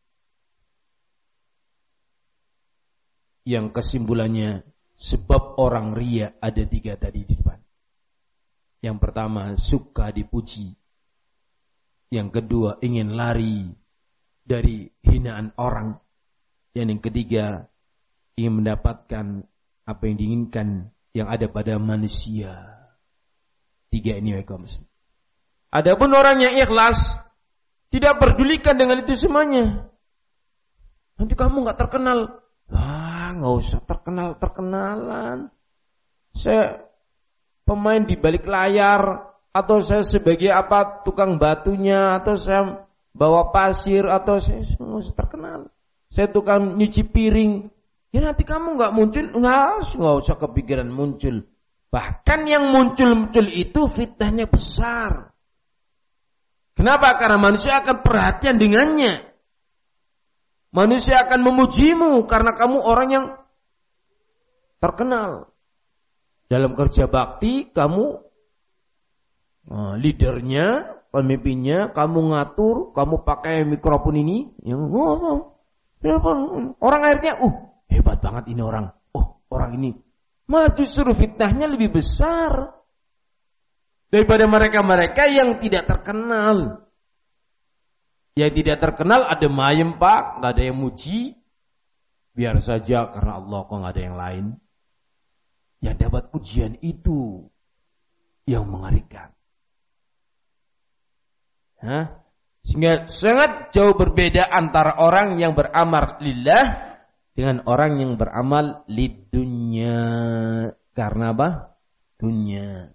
Yang kesimpulannya, sebab orang riya ada 3 tadi di depan. Yang pertama, suka dipuji. Yang kedua, ingin lari dari hinaan orang. Yang ketiga, ingin mendapatkan apa yang diinginkan yang ada pada manusia. 3 ini kaum muslimin. Adapun orang yang ikhlas tidak pedulikan dengan itu semuanya. Nanti kamu enggak terkenal. Enggak usah terkenalan. Saya pemain di balik layar, atau saya sebagai apa, tukang batunya, atau saya bawa pasir, atau saya enggak usah terkenal. Saya tukang nyuci piring. Ya nanti kamu enggak muncul, enggak usah kepikiran muncul. Bahkan yang muncul itu fitnahnya besar. Kenapa? Karena manusia akan perhatian dengannya. Manusia akan memujimu karena kamu orang yang terkenal. Dalam kerja bakti, kamu leadernya, pemimpinnya, kamu ngatur, kamu pakai mikrofon ini, yang ngomong. Orang akhirnya, hebat banget ini orang. Orang ini. Malah justru fitnahnya lebih besar daripada mereka-mereka yang tidak terkenal. Yang tidak terkenal ada mayem pak, nggak ada yang muji, biar saja karena Allah kok nggak ada yang lain. Yang dapat pujian itu yang mengerikan. Sehingga sangat jauh berbeda antara orang yang beramal lillah dengan orang yang beramal lidunya. Karena apa? Dunia.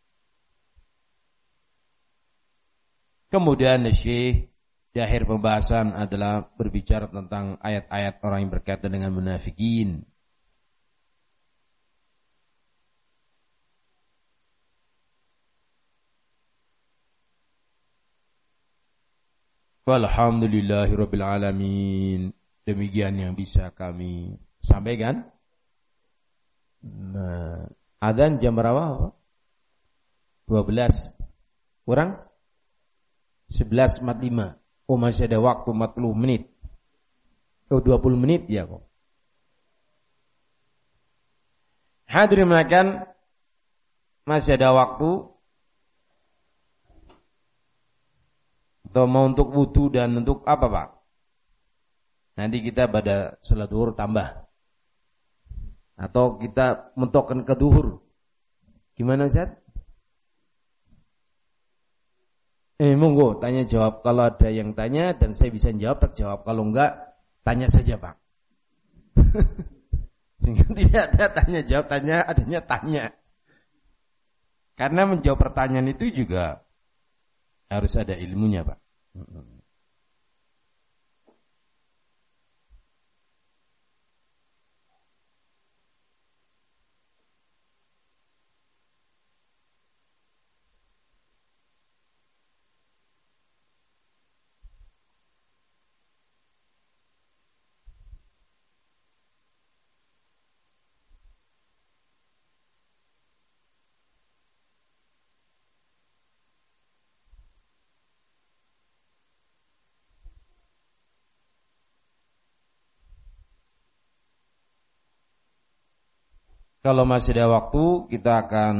Kemudian Syekh di akhir pembahasan adalah berbicara tentang ayat-ayat orang yang berkaitan dengan munafikin. Walhamdulillahirabbil alamin. Demikian yang bisa kami sampaikan. Adzan jam berapa? 12. Kurang 11.45. Masih ada waktu 40 menit. 20 menit ya kok. Hadirin melakukan, masih ada waktu. Atau mau untuk wudu dan untuk apa Pak? Nanti kita pada salat zuhur tambah. Atau kita mentokkan ke zuhur. Gimana Ustaz? Monggo tanya jawab. Kalau ada yang tanya dan saya bisa jawab, tak jawab. Kalau enggak, tanya saja Pak. Sehingga tidak ada tanya jawab, adanya tanya. Karena menjawab pertanyaan itu juga harus ada ilmunya Pak. kalau masih ada waktu kita akan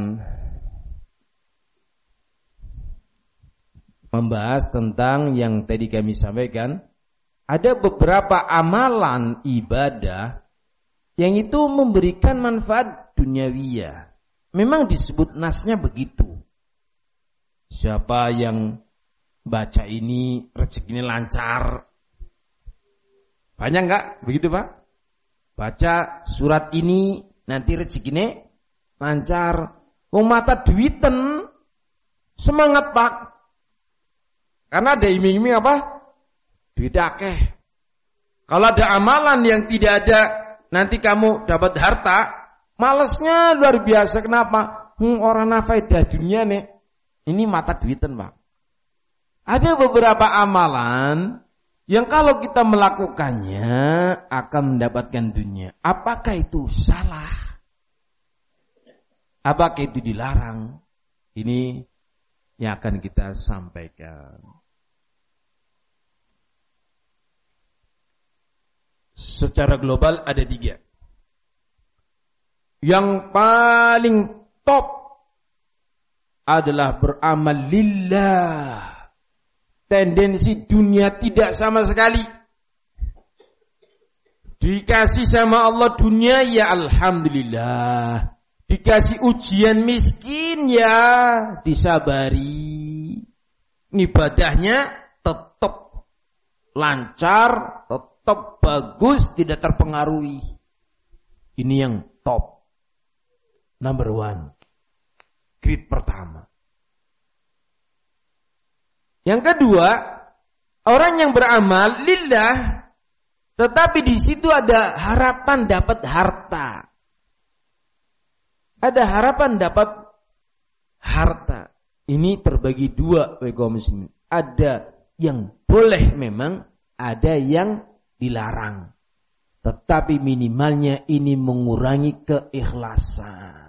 membahas tentang yang tadi kami sampaikan. Ada beberapa amalan ibadah yang itu memberikan manfaat duniawiyah. Memang disebut nasnya begitu. Siapa yang baca ini rezekinya lancar. Banyak enggak? Begitu Pak? Baca surat ini nanti rezekinya lancar. Wong mata duiten semangat Pak. Karena ada iming-iming apa? Duit akeh. Kalau ada amalan yang tidak ada nanti kamu dapat harta, malesnya luar biasa. Kenapa? Orang nafaidah dunia nih. Ini mata duiten Pak. Ada beberapa amalan yang kalau kita melakukannya akan mendapatkan dunia. Apakah itu salah? Apakah itu dilarang? Ini yang akan kita sampaikan. Secara global ada 3. Yang paling top adalah beramal lillah. Tendensi dunia tidak sama sekali. Dikasih sama Allah dunia, ya alhamdulillah. Dikasih ujian miskin, ya disabari. Ibadahnya tetap lancar, tetap bagus, tidak terpengaruhi. Ini yang top. Number 1. Grade pertama. Yang kedua, orang yang beramal lillah, tetapi di situ ada harapan dapat harta. Ada harapan dapat harta. Ini terbagi 2, kaum muslimin. Ada yang boleh memang, ada yang dilarang. Tetapi minimalnya ini mengurangi keikhlasan.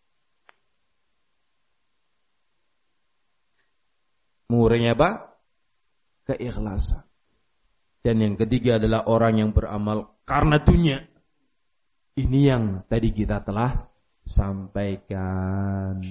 Mengurangi apa? Keikhlasan. Dan yang ketiga adalah orang yang beramal karena dunia. Ini yang tadi kita telah sampaikan.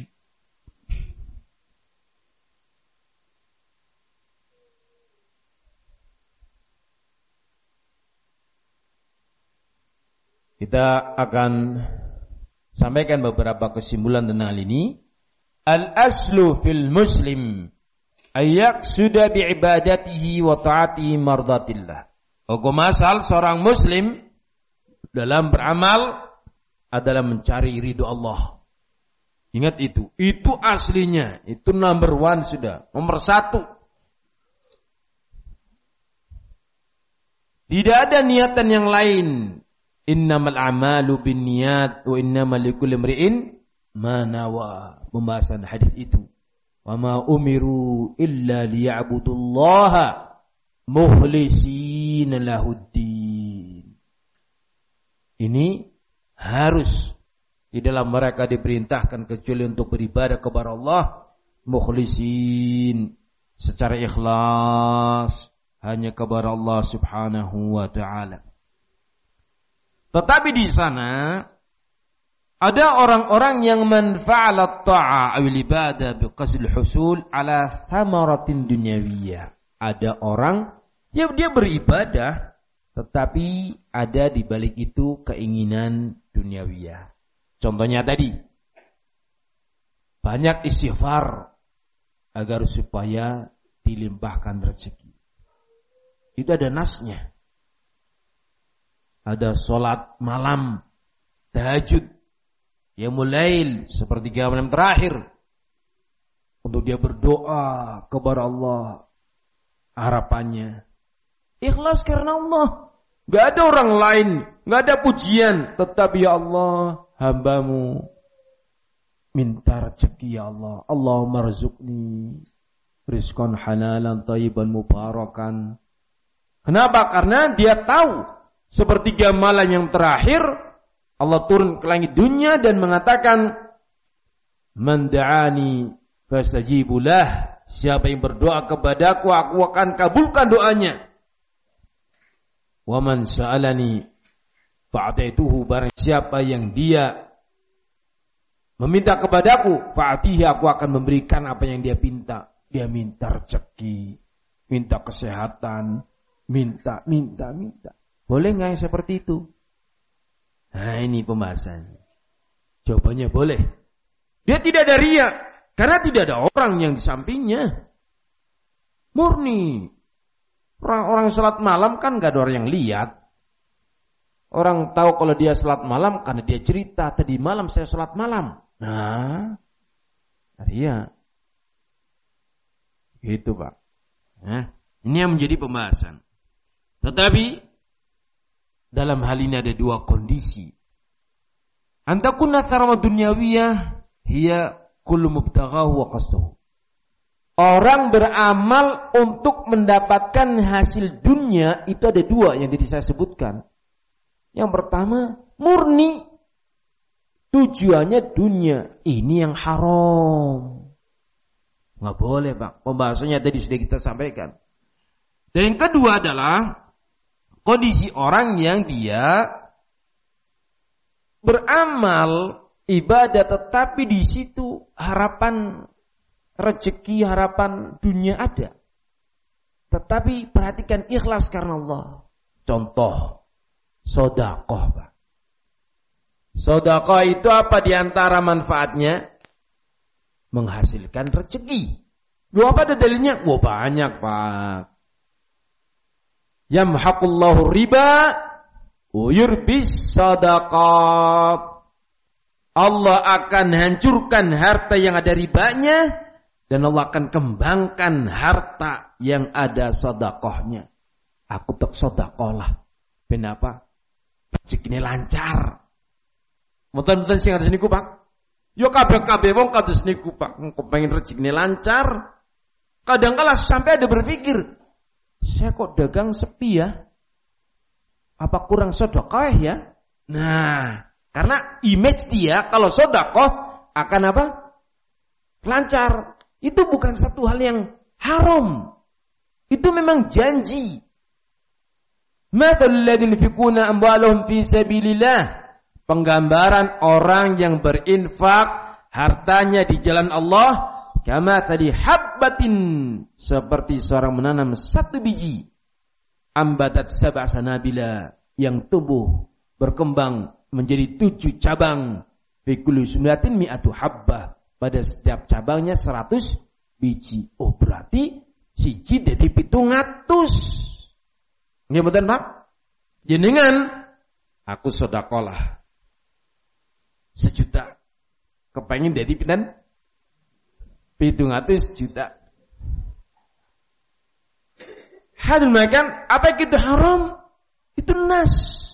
Kita akan sampaikan beberapa kesimpulan tentang hal ini. Al-aslu fil muslim ayak sudah biibadatihi wa ta'atihi mardatillah. Hukum asal seorang muslim dalam beramal adalah mencari ridho Allah. Ingat itu. Itu aslinya. Itu number 1 sudah. Nomor 1. Tidak ada niatan yang lain. Innamal a'malu binniyat wa innamal likulli imri'in ma nawa. Pembahasan hadis itu. Wa ma umiru illa liya'budullaha mukhlisina lahuddin. Ini harus di dalam mereka diperintahkan kecuali untuk beribadah kepada Allah mukhlisin secara ikhlas hanya kepada Allah Subhanahu wa taala. Tetapi di sana ada orang-orang yang manfa'alat ta'a awil ibadah biqasdil husul ala thamaratin dunyawiyah. Ada orang yang dia beribadah tetapi ada di balik itu keinginan duniawiyah. Contohnya tadi banyak istighfar agar supaya dilimpahkan rezeki. Itu ada nasnya. Ada sholat malam, tahajud, qiyamul lail, sepertiga malam terakhir. Untuk dia berdoa kepada Allah. Harapannya ikhlas karena Allah. Gak ada orang lain, gak ada pujian. Tetapi ya Allah, hambamu minta rezeki ya Allah. Allahumma rizukni rizqan halalan thayyiban mubarakan. Kenapa? Karena dia tahu sepertiga malam yang terakhir Allah turun ke langit dunia dan mengatakan, man da'ani fastajibulah. Siapa yang berdoa kepadaku, aku akan kabulkan doanya. Wa man sa'alani fa'ataituhu. Barang siapa yang dia meminta kepadaku, fa'atihi, aku akan memberikan apa yang dia minta. Dia minta rezeki, minta kesehatan, minta. Boleh nggak yang seperti itu? Nah, ini pembahasannya. Jawabannya boleh. Dia tidak ada riya, karena tidak ada orang yang di sampingnya. Murni. Orang salat malam kan nggak ada orang yang lihat. Orang tahu kalau dia salat malam karena dia cerita, tadi malam saya salat malam. Nah, riya. Gitu, Pak. Nah, ini yang menjadi pembahasan. Tetapi dalam hal ini ada dua kondisi. Antakuna tharama dunyawiyah hiya kullu mubtaghahu wa qasduhu. Orang beramal untuk mendapatkan hasil dunia itu ada dua yang tadi saya sebutkan. Yang pertama, murni tujuannya dunia. Ini yang haram. Nggak boleh, Pak. Pembahasannya tadi sudah kita sampaikan. Dan yang kedua adalah kondisi orang yang dia beramal ibadah tetapi di situ harapan rezeki, harapan dunia ada. Tetapi perhatikan ikhlas karena Allah. Contoh, sedekah, Pak. Sedekah itu apa diantara manfaatnya? Menghasilkan rezeki. Lu apa ada dalilnya? Wah, banyak, Pak. Yamhaqullahu riba wa yurbis sadaqat. Allah akan hancurkan harta yang ada ribanya dan Allah akan kembangkan harta yang ada sedekahnya. Aku tak sedekah lah. Kenapa? Rezekine lancar. Mboten-mboten sing harus niku, Pak. Yo kabeh-kabeh wong kados niku, Pak. Kepengin rezekine lancar. Kadang-kala sampai ada berpikir, saya kok dagang sepi ya? Apa kurang sedekah ya? Nah, karena image dia kalau sedekah akan apa? Lancar. Itu bukan satu hal yang haram. Itu memang janji. Mathalul ladzina yunfiquna amwalahum fi sabilillah. Penggambaran orang yang berinfak hartanya di jalan Allah, kama tadi habbatin, seperti seorang menanam satu biji, ambatat sab'a sanabila, yang tumbuh berkembang menjadi 7 cabang, fi kulli sunnatin mi'atu habbah, pada setiap cabangnya 100 biji. Oh, berarti siji dadi 700. Nggih mboten, Pak? Jenengan aku sedekah 1 juta. Kepengin dadi pinten? 700 juta. Hadul makan apa itu haram? Itu nas.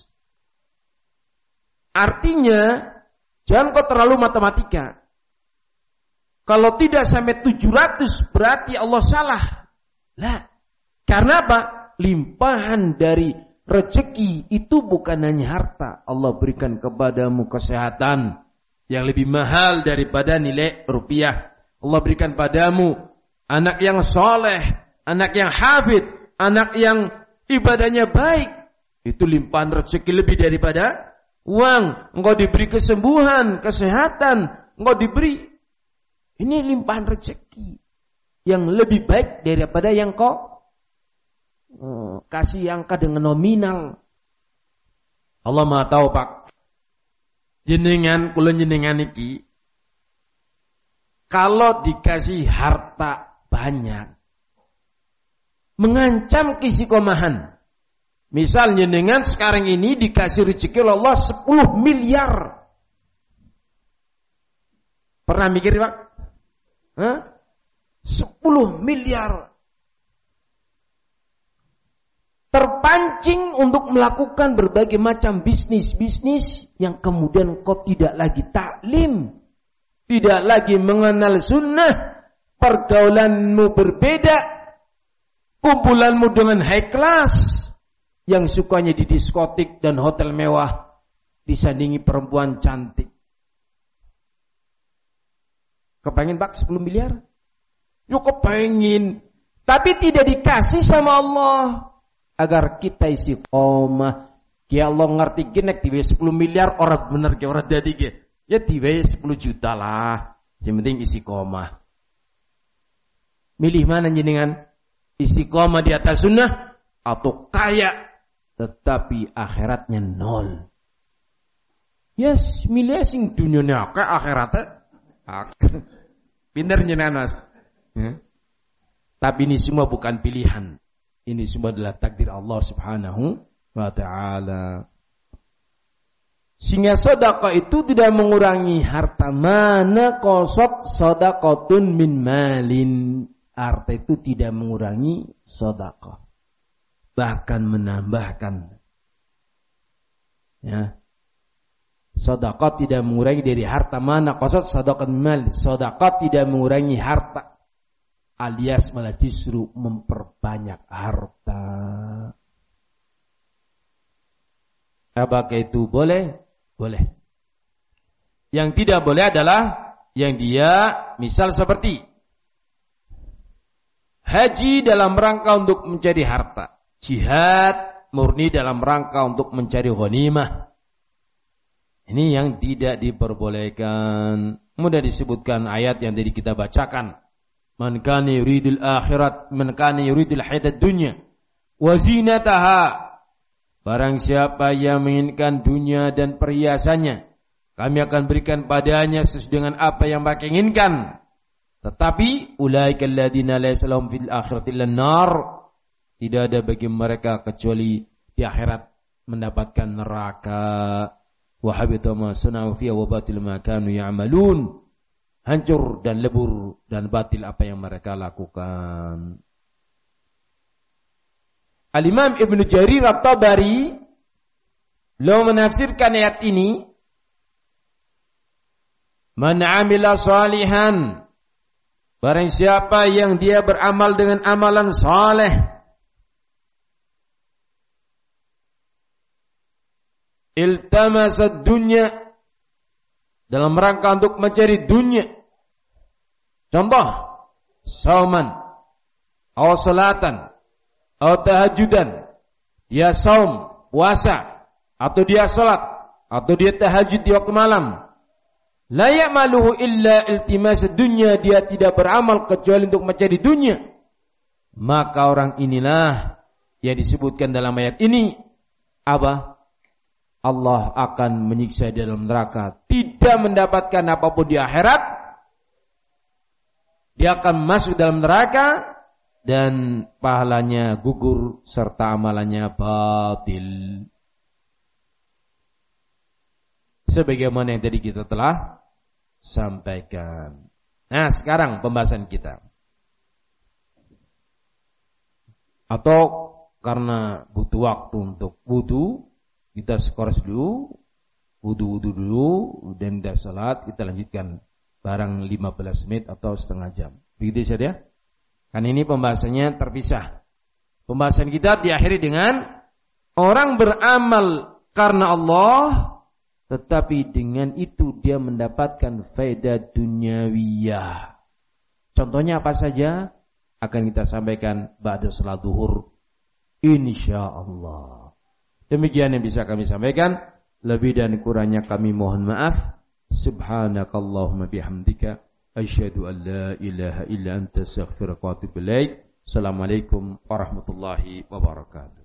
Artinya jangan kau terlalu matematika. Kalau tidak sampai 700 berarti Allah salah. Lah, karena apa? Limpahan dari rezeki itu bukan hanya harta. Allah berikan kepadamu kesehatan yang lebih mahal daripada nilai rupiah. Allah berikan padamu anak yang soleh, anak yang hafid, anak yang ibadahnya baik. Itu limpahan rezeki lebih daripada uang. Engkau diberi kesembuhan, kesehatan, engkau diberi. Ini limpahan rezeki yang lebih baik daripada yang kau kasih angka dengan nominal. Allah Maha tahu, Pak. Jenengan, kula jenengan iki kalau dikasih harta banyak mengancam keistiqomahan. Misal jenengan sekarang ini dikasih rezeki Allah 10 miliar. Pernah mikir, Pak? 10 miliar. Terpancing untuk melakukan berbagai macam bisnis-bisnis yang kemudian kau tidak lagi taklim, tidak lagi mengenal sunnah, pergaulanmu berbeda, kumpulanmu dengan high class, yang sukanya di diskotik dan hotel mewah, disandingi perempuan cantik. Kepengen, Pak, 10 miliar? Yuk kepengen, tapi tidak dikasih sama Allah. Agar kita istiqomah. Ya Allah ngerti ki nek diwe 10 miliar orang bener ki orang dadi ki. Ya diwai 10 juta lah. Yang penting istiqomah. Milih mana jenengan? Istiqomah di atas sunnah atau kaya tetapi akhiratnya nol. Yes, milih sing dunyane akeh akhiratnya akeh. Pinter jenengan Mas. Ya. Tapi ini semua bukan pilihan. Ini semua adalah takdir Allah Subhanahu wa ta'ala. Sehingga sedekah itu tidak mengurangi harta. Mana qasad sadaqatun min malin. Harta itu tidak mengurangi sedekah. Bahkan menambahkan. Ya. Sedekah tidak mengurangi dari harta. Mana qasad sadaqatun min malin. Sedekah tidak mengurangi harta. Alias malah justru memperbanyak harta. Apakah itu boleh? Boleh. Yang tidak boleh adalah yang dia misal seperti haji dalam rangka untuk mencari harta, jihad murni dalam rangka untuk mencari ghanimah. Ini yang tidak diperbolehkan. Mudah disebutkan ayat yang tadi kita bacakan. Man kana yuridul akhirat, man kana yuridul hayatad dunya wa zinataha. Barang siapa yang menginginkan dunia dan perhiasannya, kami akan berikan padanya sesuai dengan apa yang mereka inginkan. Tetapi ulaika alladziina laysa lahum fil akhirati illan nar. Tidak ada bagi mereka kecuali di akhirat mendapatkan neraka. Wa habita ma sana'u fiha wa batil ma kanu ya'malun. Hancur dan lebur dan batil apa yang mereka lakukan. Al-Imam Ibn Jarir At-Tabari beliau menafsirkan ayat ini, man 'amila salihan, barang siapa yang dia beramal dengan amalan saleh, iltamasad dunya, dalam rangka untuk mencari dunia. Contoh, sauman, atau salatan, atau tahajudan. Dia saum, puasa, atau dia salat, atau dia tahajud di waktu malam. La ya'maluhu illa iltimas dunya, dia tidak beramal kecuali untuk mencari dunia. Maka orang inilah yang disebutkan dalam ayat ini apa? Allah akan menyiksa di dalam neraka, tidak mendapatkan apapun di akhirat. Dia akan masuk dalam neraka dan pahalanya gugur serta amalannya batil. Sebagaimana yang tadi kita telah sampaikan. Nah, sekarang pembahasan kita. Atau karena butuh waktu untuk wudu, kita skors dulu, wudu dulu, dan dah salat, kita lanjutkan barang 15 menit atau setengah jam. Begitu saja. Kan ini pembahasannya terpisah. Pembahasan kita diakhiri dengan orang beramal karena Allah, tetapi dengan itu dia mendapatkan faedah duniawiyah. Contohnya apa saja? Akan kita sampaikan ba'da salat zuhur, insyaallah. Demikian yang bisa kami sampaikan. Lebih dan kurangnya kami mohon maaf. Subhanakallahumma bihamdika asyhadu an la ilaha illa anta astaghfiruka wa atubu ilaik. Assalamualaikum warahmatullahi wabarakatuh.